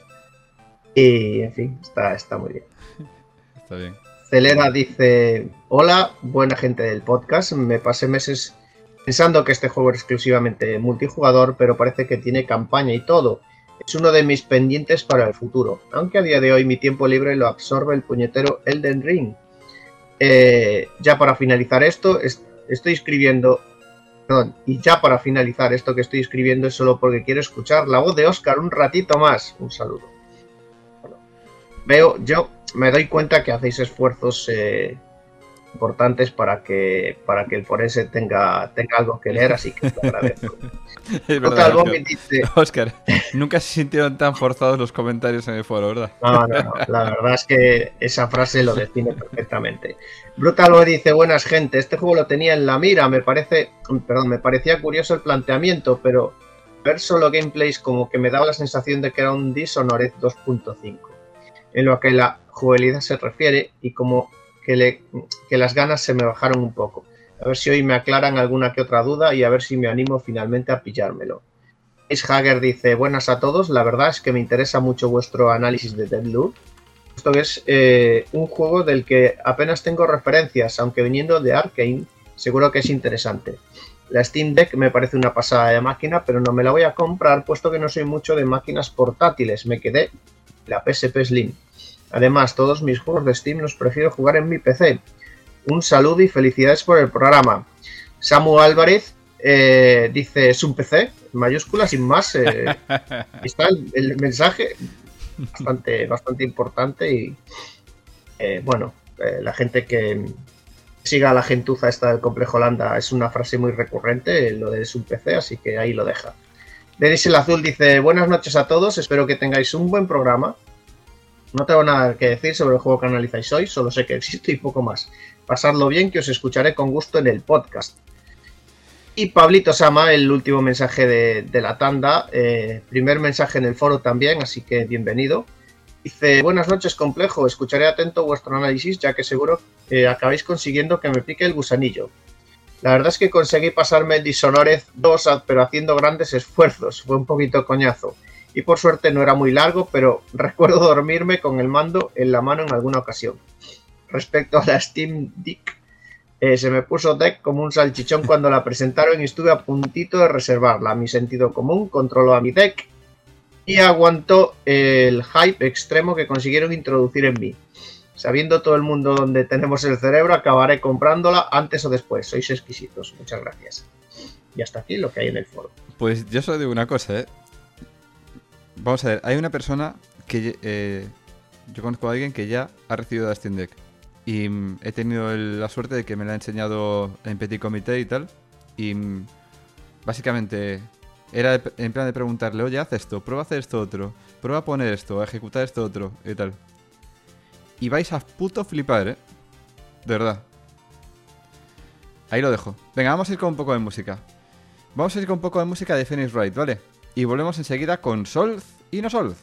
y en fin, está, está muy bien. Está bien. Celera dice, hola, buena gente del podcast, me pasé meses pensando que este juego era exclusivamente multijugador, pero parece que tiene campaña y todo. Es uno de mis pendientes para el futuro, aunque a día de hoy mi tiempo libre lo absorbe el puñetero Elden Ring. Eh, ya para finalizar esto, es, estoy escribiendo, perdón, y ya para finalizar esto que estoy escribiendo es solo porque quiero escuchar la voz de Óscar un ratito más. Un saludo. Bueno, veo, yo... me doy cuenta que hacéis esfuerzos eh, importantes para que para que el forense tenga, tenga algo que leer, así que te agradezco. Es Total, verdad, Bombi dice... Óscar, nunca se sintieron tan forzados los comentarios en el foro, ¿verdad? No, no, no, la verdad es que esa frase lo define perfectamente. Brutal Boy dice, buenas gente, este juego lo tenía en la mira, me parece, perdón, me parecía curioso el planteamiento, pero ver solo gameplays como que me daba la sensación de que era un Dishonored dos punto cinco. En lo que la jugabilidad se refiere y como que, le, que las ganas se me bajaron un poco. A ver si hoy me aclaran alguna que otra duda y a ver si me animo finalmente a pillármelo. Ace Hager dice, buenas a todos, la verdad es que me interesa mucho vuestro análisis de Deathloop. Esto es eh, un juego del que apenas tengo referencias, aunque viniendo de Arkane seguro que es interesante. La Steam Deck me parece una pasada de máquina, pero no me la voy a comprar puesto que no soy mucho de máquinas portátiles, me quedé la P S P Slim. Además, todos mis juegos de Steam los prefiero jugar en mi P C. Un saludo y felicidades por el programa. Samu Álvarez eh, dice, es un P C, en mayúsculas, sin más. Eh, está el, el mensaje, bastante, bastante importante y, eh, bueno, eh, la gente que siga a la gentuza esta del Complejo Holanda es una frase muy recurrente, lo de es un P C, así que ahí lo deja. Denis el Azul dice, buenas noches a todos, espero que tengáis un buen programa. No tengo nada que decir sobre el juego que analizáis hoy, solo sé que existe y poco más. Pasadlo bien, que os escucharé con gusto en el podcast. Y Pablito Sama, el último mensaje de, de la tanda, eh, primer mensaje en el foro también, así que bienvenido. Dice, buenas noches Complejo, escucharé atento vuestro análisis, ya que seguro eh, acabáis consiguiendo que me pique el gusanillo. La verdad es que conseguí pasarme el Dishonored dos, pero haciendo grandes esfuerzos, fue un poquito coñazo. Y por suerte no era muy largo, pero recuerdo dormirme con el mando en la mano en alguna ocasión. Respecto a la Steam Deck, eh, se me puso Deck como un salchichón cuando la presentaron y estuve a puntito de reservarla. Mi sentido común controló a mi Deck y aguantó el hype extremo que consiguieron introducir en mí. Sabiendo todo el mundo donde tenemos el cerebro, acabaré comprándola antes o después. Sois exquisitos. Muchas gracias. Y hasta aquí lo que hay en el foro. Pues yo solo digo una cosa, ¿eh? Vamos a ver, hay una persona que eh, yo conozco a alguien que ya ha recibido la Steam Deck y mm, he tenido el, la suerte de que me la ha enseñado en petit comité y tal y mm, básicamente era en plan de preguntarle, oye, haz esto, prueba a hacer esto otro, prueba a poner esto, a ejecutar esto otro y tal. Y vais a puto flipar, ¿eh? De verdad. Ahí lo dejo. Venga, vamos a ir con un poco de música. Vamos a ir con un poco de música de Phoenix Wright, ¿vale? Y volvemos enseguida con Solz y no Solz.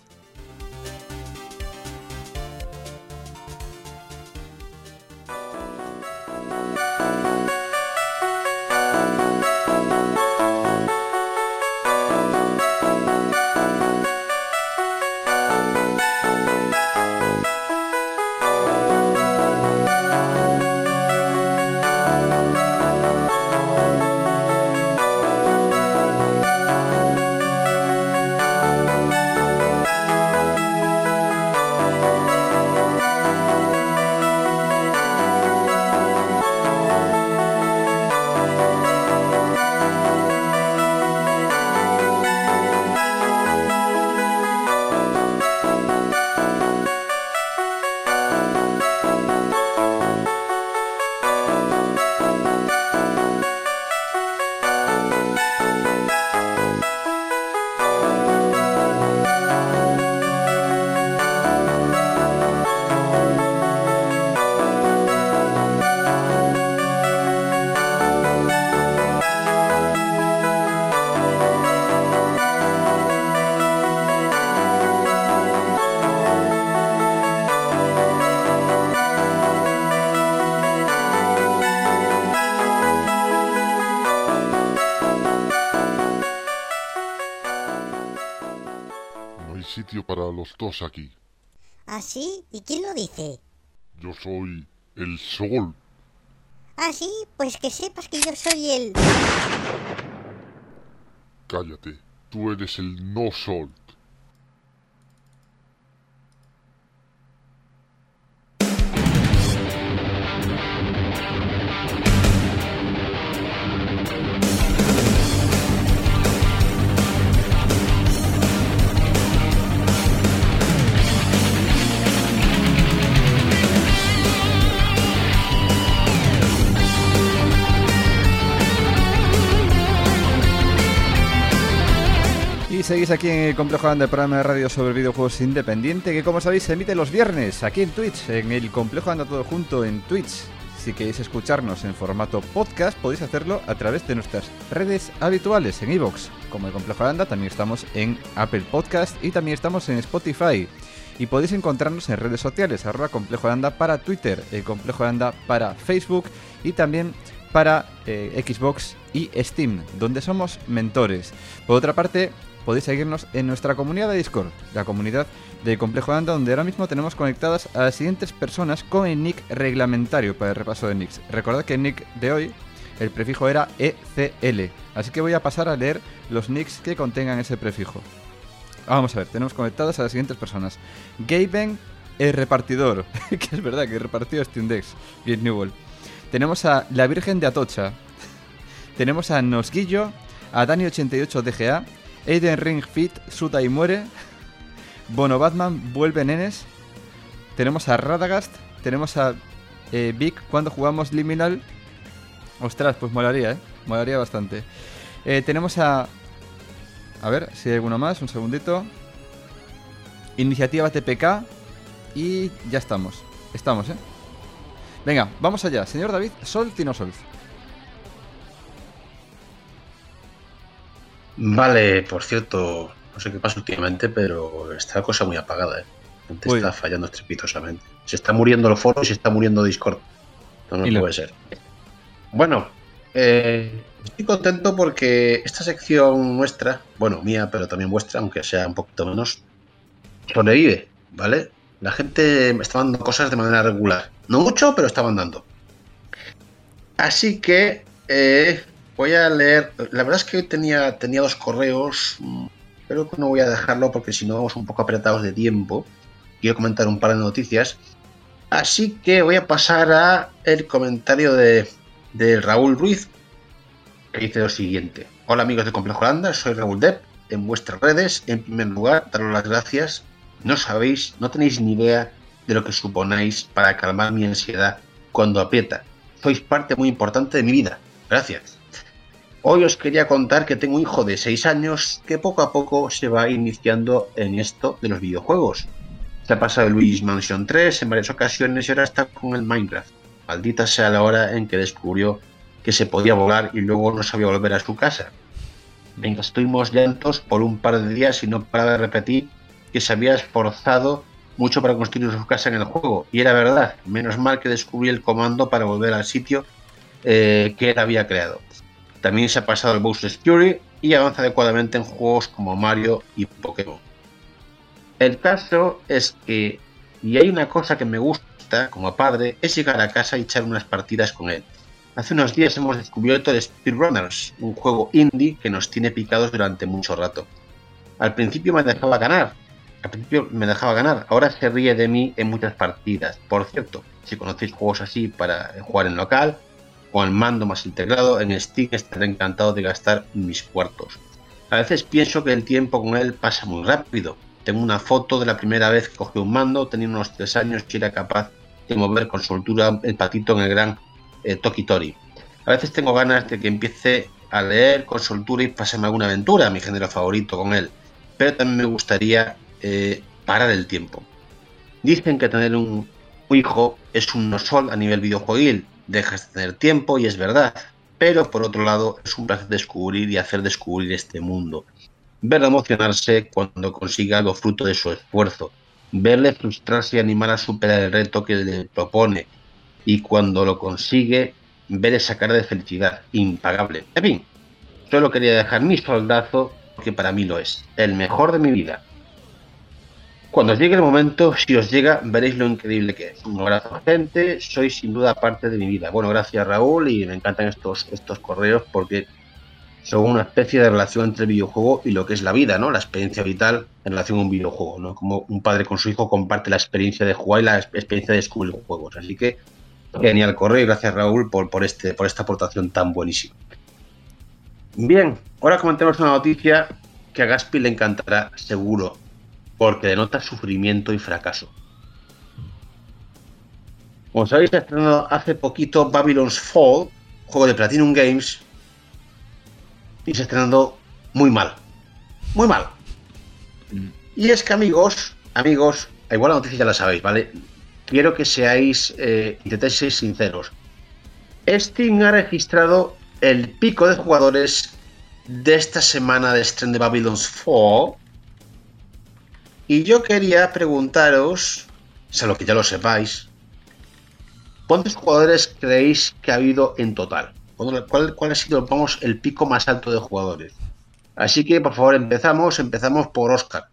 sitio para los dos aquí. ¿Ah, sí? ¿Y quién lo dice? Yo soy el sol. ¿Ah, sí? Pues que sepas que yo soy el... Cállate, tú eres el no sol. Y seguís aquí en el Complejo Anda, el programa de radio sobre videojuegos independiente, que como sabéis se emite los viernes aquí en Twitch, en el Complejo Anda todo junto en Twitch. Si queréis escucharnos en formato podcast, podéis hacerlo a través de nuestras redes habituales en iVoox. Como el Complejo Anda, también estamos en Apple Podcast y también estamos en Spotify. Y podéis encontrarnos en redes sociales, arroba Complejo Anda para Twitter, el Complejo Anda para Facebook y también para eh, Xbox y Steam, donde somos mentores. Por otra parte, podéis seguirnos en nuestra comunidad de Discord, la comunidad del Complejo Anda, donde ahora mismo tenemos conectadas a las siguientes personas con el nick reglamentario para el repaso de nicks. Recordad que el nick de hoy, el prefijo era E C L, así que voy a pasar a leer los nicks que contengan ese prefijo. Vamos a ver, tenemos conectadas a las siguientes personas. Gaben, el repartidor, que es verdad que repartió Steam Decks, Gabe Newell. Tenemos a la Virgen de Atocha. Tenemos a Nosguillo, a Dani ochenta y ocho D G A, Aiden Ring Fit, Suta y muere, Bono Batman, vuelve nenes. Tenemos a Radagast, tenemos a eh, Vic cuando jugamos Liminal. Ostras, pues molaría, eh, molaría bastante. Eh, tenemos a... A ver si hay alguno más, un segundito. Iniciativa T P K. Y ya estamos, estamos, eh. Venga, vamos allá, señor David, Solz y no Solz. Vale, por cierto, no sé qué pasa últimamente, pero está la cosa muy apagada, ¿eh? La gente Uy. está fallando estrepitosamente. Se está muriendo el foro y se está muriendo Discord. No, no Y lo- puede ser. Bueno, eh, estoy contento porque esta sección nuestra, bueno, mía, pero también vuestra, aunque sea un poquito menos, sobrevive, ¿vale? La gente me está dando cosas de manera regular. No mucho, pero estaban dando. Así que eh, voy a leer. La verdad es que hoy tenía, tenía dos correos. mm, Creo que no voy a dejarlo porque si no vamos un poco apretados de tiempo. Quiero comentar un par de noticias. Así que voy a pasar a el comentario de, de Raúl Ruiz, que dice lo siguiente. Hola amigos de Complejo Anda, soy Raúl Depp. En vuestras redes, en primer lugar, daros las gracias. No sabéis, no tenéis ni idea de lo que suponéis para calmar mi ansiedad cuando aprieta. Sois parte muy importante de mi vida. Gracias. Hoy os quería contar que tengo un hijo de seis años que poco a poco se va iniciando en esto de los videojuegos. Se ha pasado el Luigi's Mansion tres en varias ocasiones y ahora está con el Minecraft. Maldita sea la hora en que descubrió que se podía volar y luego no sabía volver a su casa. Mientras estuvimos llantos por un par de días y no paraba de repetir que se había esforzado mucho para construir su casa en el juego. Y era verdad, menos mal que descubrí el comando para volver al sitio eh, que él había creado. También se ha pasado el Bowser's Fury y avanza adecuadamente en juegos como Mario y Pokémon. El caso es que, y hay una cosa que me gusta como padre, es llegar a casa y echar unas partidas con él. Hace unos días hemos descubierto el Speedrunners, un juego indie que nos tiene picados durante mucho rato. Al principio me dejaba ganar, al principio me dejaba ganar, ahora se ríe de mí en muchas partidas. Por cierto, si conocéis juegos así para jugar en local, con el mando más integrado, en Steam estaré encantado de gastar mis cuartos. A veces pienso que el tiempo con él pasa muy rápido. Tengo una foto de la primera vez que cogí un mando, tenía unos tres años y era capaz de mover con soltura el patito en el gran eh, Toki Tori. A veces tengo ganas de que empiece a leer con soltura y pasarme alguna aventura, mi género favorito con él. Pero también me gustaría eh, parar el tiempo. Dicen que tener un, un hijo es un no sol a nivel videojueguil. Dejas de tener tiempo y es verdad. Pero por otro lado es un placer descubrir y hacer descubrir este mundo. Verlo emocionarse cuando consiga algo fruto de su esfuerzo. Verle frustrarse y animar a superar el reto que le propone. Y cuando lo consigue, ver esa cara de felicidad impagable. En fin, solo quería dejar mi soldazo porque para mí lo es. El mejor de mi vida. Cuando os llegue el momento, si os llega, veréis lo increíble que es. Un abrazo, gente, sois sin duda parte de mi vida. Bueno, gracias Raúl, y me encantan estos, estos correos porque son una especie de relación entre el videojuego y lo que es la vida, ¿no? La experiencia vital en relación a un videojuego, ¿no? Como un padre con su hijo comparte la experiencia de jugar y la experiencia de descubrir juegos. Así que genial correo y gracias Raúl por, por, este, por esta aportación tan buenísima. Bien, ahora comentemos una noticia que a Gaspi le encantará seguro, porque denota sufrimiento y fracaso. Como sabéis, se ha estrenado hace poquito Babylon's Fall, juego de Platinum Games, y se ha estrenado muy mal. Muy mal. Y es que amigos, amigos, igual la noticia ya la sabéis, ¿vale? Quiero que seáis, eh, intentéis ser sinceros. Steam ha registrado el pico de jugadores de esta semana de estreno de Babylon's Fall. Y yo quería preguntaros, o lo que ya lo sepáis, ¿cuántos jugadores creéis que ha habido en total? ¿Cuál, cuál ha sido, vamos, el pico más alto de jugadores? Así que, por favor, empezamos, empezamos por Óscar.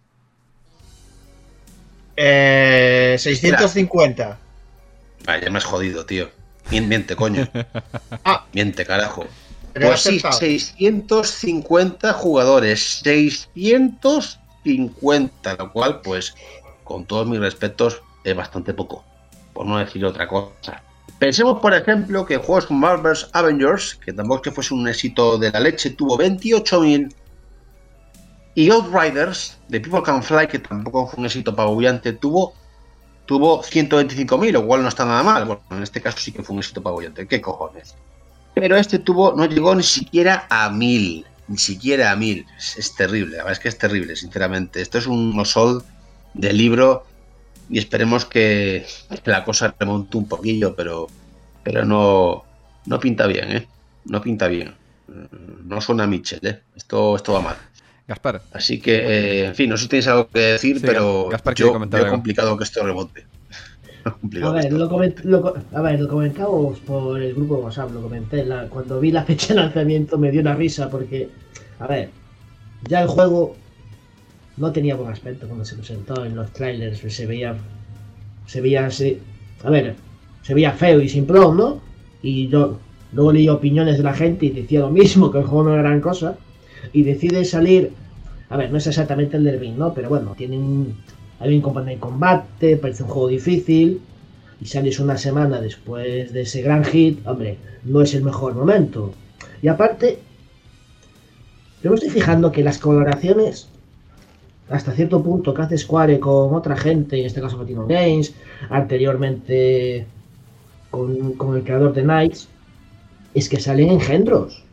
Eh, seiscientos cincuenta. Vaya, me has jodido, tío. Miente, coño. Ah, Miente, carajo. pero Pues sí, acertado. seiscientos cincuenta jugadores. seiscientos cincuenta, lo cual, pues, con todos mis respetos, es bastante poco, por no decir otra cosa. Pensemos, por ejemplo, que juegos como Marvel's Avengers, que tampoco es que fuese un éxito de la leche, tuvo veintiocho mil, y Outriders, de People Can Fly, que tampoco fue un éxito apabullante, tuvo, tuvo ciento veinticinco mil, lo cual no está nada mal. Bueno, en este caso sí que fue un éxito apabullante, ¿qué cojones? Pero este tuvo, no llegó ni siquiera a mil. Ni siquiera a mil. Es, es terrible, la verdad es que es terrible, sinceramente. Esto es un no-sol de libro y esperemos que la cosa remonte un poquillo, pero, pero no, no pinta bien, ¿eh? No pinta bien. No suena a Mitchell, ¿eh? Esto, esto va mal. Gaspar. Así que, eh, en fin, no sé si tenéis algo que decir, Sí, pero Gaspar quiere yo comentar veo algo. complicado que esto remonte. A complicado ver, esto. lo, coment- lo co- a ver, lo comentamos por el grupo de WhatsApp, lo comenté. La, cuando vi la fecha de lanzamiento me dio una risa porque, a ver, ya el juego no tenía buen aspecto cuando se presentó en los trailers. Se veía, se veía así, a ver, se veía feo y simplón, ¿no? Y yo luego leí opiniones de la gente y decía lo mismo, que el juego no era gran cosa. Y decide salir, a ver, no es exactamente el del ring, ¿no? Pero bueno, tienen, hay un componente de combate, parece un juego difícil. Y sales una semana después de ese gran hit, hombre, no es el mejor momento. Y aparte, yo me estoy fijando que las colaboraciones, hasta cierto punto, que hace Square con otra gente, en este caso Platinum Games, anteriormente con, con el creador de Knights, es que salen engendros.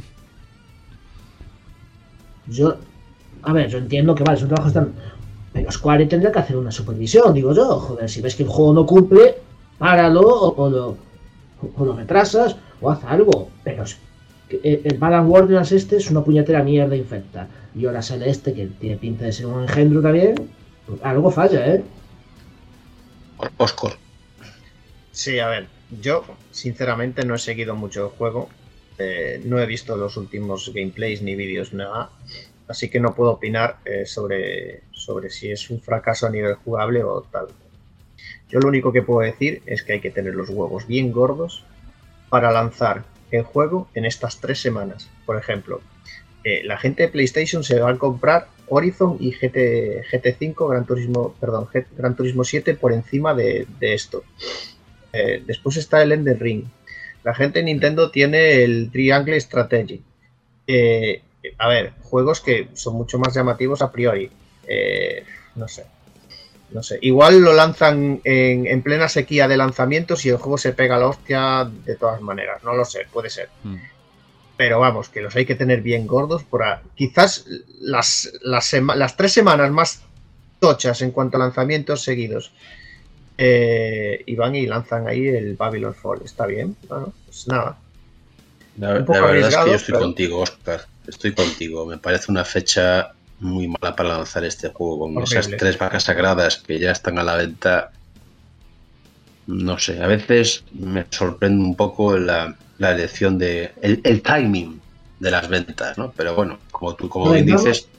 Yo, a ver, yo entiendo que vale, son trabajos tan... Pero Square tendría que hacer una supervisión, digo yo. Joder, si ves que el juego no cumple, páralo o, o, lo, o lo retrasas o haz algo. Pero es que el Balan Wardens este es una puñetera mierda infecta. Y ahora sale este que tiene pinta de ser un engendro también. Pues algo falla, ¿eh? Oscar. Sí, a ver, yo sinceramente no he seguido mucho el juego. Eh, no he visto los últimos gameplays ni vídeos, nada. Así que no puedo opinar eh, sobre, sobre si es un fracaso a nivel jugable o tal. Yo lo único que puedo decir es que hay que tener los huevos bien gordos para lanzar el juego en estas tres semanas. Por ejemplo, eh, la gente de PlayStation se va a comprar Horizon y G T, G T cinco, Gran Turismo, perdón, G- Gran Turismo siete por encima de, de esto. Eh, después está el Elden Ring. La gente de Nintendo tiene el Triangle Strategy. Eh, a ver, juegos que son mucho más llamativos a priori. Eh, no sé. No sé. Igual lo lanzan en, en plena sequía de lanzamientos y el juego se pega a la hostia de todas maneras. No lo sé, puede ser. Mm. Pero vamos, que los hay que tener bien gordos. Por a- quizás las, las, sema- las tres semanas más tochas en cuanto a lanzamientos seguidos. Eh, y van y lanzan ahí el Babylon Fall. Está bien. Bueno, pues nada. La, Un poco la verdad es arriesgado, que yo estoy pero- contigo, Oscar. Estoy contigo. Me parece una fecha muy mala para lanzar este juego. Con Horrible. esas tres vacas sagradas que ya están a la venta. No sé, a veces me sorprende un poco la, la elección de. El, el timing de las ventas, ¿no? Pero bueno, como tú como No, bien vamos. dices,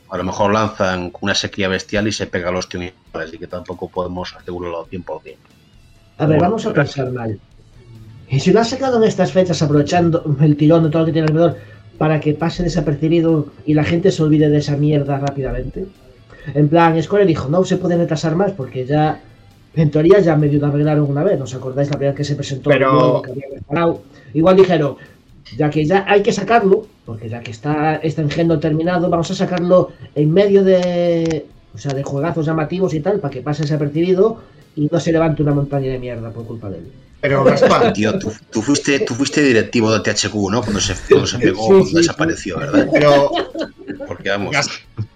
a lo mejor lanzan una sequía bestial y se pega los tíos, así que tampoco podemos asegurarlo cien por ciento. A ver, vamos a pensar mal. Y si lo has sacado en estas fechas aprovechando el tirón de todo lo que tiene alrededor para que pase desapercibido y la gente se olvide de esa mierda rápidamente. En plan, Square dijo, no se puede retrasar más porque ya, en teoría, ya medio lo arreglaron una vez. ¿Os acordáis la primera vez que se presentó? Pero... el juego que había preparado? Igual dijeron, ya que ya hay que sacarlo, porque ya que está este engendro terminado, vamos a sacarlo en medio de, o sea, de juegazos llamativos y tal, para que pase desapercibido y no se levante una montaña de mierda por culpa de él. Pero Gaspar, Tío, tú, tú fuiste tú fuiste directivo de T H Q, ¿no? Cuando se, cuando se pegó, Sí, cuando sí, desapareció, ¿verdad? pero Porque vamos. Gas-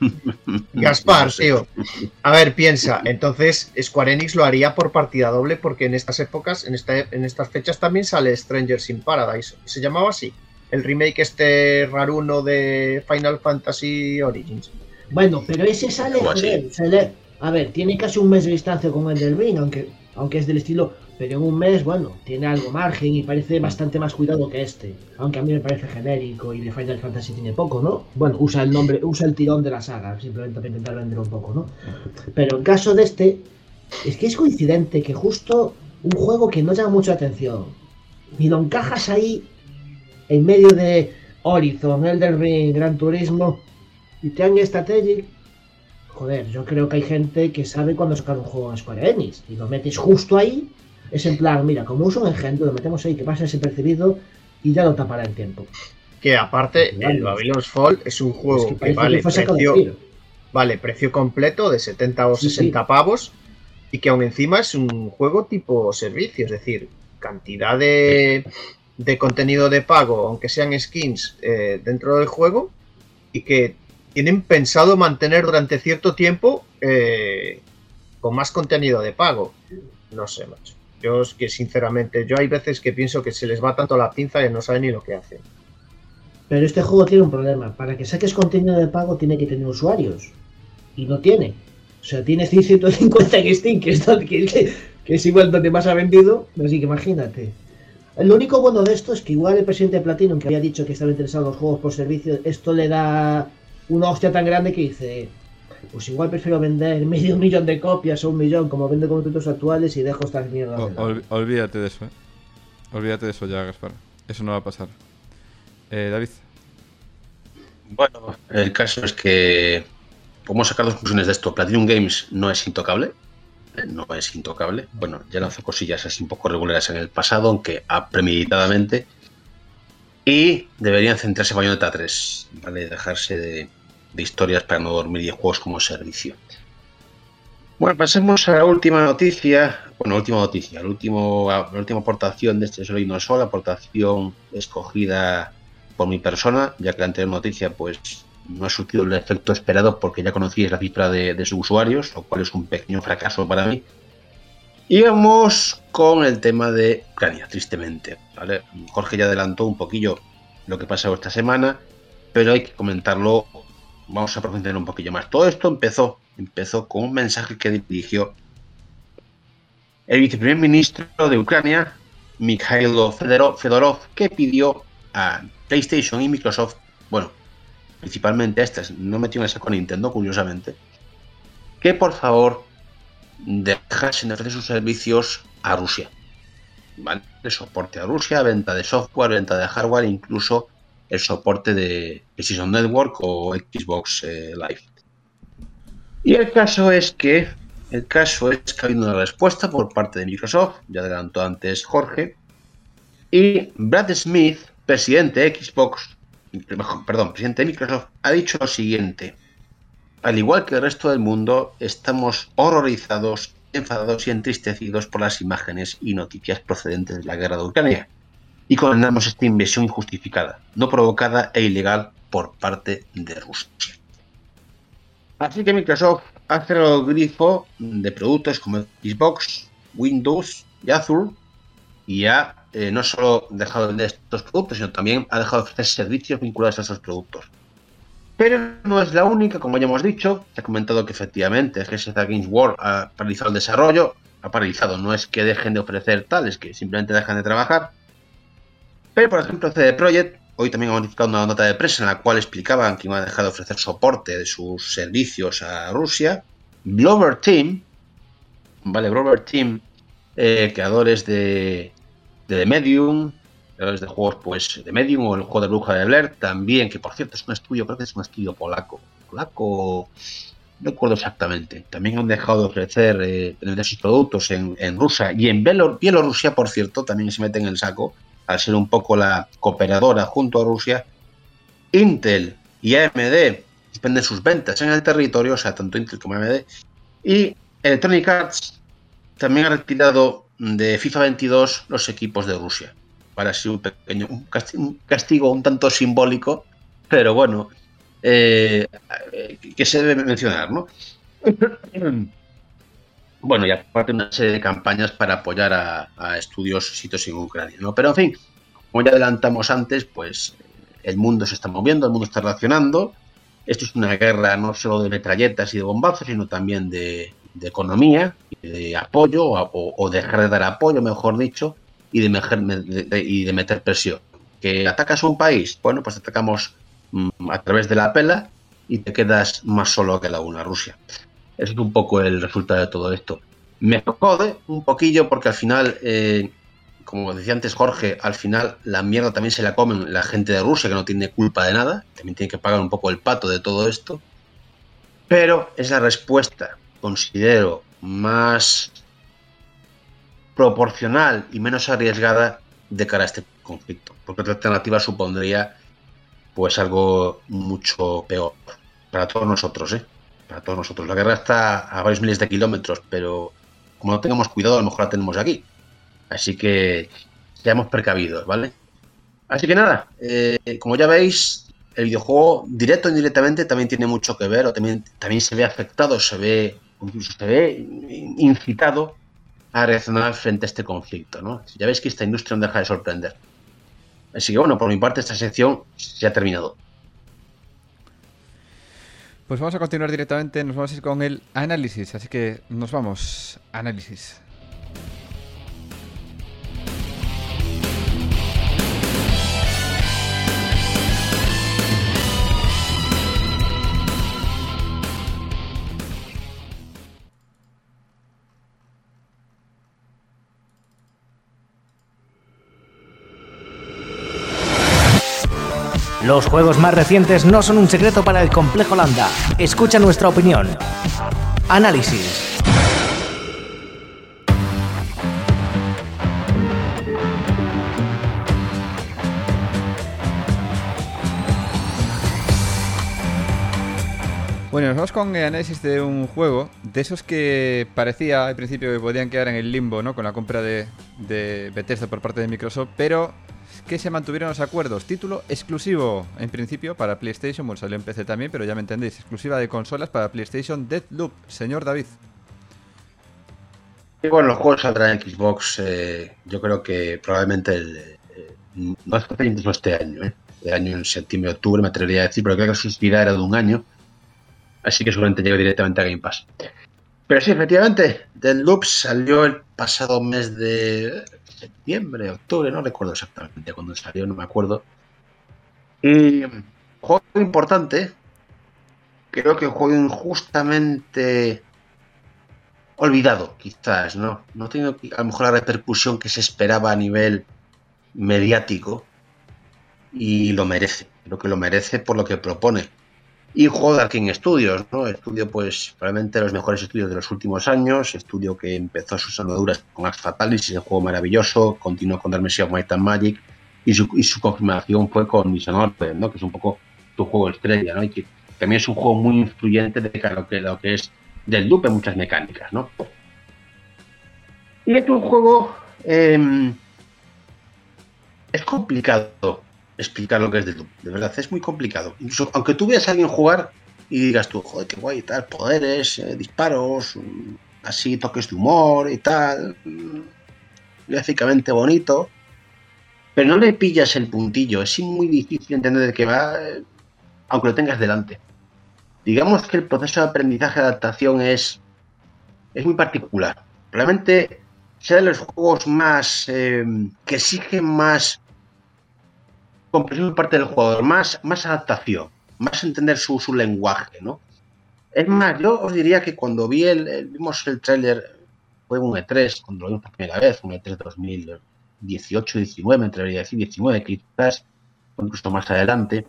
Gaspar, No sé. tío. A ver, piensa. Entonces, Square Enix lo haría por partida doble porque en estas épocas, en, esta, en estas fechas también sale Strangers in Paradise. ¿Se llamaba así? El remake este raruno de Final Fantasy Origins. Bueno, pero ese sale, Algo así. joder, sale, a ver, tiene casi un mes de distancia con el del Ring, aunque, aunque es del estilo, pero en un mes, bueno, tiene algo margen y parece bastante más cuidado que este, aunque a mí me parece genérico y de Final Fantasy tiene poco, ¿no? Bueno, usa el nombre, usa el tirón de la saga, simplemente para intentar vender un poco, ¿no? Pero en caso de este, es que es coincidente que justo un juego que no llama mucha atención y lo encajas ahí en medio de Horizon, Elden Ring, Gran Turismo y Triangle Strategic. Joder, yo creo que hay gente que sabe cuándo sacar un juego en Square Enix y lo metes justo ahí. Es en plan, mira, como uso un engendro, lo metemos ahí que pase desapercibido y ya lo tapará el tiempo. Que aparte, Claro. el Babylon's Fall es un juego Es que que, parece vale que fue sacado de precio, tiro. vale precio completo de setenta o Sí, sesenta sí. pavos y que aún encima es un juego tipo servicio, es decir, cantidad de, de contenido de pago, aunque sean skins eh, dentro del juego, y que tienen pensado mantener durante cierto tiempo eh, con más contenido de pago. No sé, macho. Yo es que sinceramente, yo hay veces que pienso que se les va tanto la pinza que no saben ni lo que hacen. Pero este juego tiene un problema. Para que saques contenido de pago tiene que tener usuarios. Y no tiene. O sea, tiene ciento cincuenta en Steam, que es, donde- que, que- que es igual donde más ha vendido. Así que imagínate. Lo único bueno de esto es que igual el presidente de Platinum, que había dicho que estaba interesado en los juegos por servicio, esto le da una hostia tan grande que dice, pues igual prefiero vender medio millón de copias o un millón, como vende con títulos actuales, y dejo estas mierdas. O- de lado. ol- olvídate de eso, ¿eh? Olvídate de eso ya, Gaspar. Eso no va a pasar. Eh, David. Bueno, el caso es que podemos sacar dos conclusiones de esto. Platinum Games no es intocable. eh, No es intocable. Bueno, ya lanzó cosillas así un poco regulares en el pasado, aunque a- premeditadamente. Y deberían centrarse en Bayonetta tres, ¿vale? Dejarse de, de historias para no dormir y de juegos como servicio. Bueno, pasemos a la última noticia. Bueno, última noticia, la, último, la última aportación de este Sol y No Sol, aportación escogida por mi persona, ya que la anterior noticia pues no ha surtido el efecto esperado porque ya conocíais la cifra de, de sus usuarios, lo cual es un pequeño fracaso para mí. Y vamos con el tema de Ucrania, tristemente, ¿vale? Jorge ya adelantó un poquillo lo que pasó esta semana, pero hay que comentarlo, vamos a profundizar un poquillo más. Todo esto empezó, empezó con un mensaje que dirigió el viceprimer ministro de Ucrania, Mikhailo Fedorov, Fedorov, que pidió a PlayStation y Microsoft, bueno, principalmente a estas, no metió en el saco a Nintendo, curiosamente, que por favor dejasen de ofrecer sus servicios a Rusia, ¿vale? De soporte a Rusia, venta de software, venta de hardware, incluso el soporte de PlayStation Network o Xbox eh, Live. Y el caso es que el caso es que ha habido una respuesta por parte de Microsoft, ya adelantó antes Jorge, y Brad Smith, presidente de Xbox, perdón, presidente de Microsoft, ha dicho lo siguiente: al igual que el resto del mundo, estamos horrorizados, enfadados y entristecidos por las imágenes y noticias procedentes de la guerra de Ucrania, y condenamos esta invasión injustificada, no provocada e ilegal por parte de Rusia. Así que Microsoft ha cerrado el grifo de productos como Xbox, Windows y Azure, y ha eh, no solo dejado de vender estos productos, sino también ha dejado de ofrecer servicios vinculados a esos productos. Pero no es la única, como ya hemos dicho. Se ha comentado que efectivamente G S C Games World ha paralizado el desarrollo. Ha paralizado, no es que dejen de ofrecer tal, es que simplemente dejan de trabajar. Pero por ejemplo C D Projekt hoy también ha modificado una nota de prensa en la cual explicaban que iban a dejar de ofrecer soporte de sus servicios a Rusia. Blover Team, vale, Blover Team, eh, creadores de, de The Medium, creadores de juegos pues de Medium o el juego de Bruja de Blair, también, que por cierto es un estudio, creo que es un estudio polaco, polaco, no recuerdo exactamente. También han dejado de ofrecer eh, vender sus productos en, en Rusia y en Bielorrusia, por cierto, también se meten en el saco, al ser un poco la cooperadora junto a Rusia. Intel y A M D suspenden sus ventas en el territorio, o sea, tanto Intel como A M D. Y Electronic Arts también ha retirado de FIFA veintidós los equipos de Rusia. Para así un pequeño un castigo, un castigo un tanto simbólico, pero bueno, eh, que se debe mencionar, ¿no? Bueno, y aparte una serie de campañas para apoyar a, a estudios sitios en Ucrania, ¿no? Pero en fin, como ya adelantamos antes, pues el mundo se está moviendo, el mundo está reaccionando. Esto es una guerra no solo de metralletas y de bombazos, sino también de, de economía, de apoyo, o, o dejar de dar apoyo, mejor dicho, y de, mejer, de, de, y de meter presión. ¿Que atacas un país? Bueno, pues atacamos mm, a través de la pela y te quedas más solo que la una, Rusia. Ese es un poco el resultado de todo esto. Me jode un poquillo porque al final, eh, como decía antes Jorge, al final la mierda también se la comen la gente de Rusia, que no tiene culpa de nada. También tiene que pagar un poco el pato de todo esto. Pero es la respuesta, considero, más proporcional y menos arriesgada de cara a este conflicto. Porque otra alternativa supondría pues algo mucho peor para todos nosotros, ¿eh? Para todos nosotros. La guerra está a varios miles de kilómetros, pero como no tengamos cuidado, a lo mejor la tenemos aquí. Así que seamos precavidos, ¿vale? Así que nada, eh, como ya veis, el videojuego, directo o indirectamente, también tiene mucho que ver, o también, también se ve afectado, se ve, incluso se ve incitado a reaccionar frente a este conflicto, ¿no? Ya veis que esta industria no deja de sorprender. Así que bueno, por mi parte, esta sección se ha terminado. Pues vamos a continuar directamente, nos vamos a ir con el análisis, así que nos vamos, análisis. Los juegos más recientes no son un secreto para el Complejo Landa. Escucha nuestra opinión. Análisis. Bueno, nos vamos con el análisis de un juego de esos que parecía al principio que podían quedar en el limbo, ¿no? Con la compra de, de Bethesda por parte de Microsoft, pero que se mantuvieron los acuerdos. Título exclusivo, en principio, para PlayStation. Bueno, salió en P C también, pero ya me entendéis. Exclusiva de consolas para PlayStation, Deathloop. Señor David. Y bueno, los juegos saldrán en Xbox. Eh, yo creo que probablemente el, eh, no es este año, ¿eh? De año en septiembre, octubre, me atrevería a decir, pero creo que su expirada era de un año. Así que seguramente llega directamente a Game Pass. Pero sí, efectivamente, Deathloop salió el pasado mes de septiembre, octubre, no recuerdo exactamente cuándo salió, no me acuerdo. Y juego importante, creo que un juego injustamente olvidado, quizás, ¿no? No ha tenido a lo mejor la repercusión que se esperaba a nivel mediático y lo merece, creo que lo merece por lo que propone. Y juego de Arkane Studios, ¿no? Estudio, pues, probablemente de los mejores estudios de los últimos años. Estudio que empezó sus andaduras con Axe Fatalis, un juego maravilloso. Continuó con Dark of Might and Magic. Y su, y su confirmación fue con Dishonored, ¿no? Que es un poco tu juego estrella, ¿no? Y que también es un juego muy influyente de lo que, lo que es Deathloop en muchas mecánicas, ¿no? Y es un juego... Eh, es complicado explicar lo que es Deathloop, de verdad, es muy complicado. Incluso aunque tú veas a alguien jugar y digas tú, joder, qué guay y tal, poderes, eh, disparos, um, así toques de humor y tal, um, gráficamente bonito, pero no le pillas el puntillo, es muy difícil entender de qué va, eh, aunque lo tengas delante. Digamos que el proceso de aprendizaje de adaptación es, es muy particular. Realmente sea de los juegos más eh, que exigen más comprensión por parte del jugador, más, más adaptación, más entender su, su lenguaje, ¿no? Es más, yo os diría que cuando vi el, el vimos el tráiler, fue un E tres, cuando lo vimos por primera vez, un E tres dos mil dieciocho diecinueve, me atrevería a decir diecinueve, quizás, o incluso más adelante.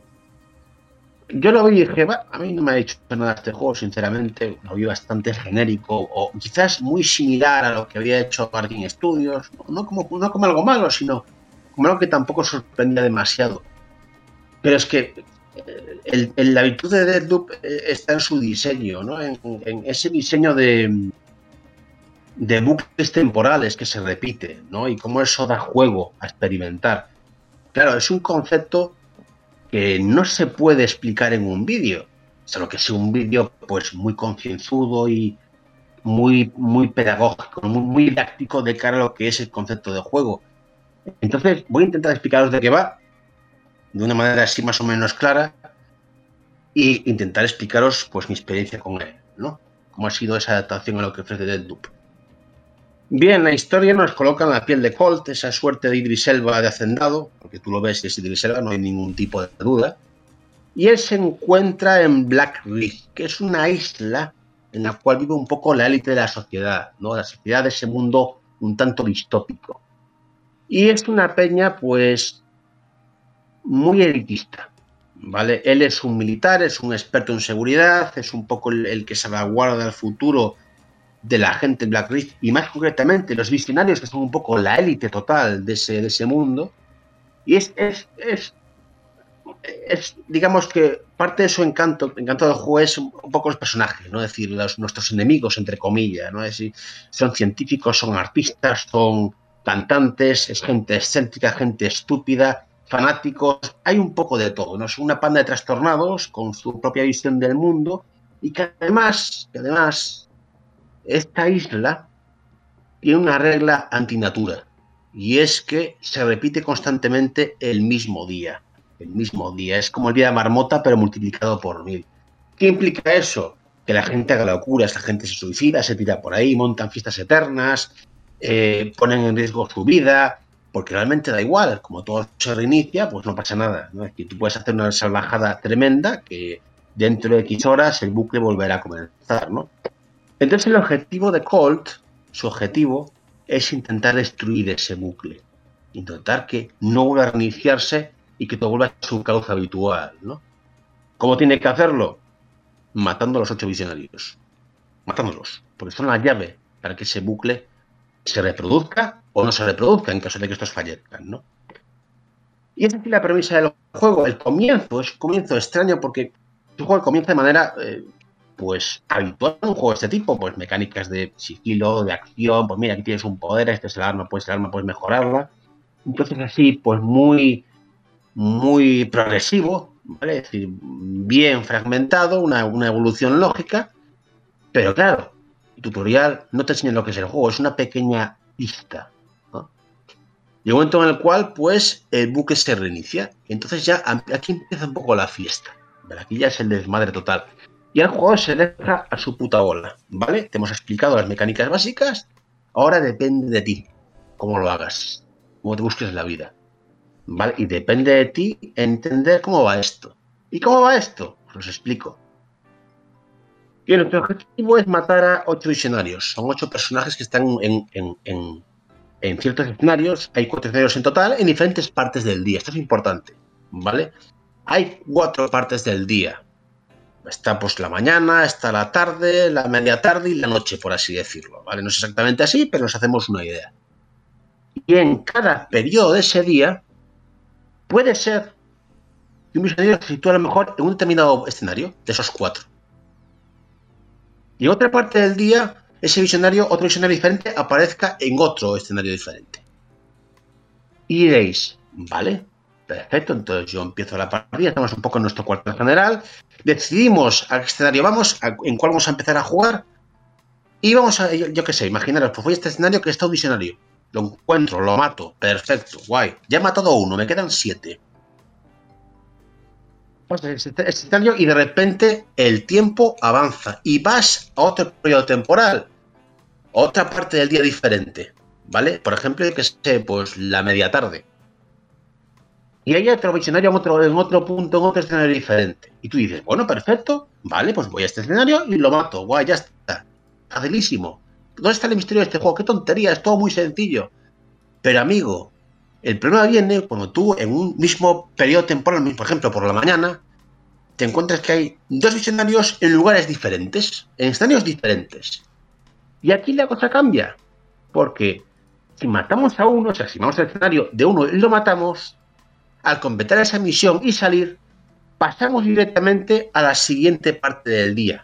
Yo lo vi y dije, va, a mí no me ha dicho nada este juego, sinceramente, lo vi bastante genérico, o quizás muy similar a lo que había hecho Arkane Studios, no como, no como algo malo, sino como algo que tampoco sorprendía demasiado. Pero es que el, el, la virtud de Deathloop está en su diseño, ¿no? En, en ese diseño de, de bucles temporales que se repite, ¿no? Y cómo eso da juego a experimentar. Claro, es un concepto que no se puede explicar en un vídeo, solo que sea un vídeo pues muy concienzudo y muy, muy pedagógico, muy, muy didáctico de cara a lo que es el concepto de juego. Entonces voy a intentar explicaros de qué va, de una manera así más o menos clara, e intentar explicaros pues mi experiencia con él, ¿no? Cómo ha sido esa adaptación a lo que ofrece Deathloop. Bien, la historia nos coloca en la piel de Colt, esa suerte de Idris Elba de hacendado, porque tú lo ves y es Idris Elba, no hay ningún tipo de duda. Y él se encuentra en Black Reef, que es una isla en la cual vive un poco la élite de la sociedad, ¿no? La sociedad de ese mundo un tanto distópico. Y es una peña, pues, muy elitista, ¿vale? Él es un militar, es un experto en seguridad, es un poco el, el que salvaguarda el futuro de la gente en Black Reef, y más concretamente los visionarios, que son un poco la élite total de ese, de ese mundo. Y es, es, es, es, digamos que parte de su encanto, encanto del juego es un, un poco los personajes, ¿no? Es decir, los, nuestros enemigos, entre comillas, ¿no? Es decir, son científicos, son artistas, son cantantes, es gente excéntrica, gente estúpida, fanáticos, hay un poco de todo, ¿no? Es una panda de trastornados con su propia visión del mundo, y que además, que además esta isla tiene una regla antinatura, y es que se repite constantemente el mismo día. El mismo día. Es como el día de marmota, pero multiplicado por mil. ¿Qué implica eso? Que la gente haga locuras, la gente se suicida, se tira por ahí, montan fiestas eternas, eh, ponen en riesgo su vida, porque realmente da igual. Como todo se reinicia, pues no pasa nada, ¿no? Es que tú puedes hacer una salvajada tremenda que dentro de X horas el bucle volverá a comenzar, ¿no? Entonces el objetivo de Colt, su objetivo, es intentar destruir ese bucle. Intentar que no vuelva a reiniciarse y que todo vuelva a su cauce habitual, ¿no? ¿Cómo tiene que hacerlo? Matando a los ocho visionarios. Matándolos. Porque son la llave para que ese bucle se reproduzca o no se reproduzca en caso de que estos fallezcan, ¿no? Y esa es la premisa del juego. El comienzo es un comienzo extraño porque el juego comienza de manera... Eh, pues habitual en un juego de este tipo, pues mecánicas de sigilo, de acción, pues mira, aquí tienes un poder, este es el arma, pues el arma puedes mejorarla. Entonces así, pues muy, muy progresivo, ¿vale? Es decir, bien fragmentado, una, una evolución lógica, pero claro, el tutorial no te enseña lo que es el juego, es una pequeña pista, ¿no? Y un momento en el cual, pues, el buque se reinicia, y entonces ya aquí empieza un poco la fiesta, ¿vale? Aquí ya es el desmadre total. Y el juego se deja a su puta bola, ¿vale? Te hemos explicado las mecánicas básicas, ahora depende de ti cómo lo hagas, cómo te busques la vida, ¿vale? Y depende de ti entender cómo va esto. ¿Y cómo va esto? Os lo explico. Y nuestro objetivo es matar a ocho visionarios. Son ocho personajes que están en, en, en, en ciertos escenarios. Hay cuatro escenarios en total en diferentes partes del día. Esto es importante, ¿vale? Hay cuatro partes del día. Está pues la mañana, está la tarde, la media tarde y la noche, por así decirlo, ¿vale? No es exactamente así, pero nos hacemos una idea. Y en cada periodo de ese día puede ser que un visionario se sitúe a lo mejor en un determinado escenario de esos cuatro. Y en otra parte del día, ese visionario, otro visionario diferente, aparezca en otro escenario diferente. Y diréis, ¿vale? Perfecto, entonces yo empiezo la partida, estamos un poco en nuestro cuartel general, decidimos a qué escenario vamos, a, en cuál vamos a empezar a jugar, y vamos a, yo, yo qué sé, imaginaros, pues voy a este escenario que está un visionario, lo encuentro, lo mato, perfecto, guay, ya he matado a uno, me quedan siete. Pues este, este escenario y de repente el tiempo avanza y vas a otro periodo temporal, otra parte del día diferente, ¿vale? Por ejemplo, que sé, pues la media tarde. y hay otro visionario en otro, en otro punto, en otro escenario diferente. Y tú dices, bueno, perfecto, vale, pues voy a este escenario y lo mato. Guay, ya está. Facilísimo. ¿Dónde está el misterio de este juego? Qué tontería, es todo muy sencillo. Pero amigo, el problema viene cuando tú en un mismo periodo temporal, por ejemplo, por la mañana, te encuentras que hay dos visionarios en lugares diferentes, en escenarios diferentes. Y aquí la cosa cambia, porque si matamos a uno, o sea, si vamos al escenario de uno y lo matamos, al completar esa misión y salir, pasamos directamente a la siguiente parte del día.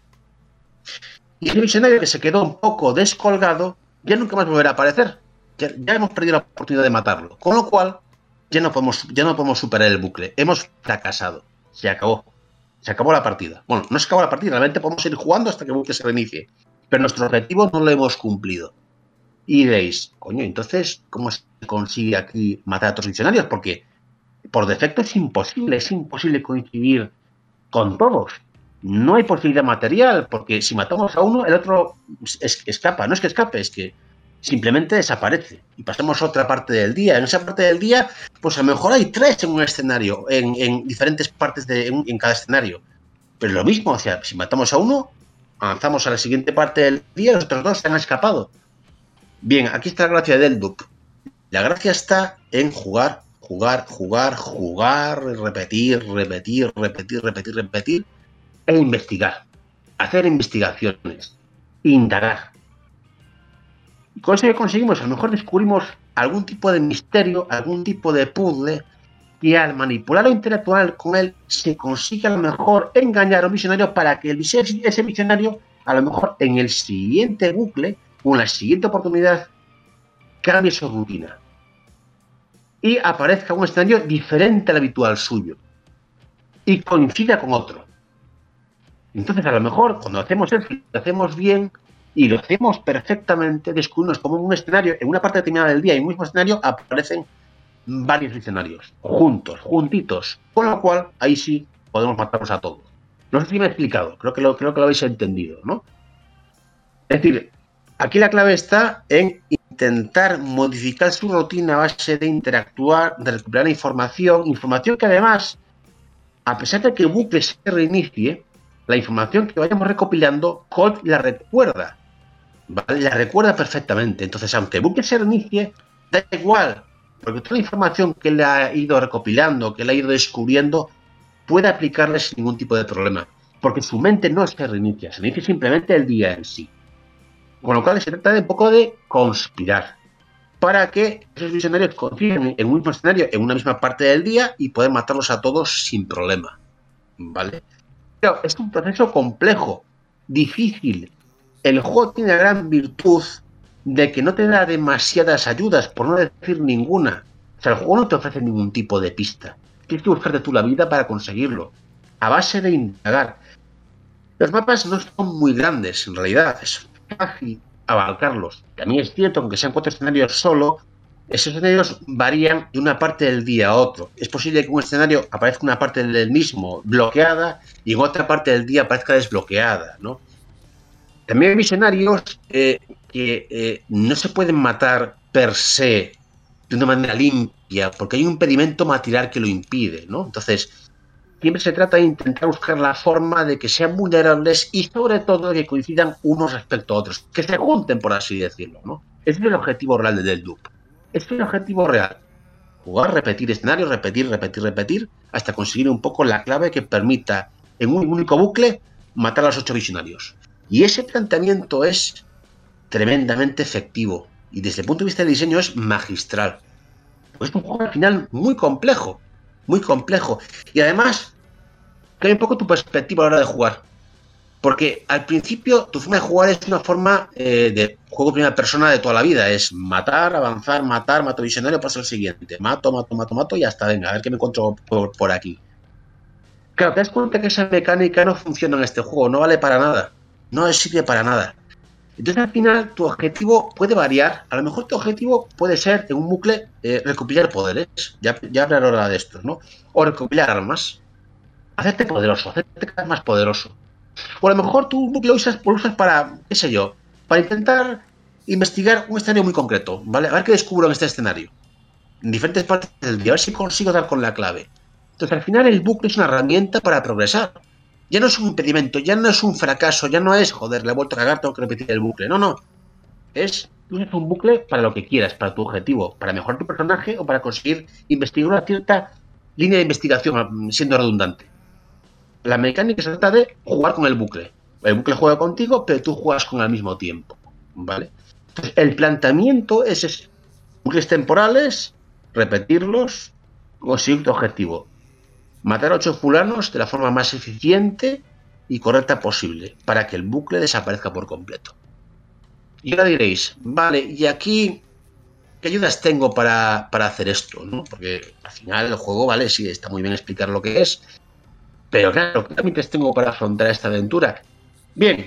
Y ese visionario que se quedó un poco descolgado, ya nunca más volverá a aparecer. Ya, ya hemos perdido la oportunidad de matarlo. Con lo cual, ya no podemos, ya no podemos superar el bucle. Hemos fracasado. Se acabó. Se acabó la partida. Bueno, no se acabó la partida, realmente podemos seguir jugando hasta que el bucle se reinicie. Pero nuestro objetivo no lo hemos cumplido. Y diréis, coño, entonces, ¿cómo se consigue aquí matar a otros visionarios? Porque por defecto es imposible, es imposible coincidir con todos. No hay posibilidad material, porque si matamos a uno, el otro es, escapa. No es que escape, es que simplemente desaparece. Y pasamos a otra parte del día. En esa parte del día, pues a lo mejor hay tres en un escenario, en, en diferentes partes de en, en cada escenario. Pero lo mismo, o sea, si matamos a uno, avanzamos a la siguiente parte del día, los otros dos se han escapado. Bien, aquí está la gracia del Loop. La gracia está en jugar, jugar, jugar, jugar, repetir, repetir, repetir, repetir, repetir, e investigar. Hacer investigaciones. Indagar. Y con eso que conseguimos, a lo mejor descubrimos algún tipo de misterio, algún tipo de puzzle, y al manipular o interactuar con él, se consigue a lo mejor engañar a un visionario para que el, ese visionario, a lo mejor en el siguiente bucle, o en la siguiente oportunidad, cambie su rutina. Y aparezca un escenario diferente al habitual suyo. Y coincida con otro. Entonces, a lo mejor, cuando hacemos eso, lo hacemos bien y lo hacemos perfectamente, descubrimos como en un escenario, en una parte determinada del día, en un mismo escenario, aparecen varios escenarios, juntos, juntitos. Con lo cual, ahí sí podemos matarlos a todos. No sé si me he explicado, creo que lo, creo que lo habéis entendido, ¿no? Es decir, aquí la clave está en intentar modificar su rutina a base de interactuar, de recuperar información, información que además, a pesar de que el bucle se reinicie, la información que vayamos recopilando, Colt la recuerda, ¿vale? La recuerda perfectamente. Entonces, aunque el bucle se reinicie, da igual, porque toda la información que le ha ido recopilando, que le ha ido descubriendo, puede aplicarle sin ningún tipo de problema, porque su mente no se reinicia, se reinicia simplemente el día en sí. Con lo cual se trata de un poco de conspirar para que esos visionarios coincidan en un mismo escenario, en una misma parte del día y poder matarlos a todos sin problema, ¿vale? Pero es un proceso complejo, difícil. El juego tiene la gran virtud de que no te da demasiadas ayudas, por no decir ninguna. O sea, el juego no te ofrece ningún tipo de pista. Tienes que buscarte tú la vida para conseguirlo, a base de indagar. Los mapas no son muy grandes, en realidad, es fácil abarcarlos. También es cierto, aunque sean cuatro escenarios solo, esos escenarios varían de una parte del día a otro. Es posible que en un escenario aparezca una parte del mismo bloqueada y en otra parte del día aparezca desbloqueada, ¿no? También hay visionarios eh, que eh, no se pueden matar per se de una manera limpia, porque hay un impedimento material que lo impide, ¿no? Entonces, siempre se trata de intentar buscar la forma de que sean vulnerables y sobre todo de que coincidan unos respecto a otros, que se junten, por así decirlo, ¿no? Ese es el objetivo real de Deathloop. Ese es el objetivo real. Jugar, repetir escenarios, repetir, repetir, repetir, hasta conseguir un poco la clave que permita, en un único bucle, matar a los ocho visionarios. Y ese planteamiento es tremendamente efectivo y desde el punto de vista del diseño es magistral. Pues es un juego al final muy complejo, muy complejo. Y además, cambia un poco tu perspectiva a la hora de jugar. Porque al principio tu forma de jugar es una forma eh, de juego primera persona de toda la vida. Es matar, avanzar, matar, mato visionario, paso al siguiente. Mato, mato, mato, mato y hasta venga, a ver qué me encuentro por, por aquí. Claro, te das cuenta que esa mecánica no funciona en este juego, no vale para nada. No sirve para nada. Entonces al final tu objetivo puede variar. A lo mejor tu objetivo puede ser en un bucle eh, recopilar poderes. Ya, ya hablaré ahora de estos, ¿no? O recopilar armas. Hacerte poderoso, hacerte cada vez más poderoso. O a lo mejor tu bucle lo usas, lo usas para, qué sé yo, para intentar investigar un escenario muy concreto, ¿vale? A ver qué descubro en este escenario. en diferentes partes del día, a ver si consigo dar con la clave. Entonces, al final, el bucle es una herramienta para progresar. Ya no es un impedimento, ya no es un fracaso, ya no es, joder, le he vuelto a cagar, tengo que repetir el bucle. No, no. Es, es un bucle para lo que quieras, para tu objetivo, para mejorar tu personaje o para conseguir investigar una cierta línea de investigación, siendo redundante. La mecánica se trata de jugar con el bucle. El bucle juega contigo, pero tú juegas con él al mismo tiempo, ¿vale? Entonces, el planteamiento es ese. Bucles temporales, repetirlos, conseguir tu objetivo. Matar a ocho fulanos de la forma más eficiente y correcta posible, para que el bucle desaparezca por completo. Y ahora diréis, vale, ¿y aquí qué ayudas tengo para, para hacer esto? ¿No? Porque al final el juego, vale, sí, está muy bien explicar lo que es, pero claro, ¿qué límites tengo para afrontar esta aventura? Bien,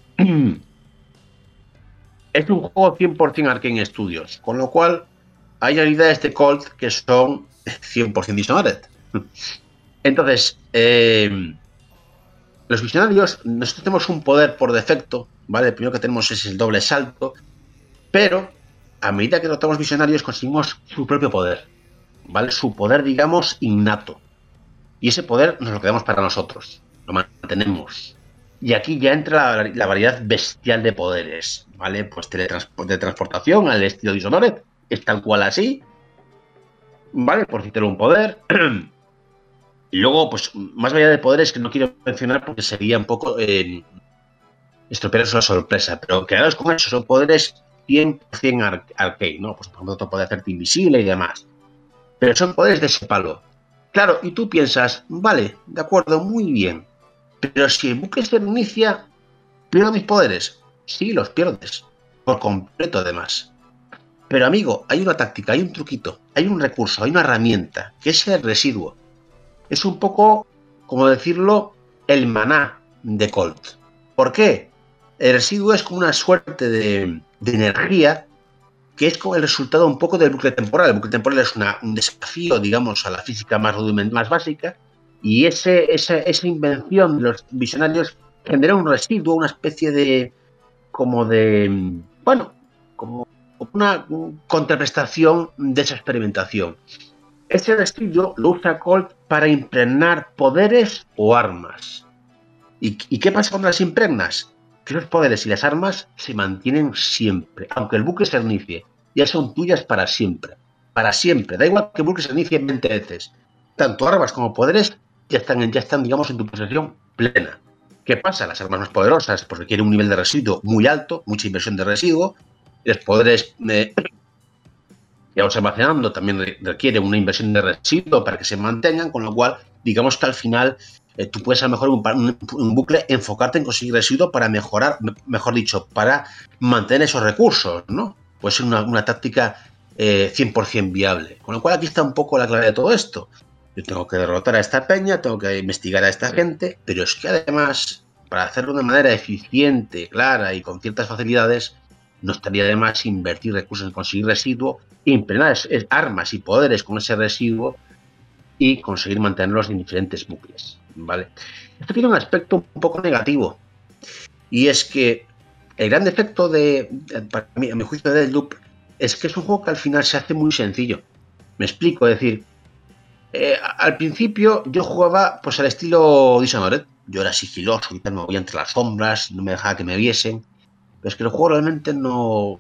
es un juego cien por ciento Arkane Studios, con lo cual hay unidades de Colt que son cien por ciento Dishonored. Entonces, eh, los visionarios, nosotros tenemos un poder por defecto, ¿vale? El primero que tenemos es el doble salto, pero a medida que dotamos visionarios conseguimos su propio poder, ¿vale? Su poder, digamos, innato. Y ese poder nos lo quedamos para nosotros, lo mantenemos. Y aquí ya entra la, la variedad bestial de poderes, ¿vale? Pues teletransp- de transportación al estilo Dishonored, es tal cual así, ¿vale? Por citar un poder. Y luego, pues, más variedad de poderes que no quiero mencionar porque sería un poco eh, estropearos la sorpresa, pero quedaros con eso, son poderes cien por ciento ar- arcade, ¿no? Pues, por ejemplo, otro puede hacerte invisible y demás. Pero son poderes de ese palo. Claro, y tú piensas, vale, de acuerdo, muy bien, pero si el bucle se reinicia, ¿pierdo mis poderes? Sí, los pierdes, por completo además. Pero amigo, hay una táctica, hay un truquito, hay un recurso, hay una herramienta, que es el residuo. Es un poco, como decirlo, el maná de Colt. ¿Por qué? El residuo es como una suerte de, de energía que es como el resultado un poco del bucle temporal. El bucle temporal es una, un desafío, digamos, a la física más rudimental, más básica, y ese, esa, esa invención de los visionarios genera un residuo, una especie de, como de, bueno, como una contraprestación de esa experimentación. Ese residuo lo usa Colt para impregnar poderes o armas. ¿Y, ¿Y qué pasa cuando las impregnas? Que los poderes y las armas se mantienen siempre, aunque el bucle se reinicie, ya son tuyas para siempre. Para siempre, da igual que el bucle se reinicie veinte veces. Tanto armas como poderes ya están, ya están, digamos, en tu posesión plena. ¿Qué pasa? Las armas más poderosas pues requieren un nivel de residuo muy alto, mucha inversión de residuo. Los poderes eh, que vamos almacenando también requiere una inversión de residuo para que se mantengan, con lo cual, digamos que al final eh, tú puedes a lo mejor un, un, un bucle enfocarte en conseguir residuo para mejorar, mejor dicho, para mantener esos recursos, ¿no? Puede ser una, una táctica eh, cien por ciento viable. Con lo cual aquí está un poco la clave de todo esto. Yo tengo que derrotar a esta peña, tengo que investigar a esta gente, pero es que además, para hacerlo de manera eficiente, clara y con ciertas facilidades, no estaría de más invertir recursos en conseguir residuo, impregnar armas y poderes con ese residuo y conseguir mantenerlos en diferentes bucles, ¿vale? Esto tiene un aspecto un poco negativo, y es que el gran defecto de, para mí, a mi juicio, de Deathloop es que es un juego que al final se hace muy sencillo. Me explico, es decir, eh, al principio yo jugaba pues al estilo Dishonored, yo era sigiloso y tal, me movía entre las sombras, no me dejaba que me viesen. Pero es que el juego realmente no,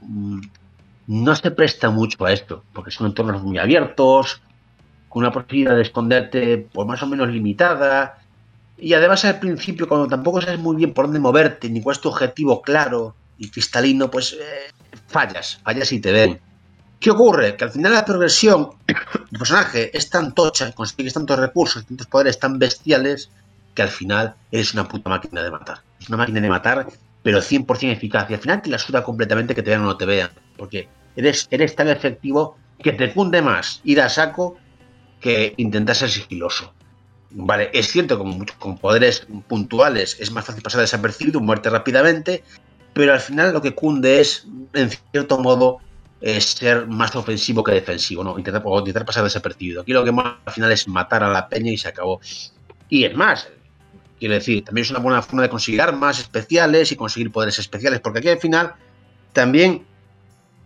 no se presta mucho a esto, porque son entornos muy abiertos, con una posibilidad de esconderte pues más o menos limitada, y además al principio, cuando tampoco sabes muy bien por dónde moverte, ni cuál es tu objetivo claro y cristalino, pues eh, fallas, fallas y te ven. ¿Qué ocurre? Que al final la progresión del personaje es tan tocha, consigues tantos recursos, tantos poderes tan bestiales, que al final eres una puta máquina de matar. Es una máquina de matar, pero cien por ciento eficaz. Y al final te la suda completamente que te vean o no te vean. Porque eres, eres tan efectivo que te cunde más ir a saco que intentar ser sigiloso. Vale, es cierto, con, con poderes puntuales es más fácil pasar desapercibido, muerte rápidamente, pero al final lo que cunde es, en cierto modo, es ser más ofensivo que defensivo, ¿no? Intentar, o intentar pasar desapercibido. Aquí lo que más al final es matar a la peña y se acabó. Y es más, quiero decir, también es una buena forma de conseguir armas especiales y conseguir poderes especiales, porque aquí al final también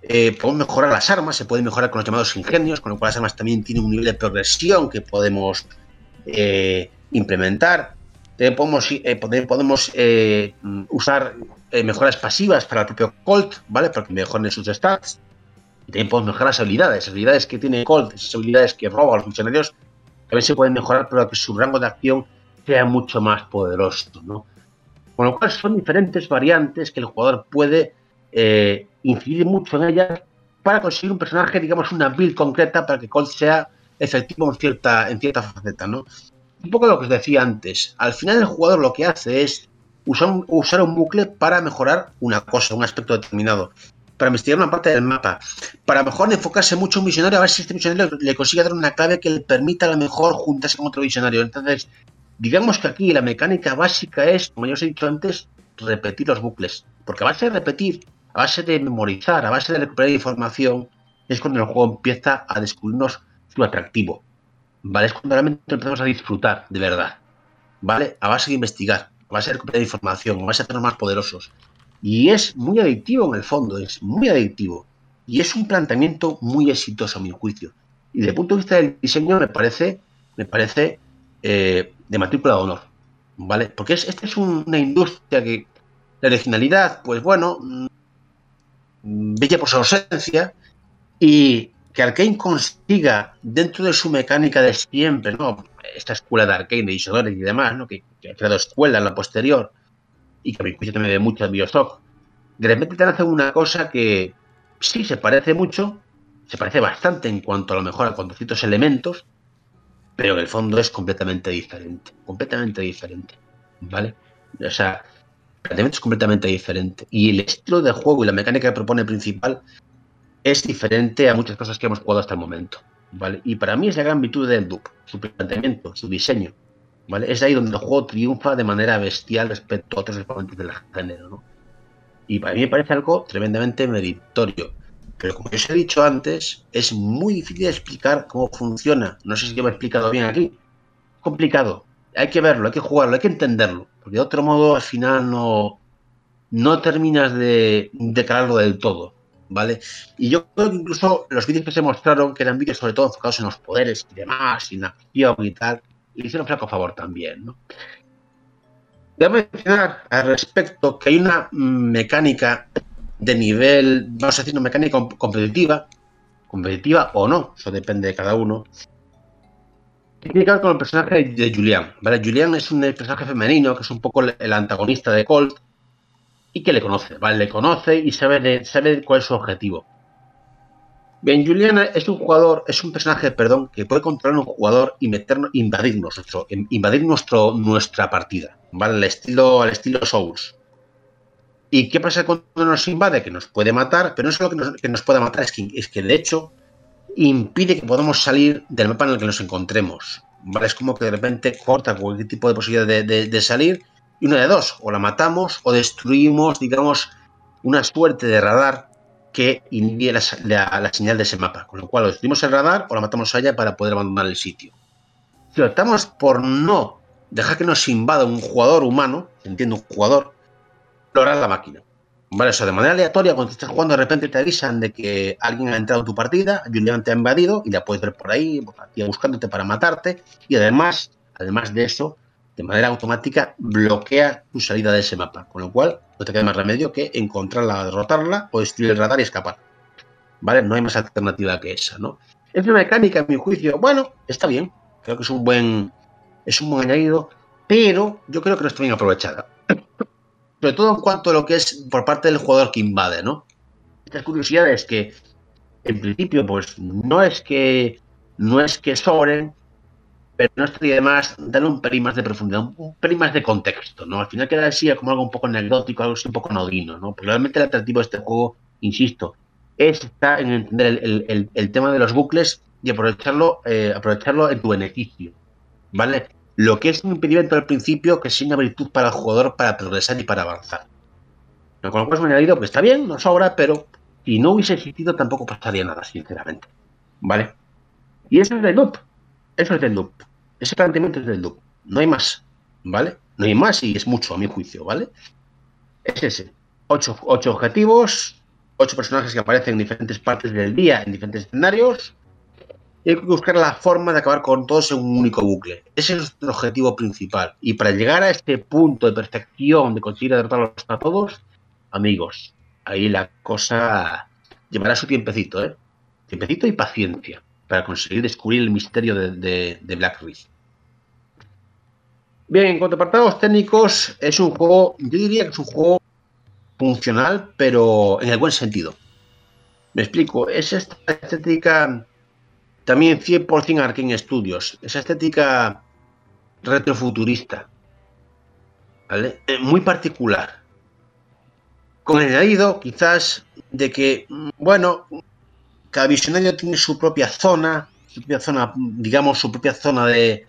Eh, podemos mejorar las armas, se pueden mejorar con los llamados ingenios, con lo cual las armas también tienen un nivel de progresión que podemos eh, implementar. También podemos, eh, podemos eh, usar eh, mejoras pasivas para el propio Colt, ¿vale? Para que mejoren sus stats. Y también podemos mejorar las habilidades. Las habilidades que tiene Colt, esas habilidades que roba a los funcionarios, también se pueden mejorar para que su rango de acción sea mucho más poderoso, ¿no? Con lo cual son diferentes variantes que el jugador puede eh, incidir mucho en ellas para conseguir un personaje, digamos, una build concreta para que Colt sea efectivo en cierta, en cierta faceta, ¿no? Un poco lo que os decía antes. Al final el jugador lo que hace es usar un, usar un bucle para mejorar una cosa, un aspecto determinado, para investigar una parte del mapa, para mejor enfocarse mucho en un visionario, a ver si este visionario le consigue dar una clave que le permita a lo mejor juntarse con otro visionario. Entonces, digamos que aquí la mecánica básica es, como ya os he dicho antes, repetir los bucles. Porque a base de repetir, a base de memorizar, a base de recuperar información, es cuando el juego empieza a descubrirnos su atractivo. ¿Vale? Es cuando realmente empezamos a disfrutar, de verdad. ¿Vale? A base de investigar, a base de recuperar información, a base de hacernos más poderosos. Y es muy adictivo en el fondo, es muy adictivo. Y es un planteamiento muy exitoso a mi juicio. Y desde el punto de vista del diseño me parece, me parece eh, de matrícula de honor. ¿Vale? Porque es, esta es un, una industria que la originalidad, pues bueno, mmm, brilla por su ausencia, y que Arkane consiga, dentro de su mecánica de siempre, ¿no? Esta escuela de Arkane, de Isidore y demás, ¿no? Que, que ha creado escuela en la posterior, y que a mi juicio también ve mucho a Bioshock, de repente te hacen una cosa que sí se parece mucho, se parece bastante en cuanto a lo mejor a cuanto a ciertos elementos, pero en el fondo es completamente diferente, completamente diferente, ¿vale? O sea, el planteamiento es completamente diferente, y el estilo de juego y la mecánica que propone principal es diferente a muchas cosas que hemos jugado hasta el momento, ¿vale? Y para mí es la gran virtud del Loop, su planteamiento, su diseño, ¿vale? Es ahí donde el juego triunfa de manera bestial respecto a otros exponentes del género, ¿no? Y para mí me parece algo tremendamente meritorio. Pero como os he dicho antes, es muy difícil de explicar cómo funciona. No sé si yo me he explicado bien aquí. Es complicado. Hay que verlo, hay que jugarlo, hay que entenderlo. Porque de otro modo al final no, no terminas de, de calarlo del todo, ¿vale? Y yo creo que incluso los vídeos que se mostraron, que eran vídeos sobre todo enfocados en los poderes y demás, y en acción y tal, le hicieron flaco favor también, ¿no? Debo mencionar al respecto que hay una mecánica de nivel, vamos a decir, una mecánica competitiva, competitiva o no, eso depende de cada uno. Tiene que ver con el personaje de Julian, ¿vale? Julian es un personaje femenino que es un poco el antagonista de Colt y que le conoce, ¿vale? Le conoce y sabe, de, sabe cuál es su objetivo. Bien, Julian es un jugador, es un personaje, perdón, que puede controlar a un jugador y meternos, invadirnos, nuestro, invadir nuestro, nuestra partida, ¿vale? Al estilo, al estilo Souls. ¿Y qué pasa cuando nos invade? Que nos puede matar, pero no solo que nos, que nos pueda matar, es que, es que de hecho impide que podamos salir del mapa en el que nos encontremos, ¿vale? Es como que de repente corta cualquier tipo de posibilidad de, de, de salir, y una de dos, o la matamos o destruimos, digamos, una suerte de radar que inhibe la, la, la señal de ese mapa, con lo cual o destruimos el radar o la matamos a ella para poder abandonar el sitio. Si optamos por no dejar que nos invada un jugador humano, entiendo, un jugador, explorar la máquina, ¿vale? O sea, de manera aleatoria, cuando estás jugando, de repente te avisan de que alguien ha entrado en tu partida, Julian te ha invadido y la puedes ver por ahí, buscándote para matarte, y además, además de eso, de manera automática bloquea tu salida de ese mapa, con lo cual no te queda más remedio que encontrarla, derrotarla o destruir el radar y escapar, ¿vale? No hay más alternativa que esa, ¿no? Es una mecánica, en mi juicio, bueno, está bien, creo que es un buen es un buen añadido, pero yo creo que no está bien aprovechada. Sobre todo en cuanto a lo que es por parte del jugador que invade, ¿no? Estas curiosidades que, en principio, pues no es que no es que sobren, pero no estaría de más darle un pelín más de profundidad, un pelín más de contexto, ¿no? Al final queda así como algo un poco anecdótico, algo así un poco anodino, ¿no? Porque realmente el atractivo de este juego, insisto, está en entender el, el, el, el tema de los bucles y aprovecharlo, eh, aprovecharlo en tu beneficio, ¿vale? Lo que es un impedimento al principio, que es una virtud para el jugador para progresar y para avanzar. ¿No? Con lo cual es un añadido que está bien, no sobra, pero si no hubiese existido tampoco pasaría nada, sinceramente, ¿vale? Y eso es del loop, eso es del loop, ese planteamiento es del loop, no hay más, ¿vale? No hay más y es mucho a mi juicio, ¿vale? Es ese, ocho, ocho objetivos, ocho personajes que aparecen en diferentes partes del día, en diferentes escenarios, y hay que buscar la forma de acabar con todos en un único bucle. Ese es nuestro objetivo principal. Y para llegar a este punto de perfección, de conseguir derrotarlos a todos, amigos, ahí la cosa llevará su tiempecito, ¿eh? Tiempecito y paciencia para conseguir descubrir el misterio de, de, de Black Ridge. Bien, en cuanto a apartados técnicos, es un juego, yo diría que es un juego funcional, pero en el buen sentido. Me explico, es esta estética también cien por ciento Arkane Studios, esa estética retrofuturista, ¿vale? Muy particular, con el añadido quizás de que, bueno, cada visionario tiene su propia zona, su propia zona, digamos, su propia zona de,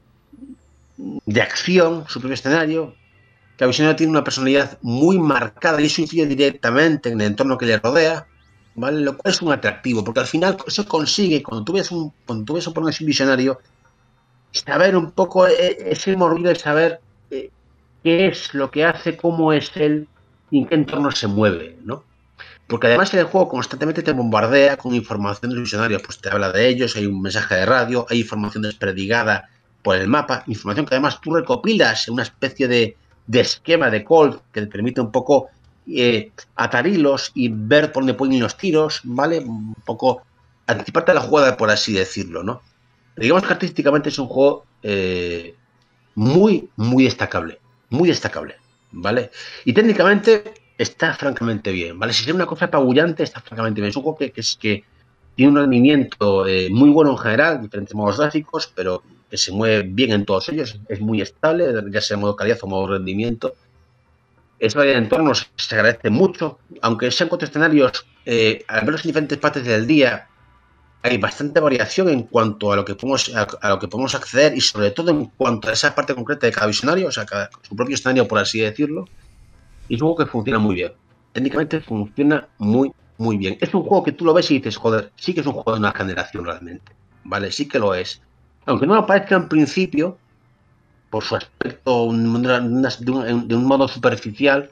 de acción, su propio escenario. Cada visionario tiene una personalidad muy marcada y eso influye directamente en el entorno que le rodea, ¿vale? Lo cual es un atractivo, porque al final eso consigue, cuando tú ves un, cuando tú ves un visionario, saber un poco ese mordido de saber eh, qué es lo que hace, cómo es él y en qué entorno se mueve, ¿no? Porque además el juego constantemente te bombardea con información de los visionarios, pues te habla de ellos, hay un mensaje de radio, hay información desperdigada por el mapa, información que además tú recopilas en una especie de, de esquema de Colt que te permite un poco eh, atar hilos y ver por dónde pueden ir los tiros, ¿vale? Un poco anticiparte a la jugada, por así decirlo, ¿no? Digamos que artísticamente es un juego eh, muy, muy destacable, muy destacable, ¿vale? Y técnicamente está francamente bien, ¿vale? Si es una cosa apabullante, está francamente bien. Es un juego que, que, es, que tiene un rendimiento eh, muy bueno en general, diferentes modos gráficos, pero que se mueve bien en todos ellos, es muy estable, ya sea en modo calidad o modo rendimiento. Esa variedad de entornos se agradece mucho, aunque sean cuatro escenarios, eh, al menos en diferentes partes del día, hay bastante variación en cuanto a lo que podemos a, a lo que podemos acceder y sobre todo en cuanto a esa parte concreta de cada visionario, o sea, cada, su propio escenario, por así decirlo. Y es un juego que funciona muy bien. Técnicamente funciona muy, muy bien. Es un juego que tú lo ves y dices, joder, sí que es un juego de una generación realmente, ¿vale? Sí que lo es. Aunque no lo parezca en principio, por su aspecto de, una, de, un, de un modo superficial,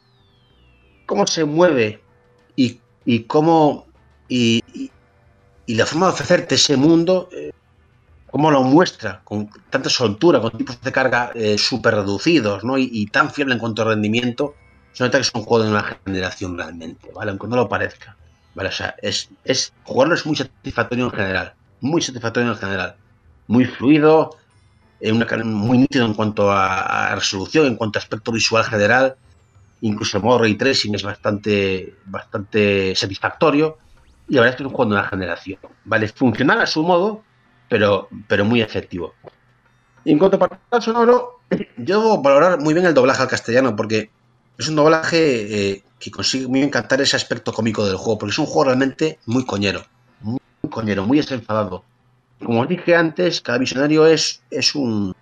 cómo se mueve y, y cómo... Y, y, y la forma de ofrecerte ese mundo, eh, cómo lo muestra, con tanta soltura, con tipos de carga eh, súper reducidos, ¿no? Y, y tan fiable en cuanto a rendimiento, se nota que es un juego de una generación realmente, ¿vale? Aunque no lo parezca, ¿vale? O sea, es, es jugarlo es muy satisfactorio en general, muy satisfactorio en general, muy fluido, eh, una, muy nítido en cuanto a, a resolución, en cuanto a aspecto visual general, incluso el modo ray tracing es bastante, bastante satisfactorio. Y la verdad es que es un juego de una generación, ¿vale? Funcional a su modo, pero, pero muy efectivo. Y en cuanto a apartado sonoro, yo debo valorar muy bien el doblaje al castellano, porque es un doblaje eh, que consigue muy bien captar ese aspecto cómico del juego, porque es un juego realmente muy coñero, muy coñero, muy desenfadado. Como os dije antes, cada visionario es, es un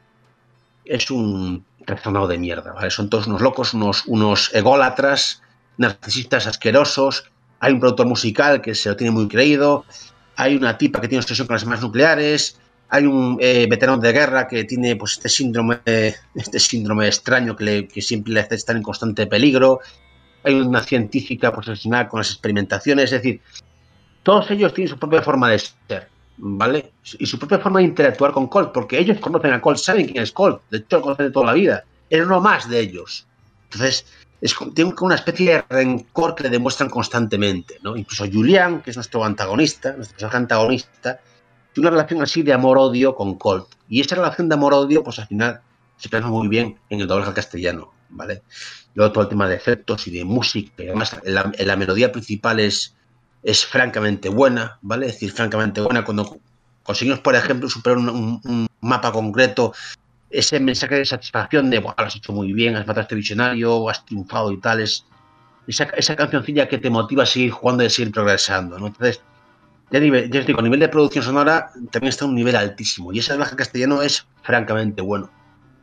es un trastornado de mierda, ¿vale? Son todos unos locos, unos, unos ególatras, narcisistas asquerosos. Hay un productor musical que se lo tiene muy creído, hay una tipa que tiene obsesión con las armas nucleares, hay un eh, veterano de guerra que tiene pues este síndrome eh, este síndrome extraño que, le, que siempre le hace estar en constante peligro, hay una científica pues obsesionada con las experimentaciones, es decir, todos ellos tienen su propia forma de ser, ¿vale? Y su propia forma de interactuar con Colt, porque ellos conocen a Colt, saben quién es Colt, de hecho lo conocen de toda la vida, es uno más de ellos. Entonces, es, tiene una especie de rencor que le demuestran constantemente, ¿no? Incluso Julian, que es nuestro antagonista, nuestro personaje antagonista, tiene una relación así de amor-odio con Colt. Y esa relación de amor-odio, pues al final se plasma muy bien en el doblaje al castellano, ¿vale? Luego todo el tema de efectos y de música, y además la, la melodía principal es, es francamente buena, ¿vale? Es decir, francamente buena. Cuando conseguimos, por ejemplo, superar un, un, un mapa concreto, ese mensaje de satisfacción de, bueno, lo has hecho muy bien, has matado a este visionario, has triunfado y tal, es esa, esa cancioncilla que te motiva a seguir jugando y a seguir progresando, ¿no? Entonces, ya, nivel, ya os digo, a nivel de producción sonora también está a un nivel altísimo y ese doblaje castellano es francamente bueno.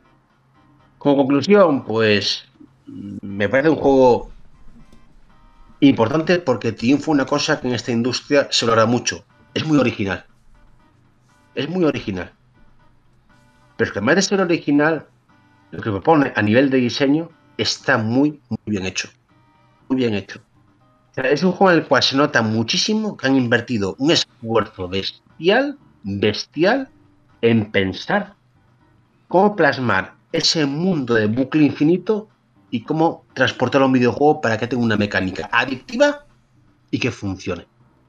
Como conclusión, pues me parece un juego importante porque triunfa una cosa que en esta industria se valora mucho, es muy original, es muy original. Pero es que además de ser original, lo que propone a nivel de diseño está muy, muy bien hecho. Muy bien hecho. sea, es un juego en el cual se nota muchísimo que han invertido un esfuerzo bestial, bestial, en pensar cómo plasmar ese mundo de bucle infinito y cómo transportarlo a un videojuego para que tenga una mecánica adictiva y que funcione.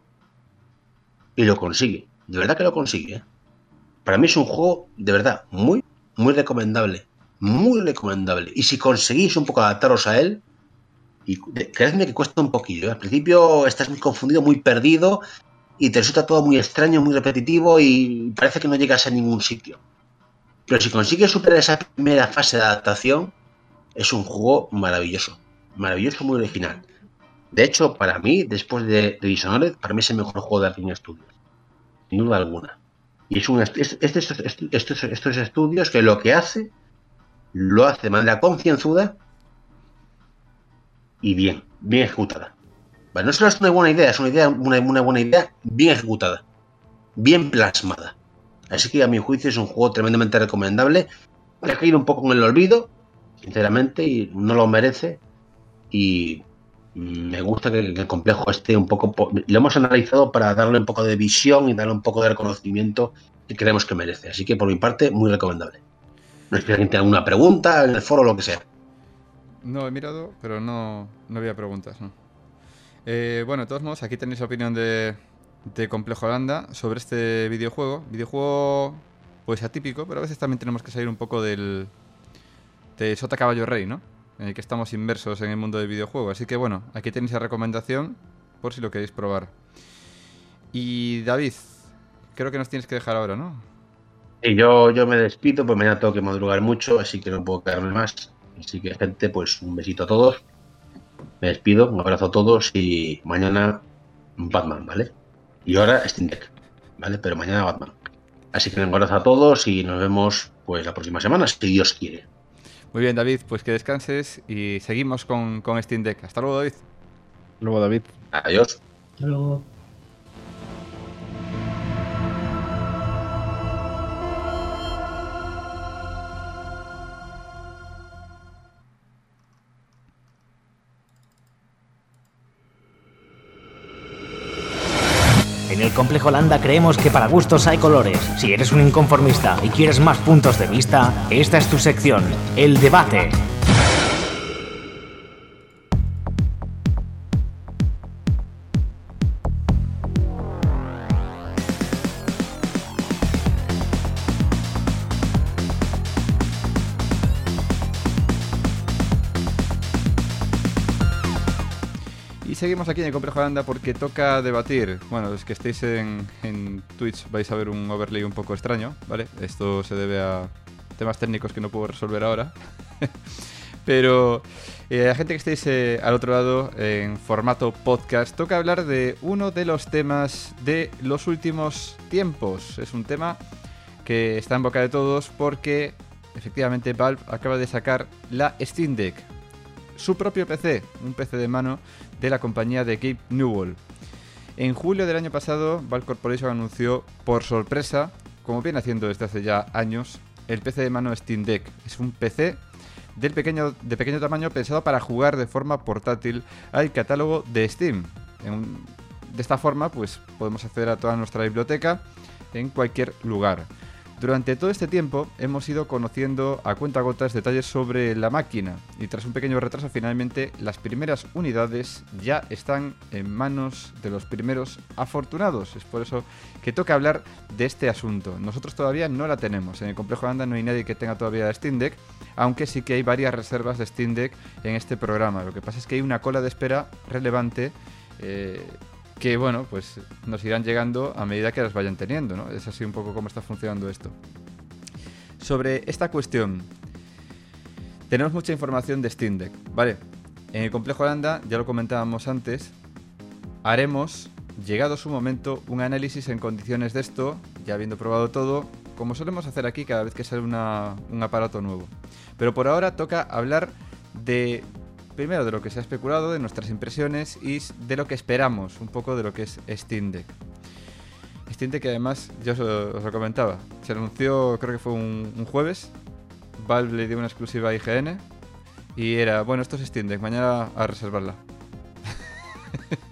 Y lo consigue, de verdad que lo consigue, ¿eh? Para mí es un juego de verdad muy, muy recomendable, muy recomendable. Y si conseguís un poco adaptaros a él, y creedme que cuesta un poquillo, ¿eh? Al principio estás muy confundido, muy perdido y te resulta todo muy extraño, muy repetitivo y parece que no llegas a ningún sitio. Pero si consigues superar esa primera fase de adaptación, es un juego maravilloso, maravilloso, muy original. De hecho, para mí, después de, de Dishonored, para mí es el mejor juego de Arkane Studios, sin duda alguna. Y es un est- est- estos, estos, estos estudios que lo que hace, lo hace de manera concienzuda y bien, bien ejecutada. Vale, no solo es una buena idea, es una idea, una, una buena idea bien ejecutada, bien plasmada. Así que a mi juicio es un juego tremendamente recomendable. Ha caído un poco en el olvido, sinceramente, y no lo merece. Y me gusta que el complejo esté un poco... Po- lo hemos analizado para darle un poco de visión y darle un poco de reconocimiento que creemos que merece. Así que por mi parte, muy recomendable. No sé si alguien tiene alguna pregunta en el foro o lo que sea. No he mirado, pero no, no había preguntas, ¿no? Eh, bueno, de todos modos, aquí tenéis la opinión de, de Complejo Holanda sobre este videojuego. Videojuego, pues atípico, pero a veces también tenemos que salir un poco del... de Sota Caballo Rey, ¿no? En el que estamos inmersos en el mundo del videojuego. Así que bueno, aquí tenéis la recomendación por si lo queréis probar. Y David, creo que nos tienes que dejar ahora, ¿no? Y yo, yo me despido, pues mañana tengo que madrugar mucho, así que no puedo quedarme más. Así que, gente, pues un besito a todos. Me despido, un abrazo a todos y mañana Batman, ¿vale? Y ahora Steam Deck, ¿vale? Pero mañana Batman. Así que un abrazo a todos y nos vemos pues la próxima semana, si Dios quiere. Muy bien, David, pues que descanses y seguimos con, con Steam Deck. Hasta luego, David. Luego, David. Adiós. Hasta luego. En el Complejo Landa creemos que para gustos hay colores. Si eres un inconformista y quieres más puntos de vista, esta es tu sección, El Debate. Y seguimos aquí en el Complejo Holanda porque toca debatir. Bueno, los que estéis en, en Twitch vais a ver un overlay un poco extraño, ¿vale? Esto se debe a temas técnicos que no puedo resolver ahora. Pero eh, la gente que estéis eh, al otro lado en formato podcast, toca hablar de uno de los temas de los últimos tiempos. Es un tema que está en boca de todos porque efectivamente Valve acaba de sacar la Steam Deck, su propio P C, un P C de mano de la compañía de Gabe Newell. En julio del año pasado, Valve Corporation anunció por sorpresa, como viene haciendo desde hace ya años, el P C de mano Steam Deck. Es un P C del pequeño, de pequeño tamaño pensado para jugar de forma portátil al catálogo de Steam. En, de esta forma, pues podemos acceder a toda nuestra biblioteca en cualquier lugar. Durante todo este tiempo hemos ido conociendo a cuentagotas detalles sobre la máquina y tras un pequeño retraso finalmente las primeras unidades ya están en manos de los primeros afortunados. Es por eso que toca hablar de este asunto. Nosotros todavía no la tenemos. En el Complejo Holanda no hay nadie que tenga todavía Steam Deck, aunque sí que hay varias reservas de Steam Deck en este programa. Lo que pasa es que hay una cola de espera relevante eh, que bueno, pues nos irán llegando a medida que las vayan teniendo, ¿no? Es así un poco cómo está funcionando esto. Sobre esta cuestión, tenemos mucha información de Steam Deck, ¿vale? En el Complejo Holanda, ya lo comentábamos antes, haremos, llegado su momento, un análisis en condiciones de esto, ya habiendo probado todo, como solemos hacer aquí cada vez que sale una, un aparato nuevo. Pero por ahora toca hablar de... primero de lo que se ha especulado, de nuestras impresiones y de lo que esperamos, un poco de lo que es Steam Deck. Steam Deck que además, yo os, os lo comentaba, se anunció creo que fue un, un jueves, Valve le dio una exclusiva a I G N y era, bueno, esto es Steam Deck, mañana a reservarla.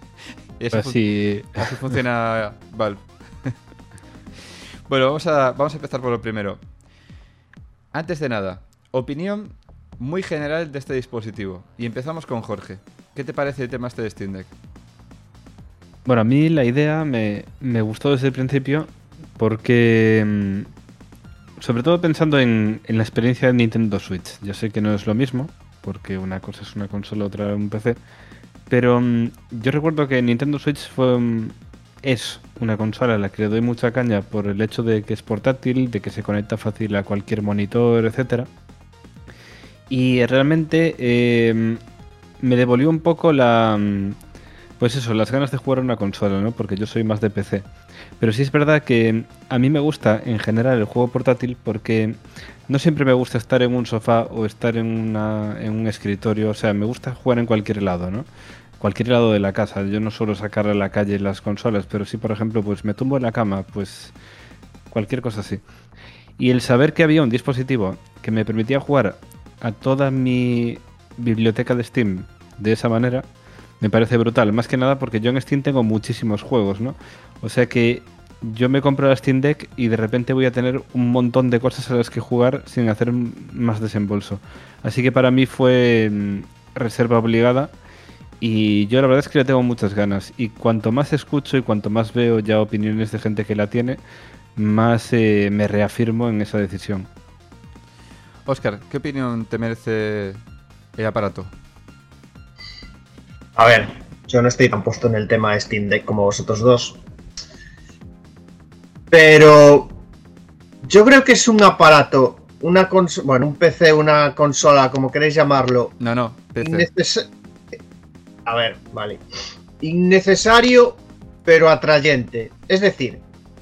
Y así, Así, fun- así funciona Valve. Bueno, vamos a, vamos a empezar por lo primero. Antes de nada, opinión muy general de este dispositivo. Y empezamos con Jorge. ¿Qué te parece el tema este de Steam Deck? bueno, a mí la idea me, me gustó desde el principio porque, mm, sobre todo pensando en, en la experiencia de Nintendo Switch. Yo sé que no es lo mismo, porque una cosa es una consola, otra un P C, pero mm, yo recuerdo que Nintendo Switch fue, mm, es una consola a la que le doy mucha caña por el hecho de que es portátil, de que se conecta fácil a cualquier monitor, etcétera. Y realmente eh, me devolvió un poco la... mm, Pues eso, las ganas de jugar a una consola, ¿no? Porque yo soy más de P C. Pero sí es verdad que a mí me gusta en general el juego portátil porque no siempre me gusta estar en un sofá o estar en, una, en un escritorio. O sea, me gusta jugar en cualquier lado, ¿no? Cualquier lado de la casa. Yo no suelo sacar a la calle las consolas, pero sí, por ejemplo, pues me tumbo en la cama, pues cualquier cosa así. Y el saber que había un dispositivo que me permitía jugar a toda mi biblioteca de Steam de esa manera, me parece brutal. Más que nada porque yo en Steam tengo muchísimos juegos, ¿no? O sea que yo me compro la Steam Deck y de repente voy a tener un montón de cosas a las que jugar sin hacer m- más desembolso. Así que para mí fue mm, reserva obligada y yo la verdad es que le tengo muchas ganas. Y cuanto más escucho y cuanto más veo ya opiniones de gente que la tiene, más eh, me reafirmo en esa decisión. Óscar, ¿qué opinión te merece el aparato? A ver, yo no estoy tan puesto en el tema de Steam Deck como vosotros dos. Pero yo creo que es un aparato, una consola, bueno, un P C, una consola, como queréis llamarlo. No, no, P C. Inneces- A ver, vale. Innecesario, pero atrayente. Es decir,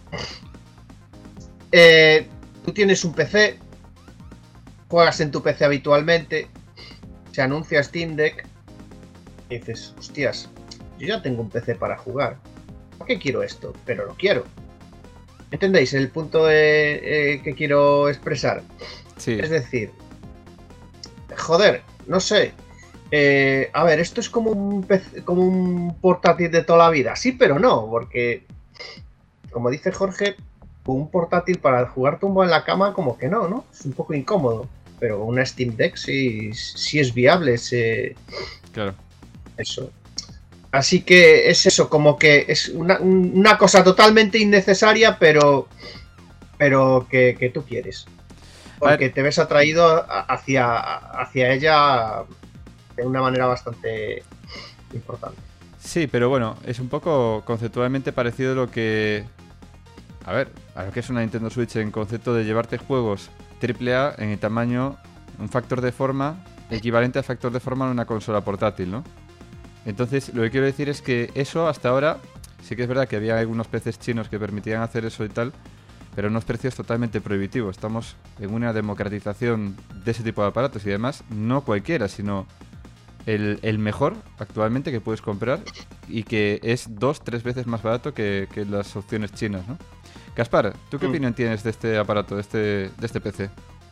eh, tú tienes un P C, juegas en tu P C habitualmente, se anuncia Steam Deck y dices, hostias, yo ya tengo un P C para jugar. ¿Por qué quiero esto? Pero lo quiero. ¿Entendéis el punto de, eh, que quiero expresar? Sí. Es decir, joder, no sé. Eh, a ver, esto es como un, P C, como un portátil de toda la vida. Sí, pero no, porque, como dice Jorge, un portátil para jugar tumbo en la cama, como que no, ¿no? Es un poco incómodo. Pero una Steam Deck sí, sí es viable ese, Claro. eso. Así que es eso, como que es una, una cosa totalmente innecesaria, pero, pero que, que tú quieres. Porque te ves atraído hacia, hacia ella de una manera bastante importante. Sí, pero bueno, es un poco conceptualmente parecido a lo que... A ver, a lo que es una Nintendo Switch en concepto de llevarte juegos triple A en el tamaño, un factor de forma equivalente al factor de forma en una consola portátil, ¿no? Entonces, lo que quiero decir es que eso hasta ahora, sí que es verdad que había algunos P Cs chinos que permitían hacer eso y tal, pero a unos precios totalmente prohibitivos. Estamos en una democratización de ese tipo de aparatos y además no cualquiera, sino el, el mejor actualmente que puedes comprar y que es dos, tres veces más barato que, que las opciones chinas, ¿no? Gaspar, ¿tú qué Mm. opinión tienes de este aparato, de este, de este P C?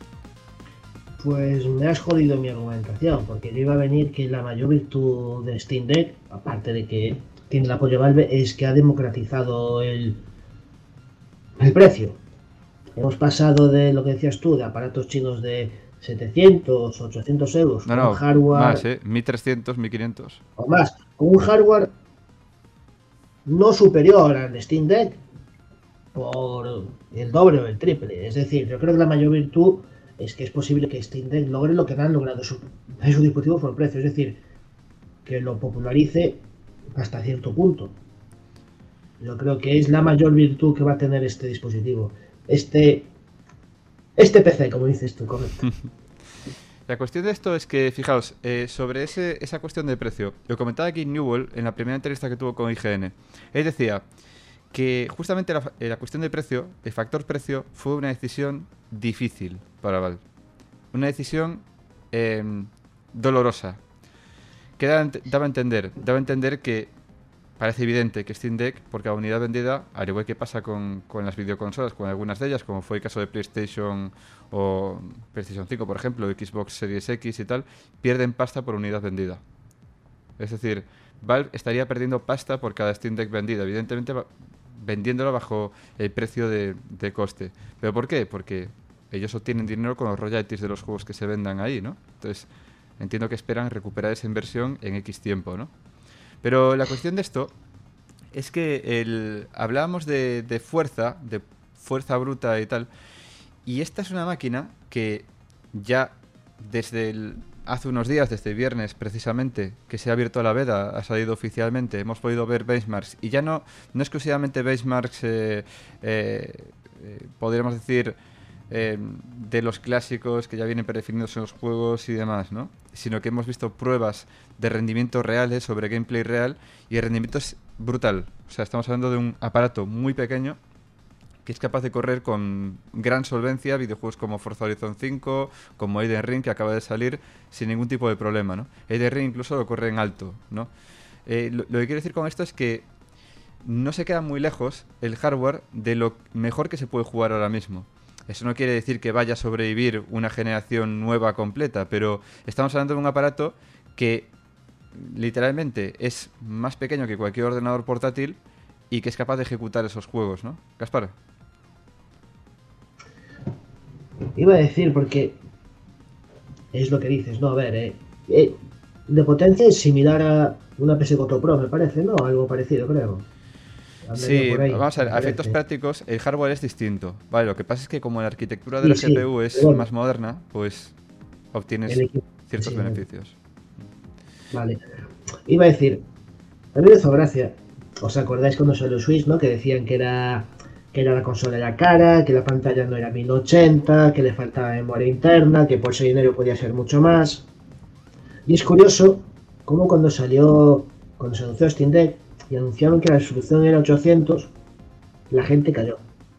Pues me has jodido mi argumentación, porque yo iba a venir que la mayor virtud de Steam Deck, aparte de que tiene el apoyo Valve, es que ha democratizado el, el precio. Hemos pasado de lo que decías tú, de aparatos chinos de setecientos, ochocientos euros, No, con no, un hardware más, ¿eh? mil trescientos, mil quinientos. o más, con un hardware no superior al de Steam Deck por el doble o el triple. Es decir, yo creo que la mayor virtud es que es posible que Steam Deck logre lo que no han logrado su, en su dispositivo por precio, es decir, que lo popularice hasta cierto punto. Yo creo que es la mayor virtud que va a tener este dispositivo. Este, este P C, como dices tú, correcto. La cuestión de esto es que, fijaos, eh, sobre ese, esa cuestión de precio, lo comentaba aquí Newell en la primera entrevista que tuvo con I G N. Él decía que justamente la, la cuestión de precio, el factor precio, fue una decisión difícil para Valve. Una decisión eh, dolorosa. Que daba, daba a entender, daba a entender que parece evidente que Steam Deck, por cada unidad vendida, al igual que pasa con, con las videoconsolas, con algunas de ellas, como fue el caso de PlayStation o PlayStation cinco, por ejemplo, Xbox Series X y tal, pierden pasta por unidad vendida. Es decir, Valve estaría perdiendo pasta por cada Steam Deck vendido, evidentemente va- vendiéndolo bajo el precio de, de coste. ¿Pero por qué? Porque ellos obtienen dinero con los royalties de los juegos que se vendan ahí, ¿no? Entonces, entiendo que esperan recuperar esa inversión en X tiempo, ¿no? Pero la cuestión de esto es que el, hablábamos de, de fuerza, de fuerza bruta y tal, y esta es una máquina que ya desde el, hace unos días, desde viernes precisamente, que se ha abierto la beta, ha salido oficialmente, hemos podido ver benchmarks, y ya no, no exclusivamente benchmarks, eh, eh, eh, podríamos decir, eh, de los clásicos que ya vienen predefinidos en los juegos y demás, ¿no? Sino que hemos visto pruebas de rendimiento reales sobre gameplay real, y el rendimiento es brutal. O sea, estamos hablando de un aparato muy pequeño que es capaz de correr con gran solvencia videojuegos como Forza Horizon cinco, como Elden Ring, que acaba de salir, sin ningún tipo de problema, ¿no? Elden Ring incluso lo corre en alto, ¿no? Eh, lo, lo que quiero decir con esto es que no se queda muy lejos el hardware de lo mejor que se puede jugar ahora mismo. Eso no quiere decir que vaya a sobrevivir una generación nueva completa, pero estamos hablando de un aparato que literalmente es más pequeño que cualquier ordenador portátil y que es capaz de ejecutar esos juegos, ¿no? Gaspar. Iba a decir, porque es lo que dices, ¿no? A ver, eh, eh, de potencia es similar a una P S cuatro Pro, me parece, ¿no? Algo parecido, creo. Andaría Sí, por ahí, vamos a ver, me a efectos parece. prácticos el hardware es distinto. Vale, lo que pasa es que como la arquitectura de la Sí, sí, G P U es pero bueno. más moderna, pues obtienes El equipo, ciertos sí, beneficios. Vale. Iba a decir, a mí me hizo gracia. ¿Os acordáis cuando salió Switch, no? Que decían que era que era la consola de la cara, que la pantalla no era mil ochenta, que le faltaba memoria interna, que por ese dinero podía ser mucho más. Y es curioso cómo cuando salió, cuando se anunció Steam Deck y anunciaron que la resolución era ochocientos, la gente cayó.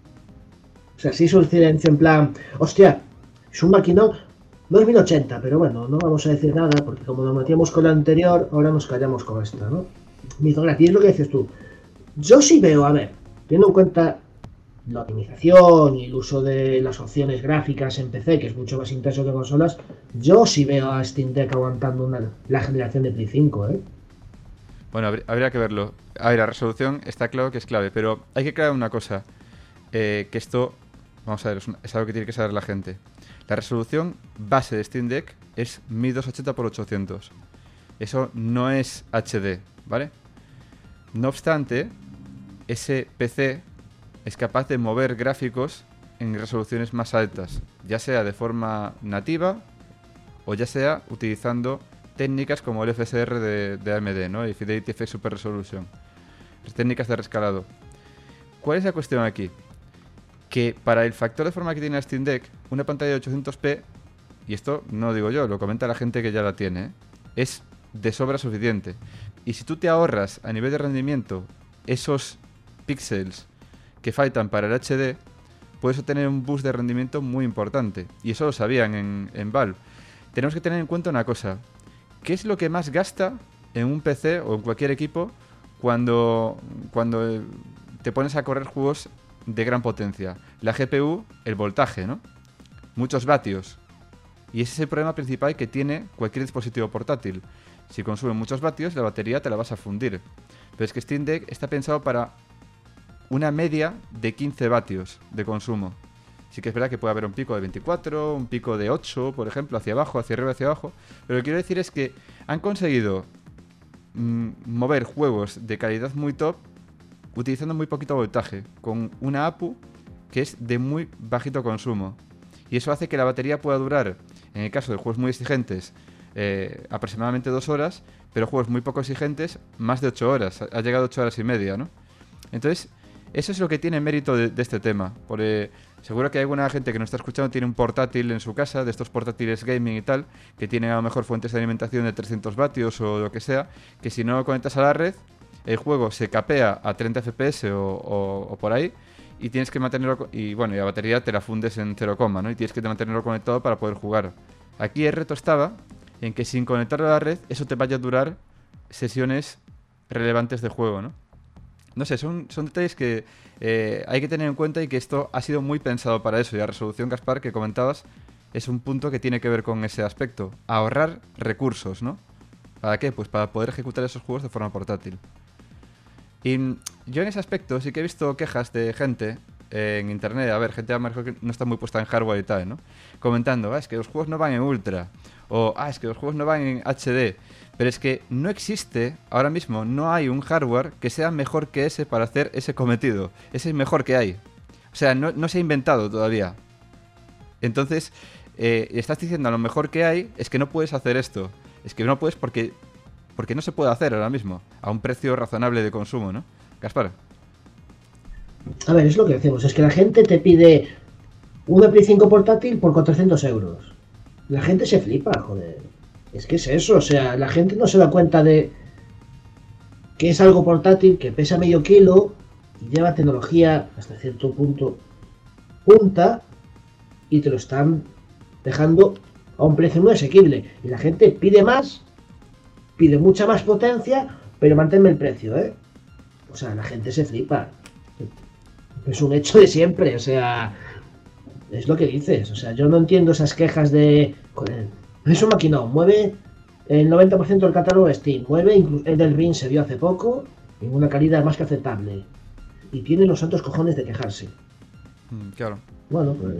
O sea, se hizo el silencio en plan, hostia, es un maquinón, no es mil ochenta, pero bueno, no vamos a decir nada, porque como nos metíamos con la anterior, ahora nos callamos con esta, ¿no? Me hizo gracia, y es lo que dices tú. Yo sí veo, a ver, teniendo en cuenta la optimización y el uso de las opciones gráficas en P C, que es mucho más intenso que en consolas, yo sí veo a Steam Deck aguantando una, la generación de Play cinco, ¿eh? Bueno, habr- habría que verlo. A ver, la resolución está claro que es clave, pero hay que aclarar una cosa. eh, que esto, vamos a ver, es, un- es algo que tiene que saber la gente. La resolución base de Steam Deck es mil doscientos ochenta por ochocientos. Eso no es H D, ¿vale? No obstante, ese P C es capaz de mover gráficos en resoluciones más altas, ya sea de forma nativa o ya sea utilizando técnicas como el F S R de, de A M D, ¿no? El Fidelity Effect Super Resolution. Técnicas de rescalado. ¿Cuál es la cuestión aquí? Que para el factor de forma que tiene la Steam Deck, una pantalla de ochocientos p, y esto no lo digo yo, lo comenta la gente que ya la tiene, ¿eh? Es de sobra suficiente. Y si tú te ahorras a nivel de rendimiento esos píxeles que faltan para el H D, puedes obtener un boost de rendimiento muy importante. Y eso lo sabían en, en Valve. Tenemos que tener en cuenta una cosa. ¿Qué es lo que más gasta en un P C o en cualquier equipo cuando, cuando te pones a correr juegos de gran potencia? La G P U, el voltaje, ¿no? Muchos vatios. Y ese es el problema principal que tiene cualquier dispositivo portátil. Si consume muchos vatios, la batería te la vas a fundir. Pero es que Steam Deck está pensado para una media de quince vatios de consumo. Sí que es verdad que puede haber un pico de veinticuatro, un pico de ocho, por ejemplo, hacia abajo, hacia arriba, hacia abajo. Pero lo que quiero decir es que han conseguido mm, mover juegos de calidad muy top utilizando muy poquito voltaje, con una A P U que es de muy bajito consumo. Y eso hace que la batería pueda durar, en el caso de juegos muy exigentes, eh, aproximadamente dos horas, pero juegos muy poco exigentes, más de ocho horas. Ha llegado a ocho horas y media, ¿no? Entonces, eso es lo que tiene mérito de, de este tema. Porque seguro que hay alguna gente que nos está escuchando tiene un portátil en su casa, de estos portátiles gaming y tal, que tiene a lo mejor fuentes de alimentación de trescientos vatios o lo que sea, que si no lo conectas a la red, el juego se capea a treinta F P S o, o, o por ahí, y tienes que mantenerlo, y bueno, y la batería te la fundes en cero, ¿no? Y tienes que mantenerlo conectado para poder jugar. Aquí el reto estaba en que sin conectarlo a la red, eso te vaya a durar sesiones relevantes de juego, ¿no? No sé, son, son detalles que eh, hay que tener en cuenta, y que esto ha sido muy pensado para eso. Y la resolución, Gaspar, que comentabas, es un punto que tiene que ver con ese aspecto. Ahorrar recursos, ¿no? ¿Para qué? Pues para poder ejecutar esos juegos de forma portátil. Y yo en ese aspecto sí que he visto quejas de gente en internet, a ver, gente a lo mejor que no está muy puesta en hardware y tal, ¿no? Comentando, ah, es que los juegos no van en ultra, o ah, es que los juegos no van en H D, pero es que no existe, ahora mismo no hay un hardware que sea mejor que ese para hacer ese cometido, ese es mejor que hay, o sea, no, no se ha inventado todavía. Entonces, eh, estás diciendo a lo mejor que hay, es que no puedes hacer esto, es que no puedes porque, porque no se puede hacer ahora mismo, a un precio razonable de consumo, ¿no? Gaspar. A ver, es lo que decimos, es que la gente te pide una Play cinco portátil por cuatrocientos euros. La gente se flipa, joder. Es que es eso, o sea, la gente no se da cuenta de que es algo portátil, que pesa medio kilo y lleva tecnología hasta cierto punto punta y te lo están dejando a un precio muy asequible. Y la gente pide más, pide mucha más potencia, pero manténme el precio, ¿eh? O sea, la gente se flipa. Es un hecho de siempre, o sea, es lo que dices, o sea, yo no entiendo esas quejas de, joder, es un maquinón, mueve el noventa por ciento del catálogo de Steam, mueve, incluso el del Ring se vio hace poco, en una calidad más que aceptable, y tiene los santos cojones de quejarse. Mm, claro. Bueno, pues...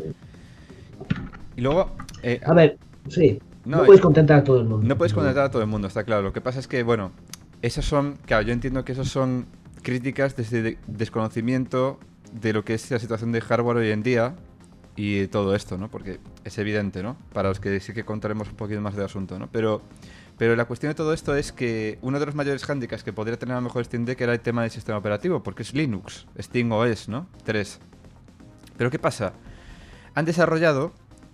Y luego... Eh, a ver, sí, no, no eh, puedes contentar a todo el mundo. No puedes contentar a todo el mundo, está claro, lo que pasa es que, bueno, esas son, claro, yo entiendo que esos son críticas desde de desconocimiento de lo que es la situación de hardware hoy en día y todo esto, ¿no? Porque es evidente, ¿no? Para los que sí que contaremos un poquito más del asunto, ¿no? Pero, pero la cuestión de todo esto es que uno de los mayores hándicaps que podría tener a lo mejor Steam Deck era el tema del sistema operativo, porque es Linux, Steam O S, ¿no? tres. Pero ¿qué pasa? Han desarrollado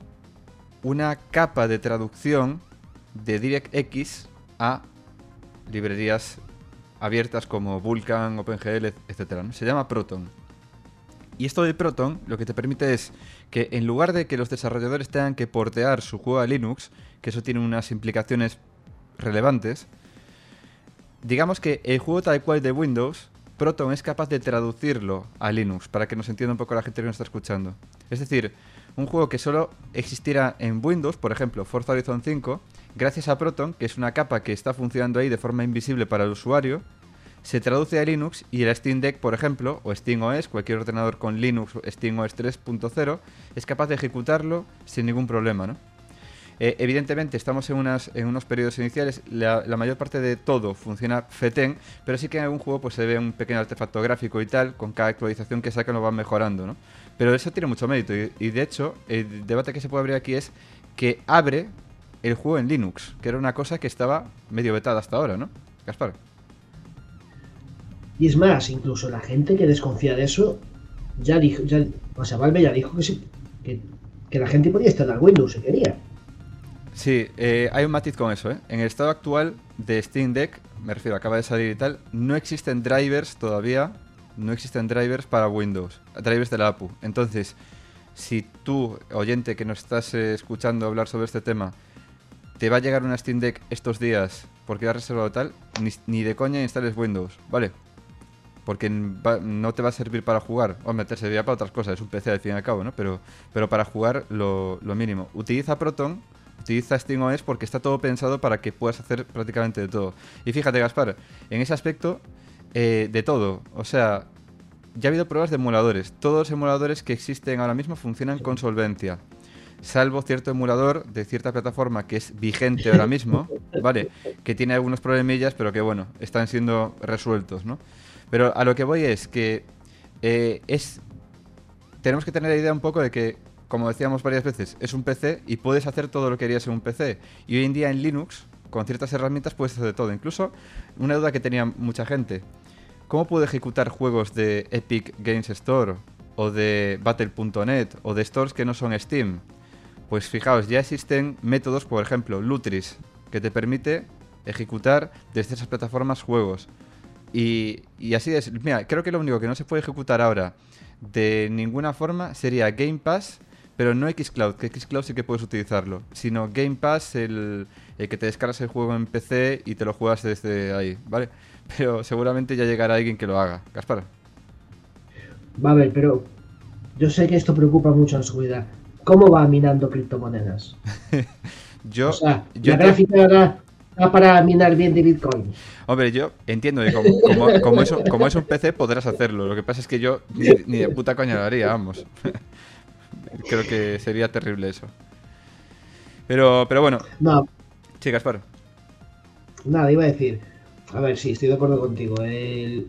una capa de traducción de DirectX a librerías abiertas como Vulkan, OpenGL, etcétera, ¿no? Se llama Proton. Y esto de Proton lo que te permite es que en lugar de que los desarrolladores tengan que portear su juego a Linux, que eso tiene unas implicaciones relevantes, digamos que el juego tal cual de Windows, Proton es capaz de traducirlo a Linux, para que nos entienda un poco la gente que nos está escuchando. Es decir, un juego que solo existiera en Windows, por ejemplo, Forza Horizon cinco, gracias a Proton, que es una capa que está funcionando ahí de forma invisible para el usuario, se traduce a Linux y el Steam Deck, por ejemplo, o Steam O S, cualquier ordenador con Linux, Steam O S tres punto cero, es capaz de ejecutarlo sin ningún problema, ¿no? Eh, evidentemente estamos en, unas, en unos periodos iniciales, la, la mayor parte de todo funciona fetén, pero sí que en algún juego pues, se ve un pequeño artefacto gráfico y tal, con cada actualización que sacan lo van mejorando, ¿no? Pero eso tiene mucho mérito y, y de hecho el debate que se puede abrir aquí es que abre el juego en Linux, que era una cosa que estaba medio vetada hasta ahora, ¿no? Gaspar. Y es más, incluso la gente que desconfía de eso, ya dijo, ya, o sea, Valve ya dijo que, sí, que, que la gente podía instalar Windows si quería. Sí, eh, hay un matiz con eso, ¿eh? En el estado actual de Steam Deck, me refiero, acaba de salir y tal, no existen drivers todavía, no existen drivers para Windows, drivers de la A P U. Entonces, si tú, oyente que nos estás eh, escuchando hablar sobre este tema, te va a llegar una Steam Deck estos días porque has reservado tal, ni, ni de coña instales Windows, ¿vale? Porque va, no te va a servir para jugar. Hombre, te serviría para otras cosas, es un P C al fin y al cabo, ¿no? Pero, pero para jugar lo, lo mínimo. Utiliza Proton, utiliza Steam O S porque está todo pensado para que puedas hacer prácticamente de todo. Y fíjate, Gaspar, en ese aspecto, eh, de todo. O sea, ya ha habido pruebas de emuladores. Todos los emuladores que existen ahora mismo funcionan con solvencia. Salvo cierto emulador de cierta plataforma que es vigente ahora mismo, ¿vale? Que tiene algunos problemillas, pero que, bueno, están siendo resueltos, ¿no? Pero a lo que voy es que eh, es tenemos que tener la idea un poco de que, como decíamos varias veces, es un P C y puedes hacer todo lo que harías en un P C. Y hoy en día en Linux, con ciertas herramientas, puedes hacer de todo. Incluso una duda que tenía mucha gente. ¿Cómo puedo ejecutar juegos de Epic Games Store o de Battle punto net o de stores que no son Steam? Pues fijaos, ya existen métodos, por ejemplo, Lutris, que te permite ejecutar desde esas plataformas juegos. Y, y así es. Mira, creo que lo único que no se puede ejecutar ahora de ninguna forma sería Game Pass, pero no xCloud, que xCloud sí que puedes utilizarlo, sino Game Pass, el, el que te descargas el juego en P C y te lo juegas desde ahí, ¿vale? Pero seguramente ya llegará alguien que lo haga. Gaspar. Va a ver, pero yo sé que esto preocupa mucho en su vida. ¿Cómo va minando criptomonedas? yo, o sea, yo la te... gráfica da da para minar bien de Bitcoin. Hombre, yo entiendo que como, como, como, es, un- como es un P C podrás hacerlo. Lo que pasa es que yo ni, ni de puta coña lo haría, vamos. Creo que sería terrible eso. Pero, pero bueno, No, sí, Gaspar. nada, iba a decir. A ver, sí, estoy de acuerdo contigo. El...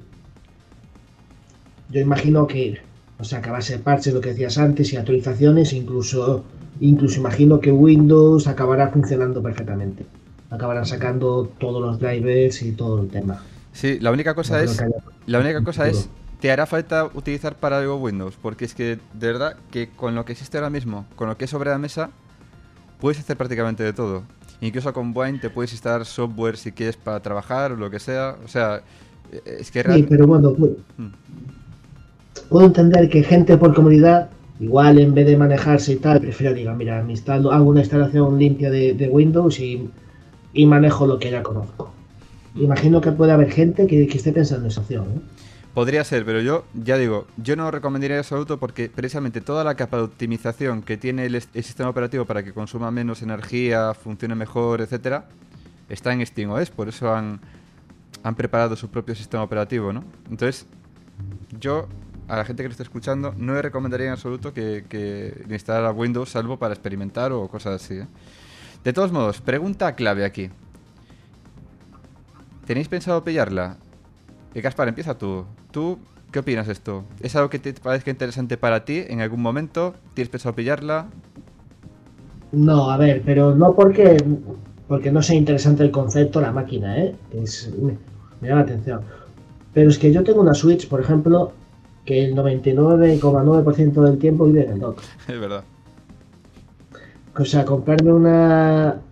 Yo imagino que, o sea, que a base de parches, lo que decías antes, y actualizaciones, incluso, incluso imagino que Windows acabará funcionando perfectamente. Acabarán sacando todos los drivers y todo el tema. Sí, la única cosa No creo es, que haya- la única cosa es, futuro. te hará falta utilizar para algo Windows, porque es que de verdad que con lo que existe ahora mismo, con lo que es sobre la mesa, puedes hacer prácticamente de todo. Incluso con Wine te puedes instalar software si quieres para trabajar o lo que sea. O sea, eh, es que Sí, realmente... pero bueno, pu- Mm. puedo entender que gente por comodidad, igual en vez de manejarse y tal, prefiero diga, mira, me instalo, hago una instalación limpia de, de Windows y, y manejo lo que ya conozco. Imagino que puede haber gente que, que esté pensando en esa opción, ¿eh? Podría ser, pero yo, ya digo, yo no lo recomendaría en absoluto porque precisamente toda la capa de optimización que tiene el, est- el sistema operativo para que consuma menos energía, funcione mejor, etcétera, está en SteamOS, por eso han, han preparado su propio sistema operativo, ¿no? Entonces, yo a la gente que lo esté escuchando no le recomendaría en absoluto que, que instalara Windows, salvo para experimentar o cosas así, ¿eh? De todos modos, pregunta clave aquí. ¿Tenéis pensado pillarla? Eh, Gaspar, empieza tú. ¿Tú qué opinas de esto? ¿Es algo que te parezca interesante para ti en algún momento? ¿Tienes pensado pillarla? No, a ver, pero no porque, porque no sea interesante el concepto, la máquina, ¿eh? Es, me, me llama la atención. Pero es que yo tengo una Switch, por ejemplo, que el noventa y nueve coma nueve por ciento del tiempo vive en el dock. Es verdad. O sea, comprarme una...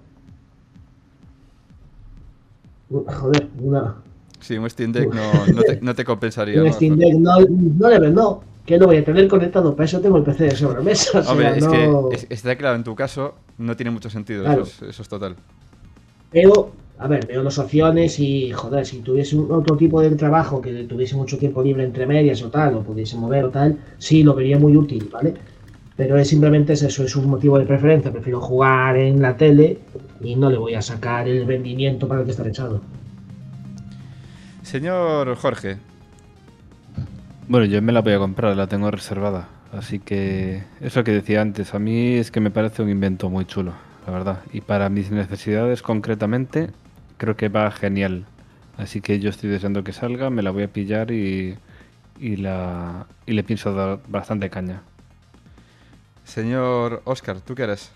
Joder, una... Sí, un Steam Deck no, no, te, no te compensaría. Un ¿no? Steam Deck, no, no le no, que lo voy a tener conectado, para eso tengo el P C de sobremesa. O sea, Hombre, es no... que es- está claro, en tu caso no tiene mucho sentido, Claro. eso, es, eso es total. Pero, a ver, veo las opciones y, joder, si tuviese un otro tipo de trabajo que tuviese mucho tiempo libre entre medias o tal, o pudiese mover o tal, sí, lo vería muy útil, ¿vale? Pero es simplemente es eso, es un motivo de preferencia. Prefiero jugar en la tele y no le voy a sacar el rendimiento para el que está echado. Señor Jorge, Bueno, yo me la voy a comprar, la tengo reservada. Así que eso que decía antes, a mí es que me parece un invento muy chulo, la verdad. Y para mis necesidades concretamente, creo que va genial. Así que yo estoy deseando que salga, me la voy a pillar y, y, la, y le pienso dar bastante caña. señor Oscar, ¿tú qué eres?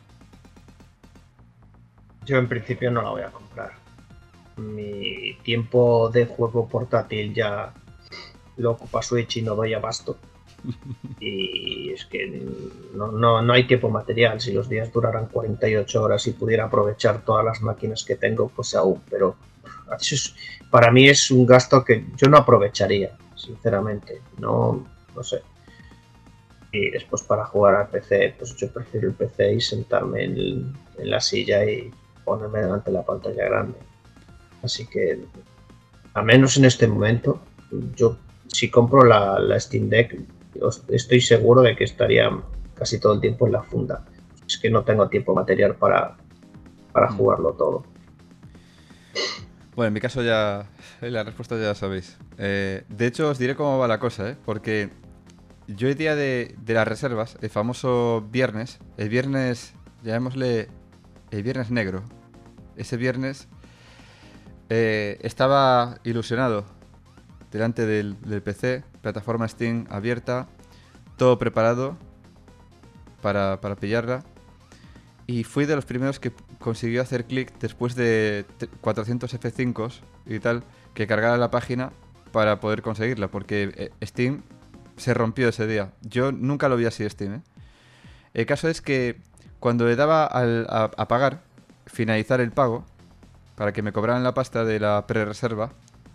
Yo en principio no la voy a comprar. Mi tiempo de juego portátil ya lo ocupa Switch y no doy abasto. Y es que no, no, no hay tiempo material. Si los días duraran cuarenta y ocho horas y pudiera aprovechar todas las máquinas que tengo, pues aún. Pero eso es, para mí es un gasto que yo no aprovecharía, sinceramente. No, no sé. Y después para jugar al P C, pues yo prefiero el P C y sentarme en, en la silla y ponerme delante de la pantalla grande. Así que, al menos en este momento, yo si compro la, la Steam Deck, os- estoy seguro de que estaría casi todo el tiempo en la funda. Es que no tengo tiempo material para, para jugarlo todo. Bueno, en mi caso ya la respuesta ya la sabéis. Eh, de hecho, os diré cómo va la cosa, ¿eh? Porque yo el día de, de las reservas, el famoso viernes, el viernes, llamémosle el viernes negro, ese viernes eh, estaba ilusionado delante del, del P C, plataforma Steam abierta, todo preparado para, para pillarla. Y fui de los primeros que consiguió hacer clic después de t- cuatrocientos F cinco y tal, que cargara la página para poder conseguirla, porque eh, Steam se rompió ese día. Yo nunca lo vi así Steam, ¿eh? El caso es que cuando le daba al, a, a pagar, finalizar el pago, para que me cobraran la pasta de la pre-reserva,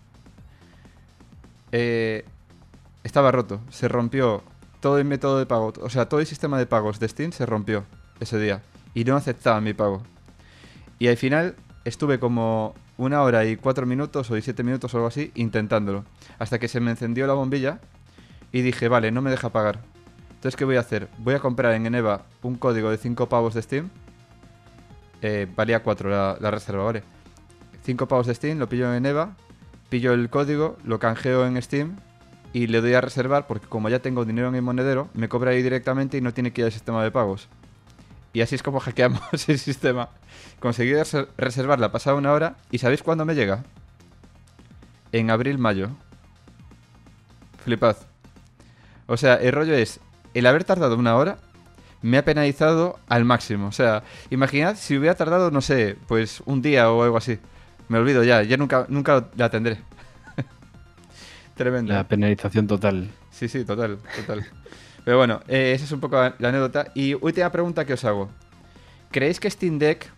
eh, estaba roto, se rompió todo el método de pago, o sea, todo el sistema de pagos de Steam se rompió ese día y no aceptaba mi pago. Y al final estuve como una hora y cuatro minutos o diecisiete minutos o algo así intentándolo, hasta que se me encendió la bombilla y dije, vale, no me deja pagar. Entonces, ¿qué voy a hacer? Voy a comprar en Eneva un código de cinco pavos de Steam. Eh, valía cuatro la, la reserva, ¿vale? cinco pavos de Steam, lo pillo en EVA, pillo el código, lo canjeo en Steam y le doy a reservar porque como ya tengo dinero en el monedero, me cobra ahí directamente y no tiene que ir al sistema de pagos. Y así es como hackeamos el sistema. Conseguí res- reservarla pasada una hora y ¿sabéis cuándo me llega? En abril-mayo. Flipad. O sea, el rollo es, el haber tardado una hora me ha penalizado al máximo. O sea, imaginad si hubiera tardado, no sé, pues un día o algo así. Me olvido ya, ya nunca, nunca la tendré. Tremendo. La penalización total. Sí, sí, total, total. Pero bueno, eh, esa es un poco la anécdota. Y última pregunta que os hago. ¿Creéis que Steam Deck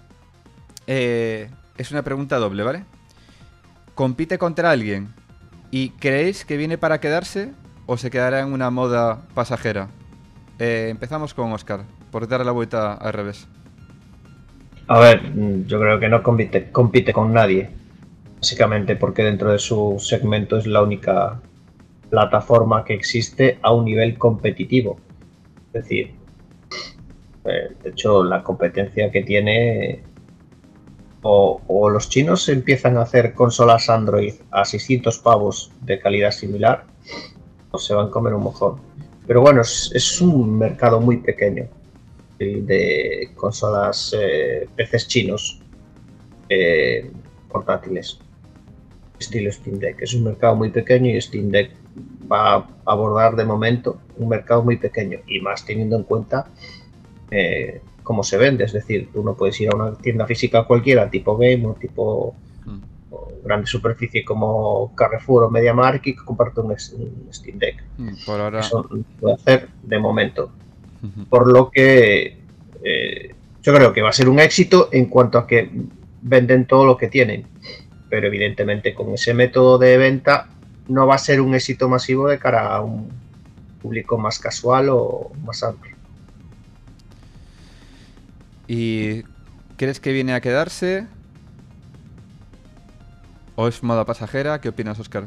eh, es una pregunta doble, ¿vale? ¿Compite contra alguien y creéis que viene para quedarse o se quedará en una moda pasajera? Eh, empezamos con Óscar, por darle la vuelta al revés. A ver, yo creo que no compite, compite con nadie, básicamente porque dentro de su segmento es la única plataforma que existe a un nivel competitivo. Es decir, eh, de hecho la competencia que tiene, o, o los chinos empiezan a hacer consolas Android a seiscientos pavos de calidad similar, o se van a comer un mojón. Pero bueno, es, es un mercado muy pequeño de consolas, eh, P Cs chinos eh, portátiles estilo Steam Deck. Es un mercado muy pequeño y Steam Deck va a abordar de momento un mercado muy pequeño y más teniendo en cuenta eh, cómo se vende. Es decir, tú no puedes ir a una tienda física cualquiera tipo Game o tipo mm. o grande superficie como Carrefour o MediaMarkt y comprarte un, un Steam Deck. Mm, por ahora... Eso no puede hacer de momento. Por lo que eh, yo creo que va a ser un éxito en cuanto a que venden todo lo que tienen, pero evidentemente con ese método de venta no va a ser un éxito masivo de cara a un público más casual o más amplio. ¿Y crees que viene a quedarse o es moda pasajera? ¿Qué opinas, Óscar?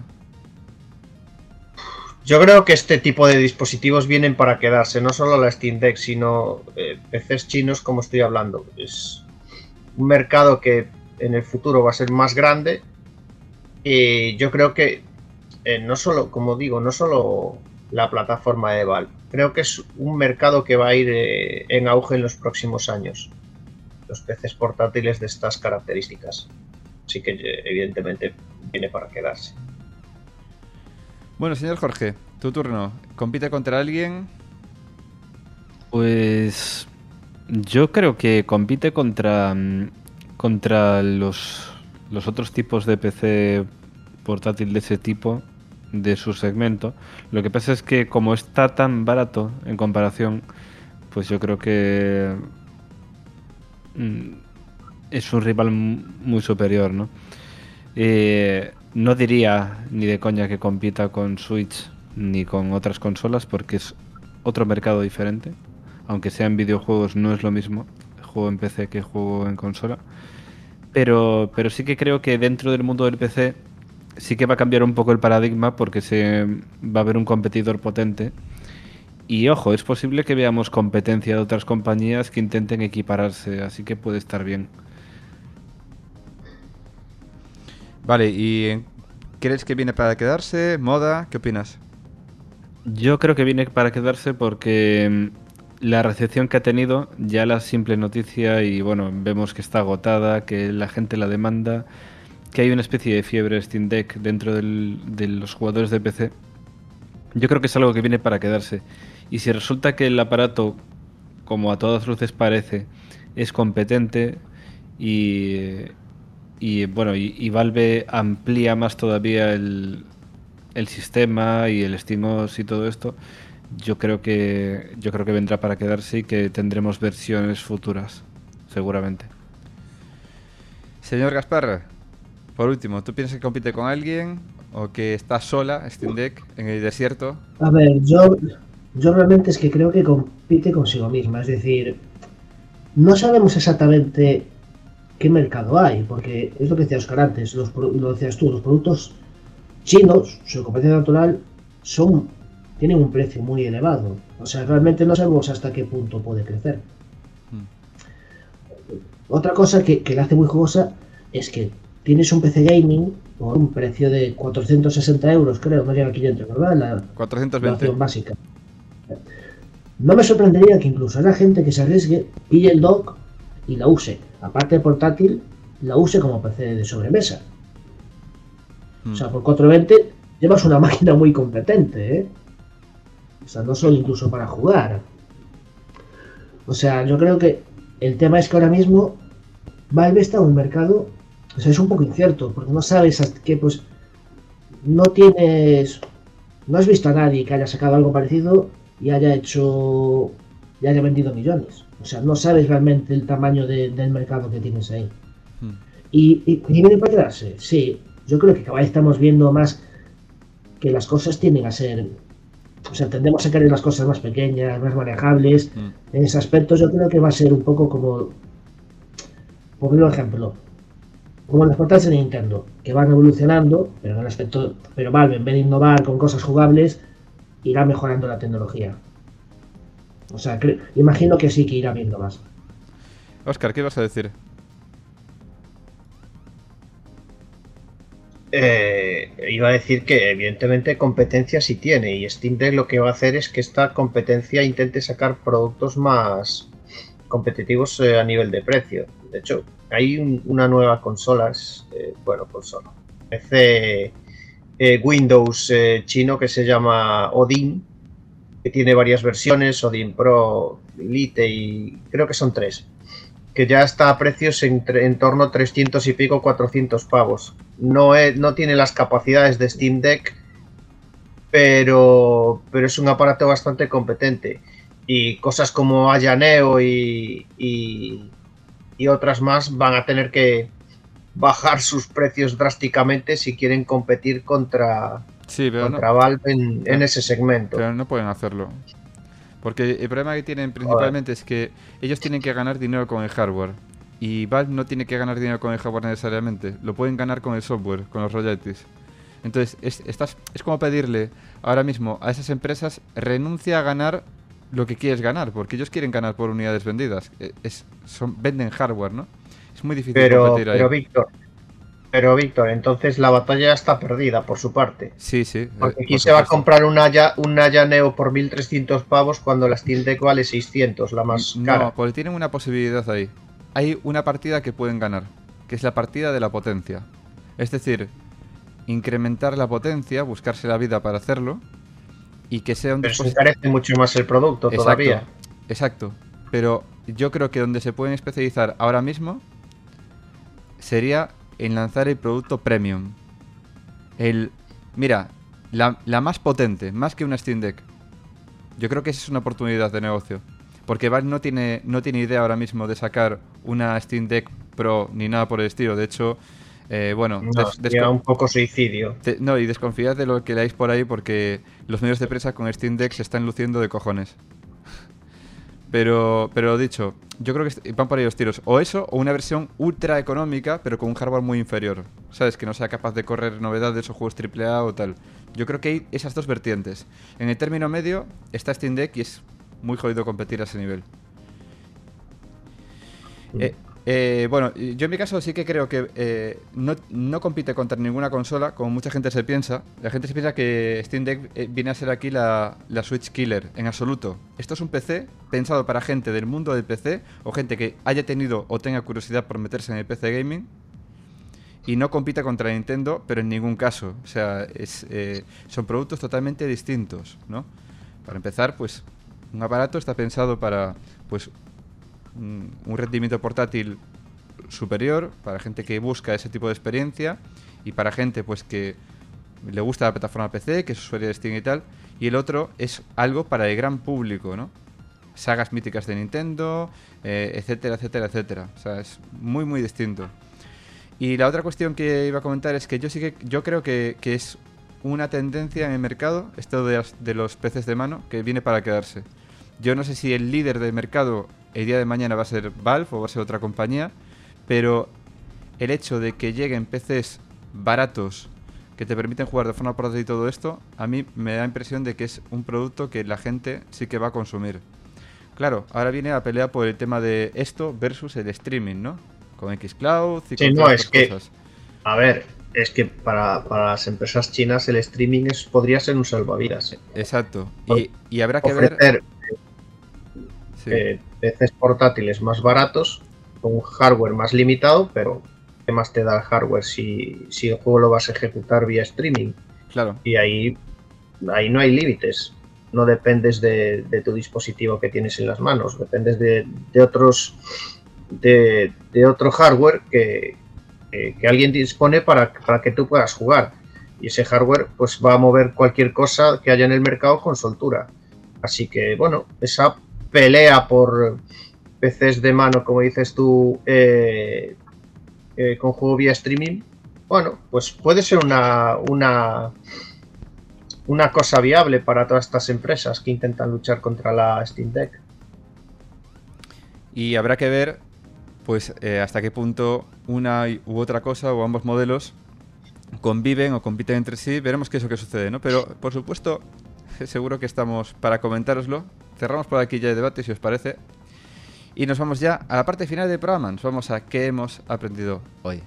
Yo creo que este tipo de dispositivos vienen para quedarse, no solo la Steam Deck, sino eh, P Cs chinos, como estoy hablando. Es un mercado que en el futuro va a ser más grande y yo creo que eh, no solo, como digo, no solo la plataforma de Valve, creo que es un mercado que va a ir eh, en auge en los próximos años. Los P Cs portátiles de estas características. Así que evidentemente viene para quedarse. Bueno, señor Jorge, tu turno. ¿Compite contra alguien? Pues yo creo que compite contra, contra los, los otros tipos de P C portátil de ese tipo, de su segmento. Lo que pasa es que como está tan barato en comparación, pues yo creo que es un rival muy superior, ¿no? Eh, no diría ni de coña que compita con Switch ni con otras consolas porque es otro mercado diferente. Aunque sea en videojuegos no es lo mismo juego en P C que juego en consola. Pero, pero sí que creo que dentro del mundo del P C sí que va a cambiar un poco el paradigma porque se va a haber un competidor potente. Y ojo, es posible que veamos competencia de otras compañías que intenten equipararse, así que puede estar bien. Vale, ¿y crees que viene para quedarse? ¿Moda? ¿Qué opinas? Yo creo que viene para quedarse porque la recepción que ha tenido, ya la simple noticia, y bueno, vemos que está agotada, que la gente la demanda, que hay una especie de fiebre Steam Deck dentro del, de los jugadores de P C. Yo creo que es algo que viene para quedarse. Y si resulta que el aparato, como a todas luces parece, es competente y... Y bueno, y, y Valve amplía más todavía el, el sistema y el SteamOS y todo esto, yo creo que yo creo que vendrá para quedarse y que tendremos versiones futuras, seguramente. Señor Gaspar, por último, ¿tú piensas que compite con alguien o que está sola Steam Deck en el desierto? A ver, yo, yo realmente es que creo que compite consigo misma, es decir, no sabemos exactamente qué mercado hay, porque es lo que decía Óscar antes, los, lo decías tú, los productos chinos, su competencia natural, son tienen un precio muy elevado. O sea, realmente no sabemos hasta qué punto puede crecer. Mm. Otra cosa que, que la hace muy jugosa es que tienes un P C gaming por un precio de cuatrocientos sesenta euros, creo, no llega a quinientos, ¿verdad? La, cuatrocientos la veinte. opción básica. No me sorprendería que incluso haya gente que se arriesgue, pille el dock y la use. Aparte de portátil, la use como P C de sobremesa. Mm. O sea, por cuatrocientos veinte llevas una máquina muy competente, ¿eh? O sea, no solo incluso para jugar. O sea, yo creo que el tema es que ahora mismo Valve está en un mercado, o sea, es un poco incierto, porque no sabes hasta qué, pues, no tienes, no has visto a nadie que haya sacado algo parecido y haya hecho, y haya vendido millones. O sea, no sabes realmente el tamaño de, del mercado que tienes ahí. Mm. Y, y, y viene para quedarse, sí. Yo creo que cada vez estamos viendo más que las cosas tienden a ser, o sea, tendemos a querer las cosas más pequeñas, más manejables. Mm. En ese aspecto yo creo que va a ser un poco como, por un ejemplo, como las portátiles de Nintendo, que van evolucionando, pero en el aspecto, pero Valve en vez de innovar con cosas jugables, irá mejorando la tecnología. O sea, cre- imagino que sí que irá viendo más. Óscar, ¿qué ibas a decir? Eh, iba a decir que evidentemente competencia sí tiene, y Steam Deck lo que va a hacer es que esta competencia intente sacar productos más competitivos eh, a nivel de precio. De hecho, hay un- una nueva consola, es, eh, bueno, consola, P C eh, Windows eh, chino que se llama Odin, que tiene varias versiones, Odin Pro, Elite y creo que son tres, que ya está a precios en, en torno a trescientos y pico, cuatrocientos pavos. No, es, no tiene las capacidades de Steam Deck, pero, pero es un aparato bastante competente. Y cosas como Aya Neo y, y, y otras más van a tener que bajar sus precios drásticamente si quieren competir contra, Sí, pero contra no, Valve en, pero- en ese segmento. pero no pueden hacerlo. Porque el problema que tienen principalmente es que ellos tienen que ganar dinero con el hardware. Y Valve no tiene que ganar dinero con el hardware necesariamente. Lo pueden ganar con el software, con los royalties. Entonces, es, estás, es como pedirle ahora mismo a esas empresas, renuncia a ganar lo que quieres ganar, porque ellos quieren ganar por unidades vendidas. Eh, Es, son, venden hardware, ¿no? Es muy difícil Pero, competir ahí. pero Víctor, pero Víctor, entonces la batalla está perdida por su parte. Sí, sí. eh, Porque aquí por se va a supuesto. comprar un Aya, un Aya Neo por mil trescientos pavos cuando la Steam Deck vale seiscientos, la más cara. No, porque tienen una posibilidad ahí. Hay una partida que pueden ganar, que es la partida de la potencia. Es decir, incrementar la potencia, buscarse la vida para hacerlo, y que sea un Pero se dispositivo... encarece mucho más el producto todavía. Exacto. Pero yo creo que donde se pueden especializar ahora mismo sería en lanzar el producto premium. El, mira, la, la más potente, más que una Steam Deck. Yo creo que esa es una oportunidad de negocio. Porque Valve no tiene, no tiene idea ahora mismo de sacar una Steam Deck Pro ni nada por el estilo. De hecho, eh, bueno, No, des- sería desco- un poco suicidio. te- no, y desconfiad de lo que leáis por ahí porque los medios de prensa con Steam Deck se están luciendo de cojones. Pero, pero dicho, yo creo que est- van por ahí los tiros. O eso, o una versión ultra económica, pero con un hardware muy inferior. ¿Sabes? Que no sea capaz de correr novedades o juegos triple A o tal. Yo creo que hay esas dos vertientes. En el término medio está Steam Deck y es muy jodido competir a ese nivel. Eh, eh, bueno, yo en mi caso sí que creo que eh, no, no compite contra ninguna consola, como mucha gente se piensa. La gente se piensa que Steam Deck eh, viene a ser aquí la, la Switch Killer, en absoluto. Esto es un P C pensado para gente del mundo del P C o gente que haya tenido o tenga curiosidad por meterse en el P C Gaming. Y no compite contra Nintendo, pero en ningún caso. O sea, es, eh, son productos totalmente distintos, ¿no? Para empezar, pues un aparato está pensado para pues un un rendimiento portátil superior, para gente que busca ese tipo de experiencia y para gente pues que le gusta la plataforma P C, que es usuario de Steam y tal. Y el otro es algo para el gran público, ¿no? Sagas míticas de Nintendo, eh, etcétera, etcétera, etcétera. O sea, es muy, muy distinto. Y la otra cuestión que iba a comentar es que yo sí que yo creo que, que es una tendencia en el mercado, esto de, las- de los P Cs de mano, que viene para quedarse. Yo no sé si el líder del mercado el día de mañana va a ser Valve o va a ser otra compañía, pero el hecho de que lleguen P Cs baratos que te permiten jugar de forma portátil y todo esto, a mí me da impresión de que es un producto que la gente sí que va a consumir. Claro, ahora viene a pelear por el tema de esto versus el streaming, ¿no? Con xCloud y Sí, con no, todas es estas que cosas. A ver, es que para, para las empresas chinas el streaming es, podría ser un salvavidas. ¿eh? Exacto. Y, y habrá que Ofrecer ver... Sí. eh, P Cs portátiles más baratos, con un hardware más limitado, pero ¿qué más te da el hardware si, si el juego lo vas a ejecutar vía streaming? Claro. Y ahí, ahí no hay límites. No dependes de, de tu dispositivo que tienes en las manos, dependes de, de otros de, de otro hardware que, que, que alguien dispone para, para que tú puedas jugar. Y ese hardware pues va a mover cualquier cosa que haya en el mercado con soltura. Así que bueno, esa pelea por P Cs de mano, como dices tú, eh, eh, con juego vía streaming, bueno, pues puede ser una, una, una cosa viable para todas estas empresas que intentan luchar contra la Steam Deck. Y habrá que ver, pues, eh, hasta qué punto una u otra cosa o ambos modelos conviven o compiten entre sí. Veremos qué es lo que sucede, ¿no? Pero, por supuesto, seguro que estamos para comentároslo. Cerramos por aquí ya el debate, si os parece. Y nos vamos ya a la parte final del programa. Nos vamos a qué hemos aprendido hoy.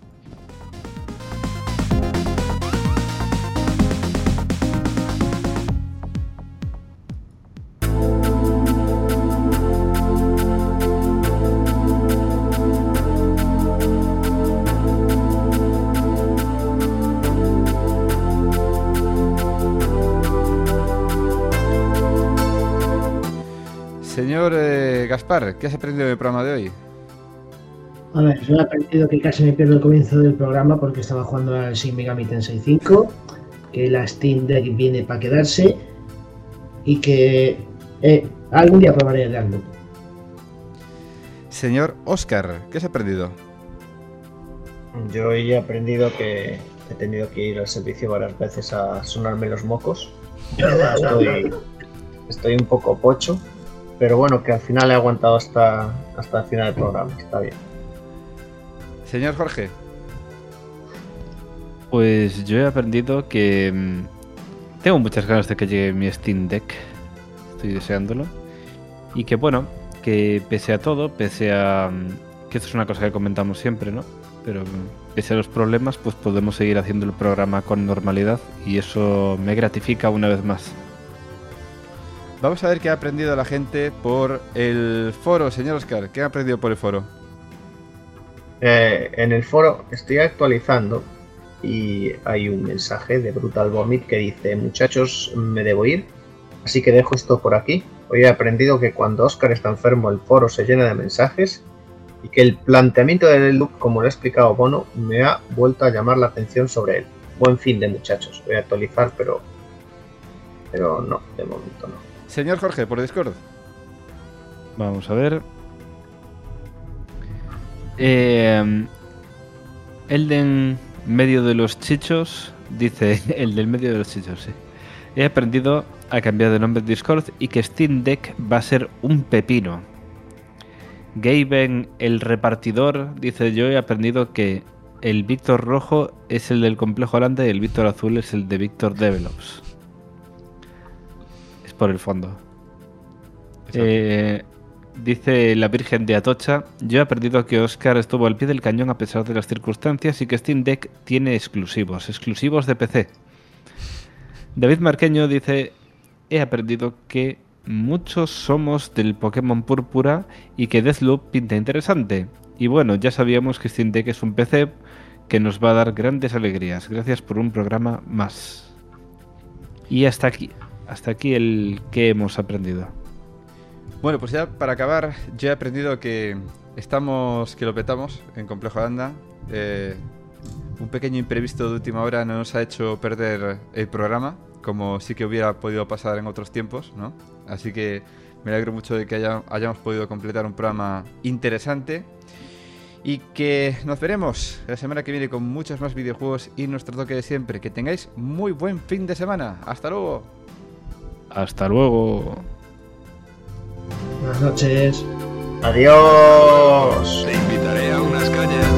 Señor eh, Gaspar, ¿qué has aprendido en el programa de hoy? A ver, yo he aprendido que casi me pierdo el comienzo del programa porque estaba jugando al Shin Megami Tensei cinco, que la Steam Deck viene para quedarse y que eh, algún día probaré el Deathloop. Señor Óscar, ¿qué has aprendido? Yo he aprendido que he tenido que ir al servicio varias veces a sonarme los mocos. Estoy, estoy un poco pocho, pero bueno, que al final he aguantado hasta, hasta el final del programa. Está bien. Señor Jorge. Pues yo he aprendido que mmm, tengo muchas ganas de que llegue mi Steam Deck. Estoy deseándolo. Y que bueno, que pese a todo, pese a... que esto es una cosa que comentamos siempre, ¿no? Pero pese a los problemas, pues podemos seguir haciendo el programa con normalidad y eso me gratifica una vez más. Vamos a ver qué ha aprendido la gente por el foro, señor Óscar. ¿Qué ha aprendido por el foro? Eh, en el foro estoy actualizando y hay un mensaje de Brutal Vomit que dice: muchachos, me debo ir, así que dejo esto por aquí. Hoy he aprendido que cuando Óscar está enfermo el foro se llena de mensajes y que el planteamiento del loop, como lo ha explicado Bono, me ha vuelto a llamar la atención sobre él. Buen fin de muchachos. Voy a actualizar, pero pero no, de momento no. Señor Jorge, por Discord. Vamos a ver. Eh, Elden medio de los chichos dice, el del medio de los chichos, sí. He aprendido a cambiar de nombre en Discord y que Steam Deck va a ser un pepino. Gaben el repartidor dice: yo he aprendido que el Víctor rojo es el del complejo Holanda y el Víctor azul es el de Víctor Develops. Es por el fondo. Eh, dice la Virgen de Atocha: yo he aprendido que Óscar estuvo al pie del cañón a pesar de las circunstancias y que Steam Deck tiene exclusivos, exclusivos de P C. David Marqueño dice: he aprendido que muchos somos del Pokémon Púrpura y que Deathloop pinta interesante. Y bueno, ya sabíamos que Steam Deck es un P C que nos va a dar grandes alegrías. Gracias por un programa más. Y hasta aquí, hasta aquí el que hemos aprendido. Bueno, pues ya para acabar, yo he aprendido que estamos, que lo petamos en Complejo Holanda. Eh, un pequeño imprevisto de última hora no nos ha hecho perder el programa, como sí que hubiera podido pasar en otros tiempos, ¿no? Así que me alegro mucho de que haya, hayamos podido completar un programa interesante y que nos veremos la semana que viene con muchos más videojuegos y nuestro toque de siempre. Que tengáis muy buen fin de semana. ¡Hasta luego! Hasta luego. Buenas noches. Adiós. Te invitaré a unas cañas.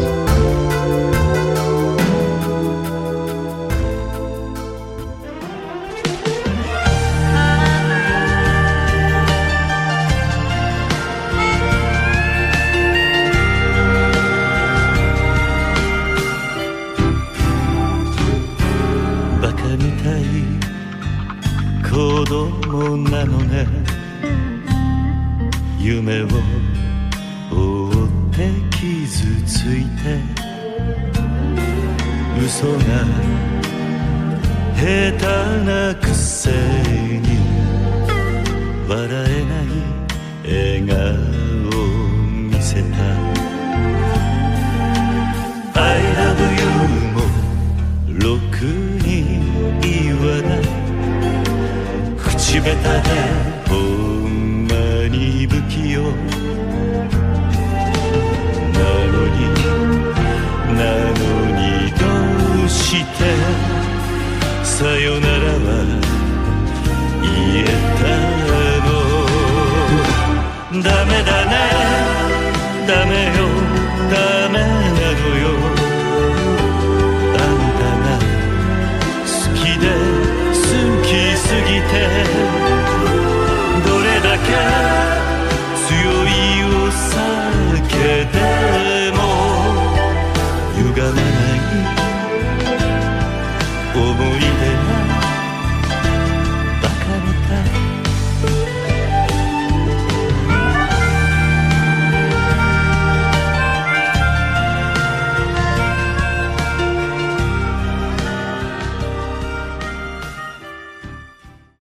供なのね夢を追って傷ついて嘘が下手なくせに笑えない笑顔を見せた I love you もろくに言わない口下手でほんまに不器用なのになのにどうしてさよならは言えたのダメだねダメよダメなのよあんたが好きで好きすぎてどれだけ強いお酒でも歪まない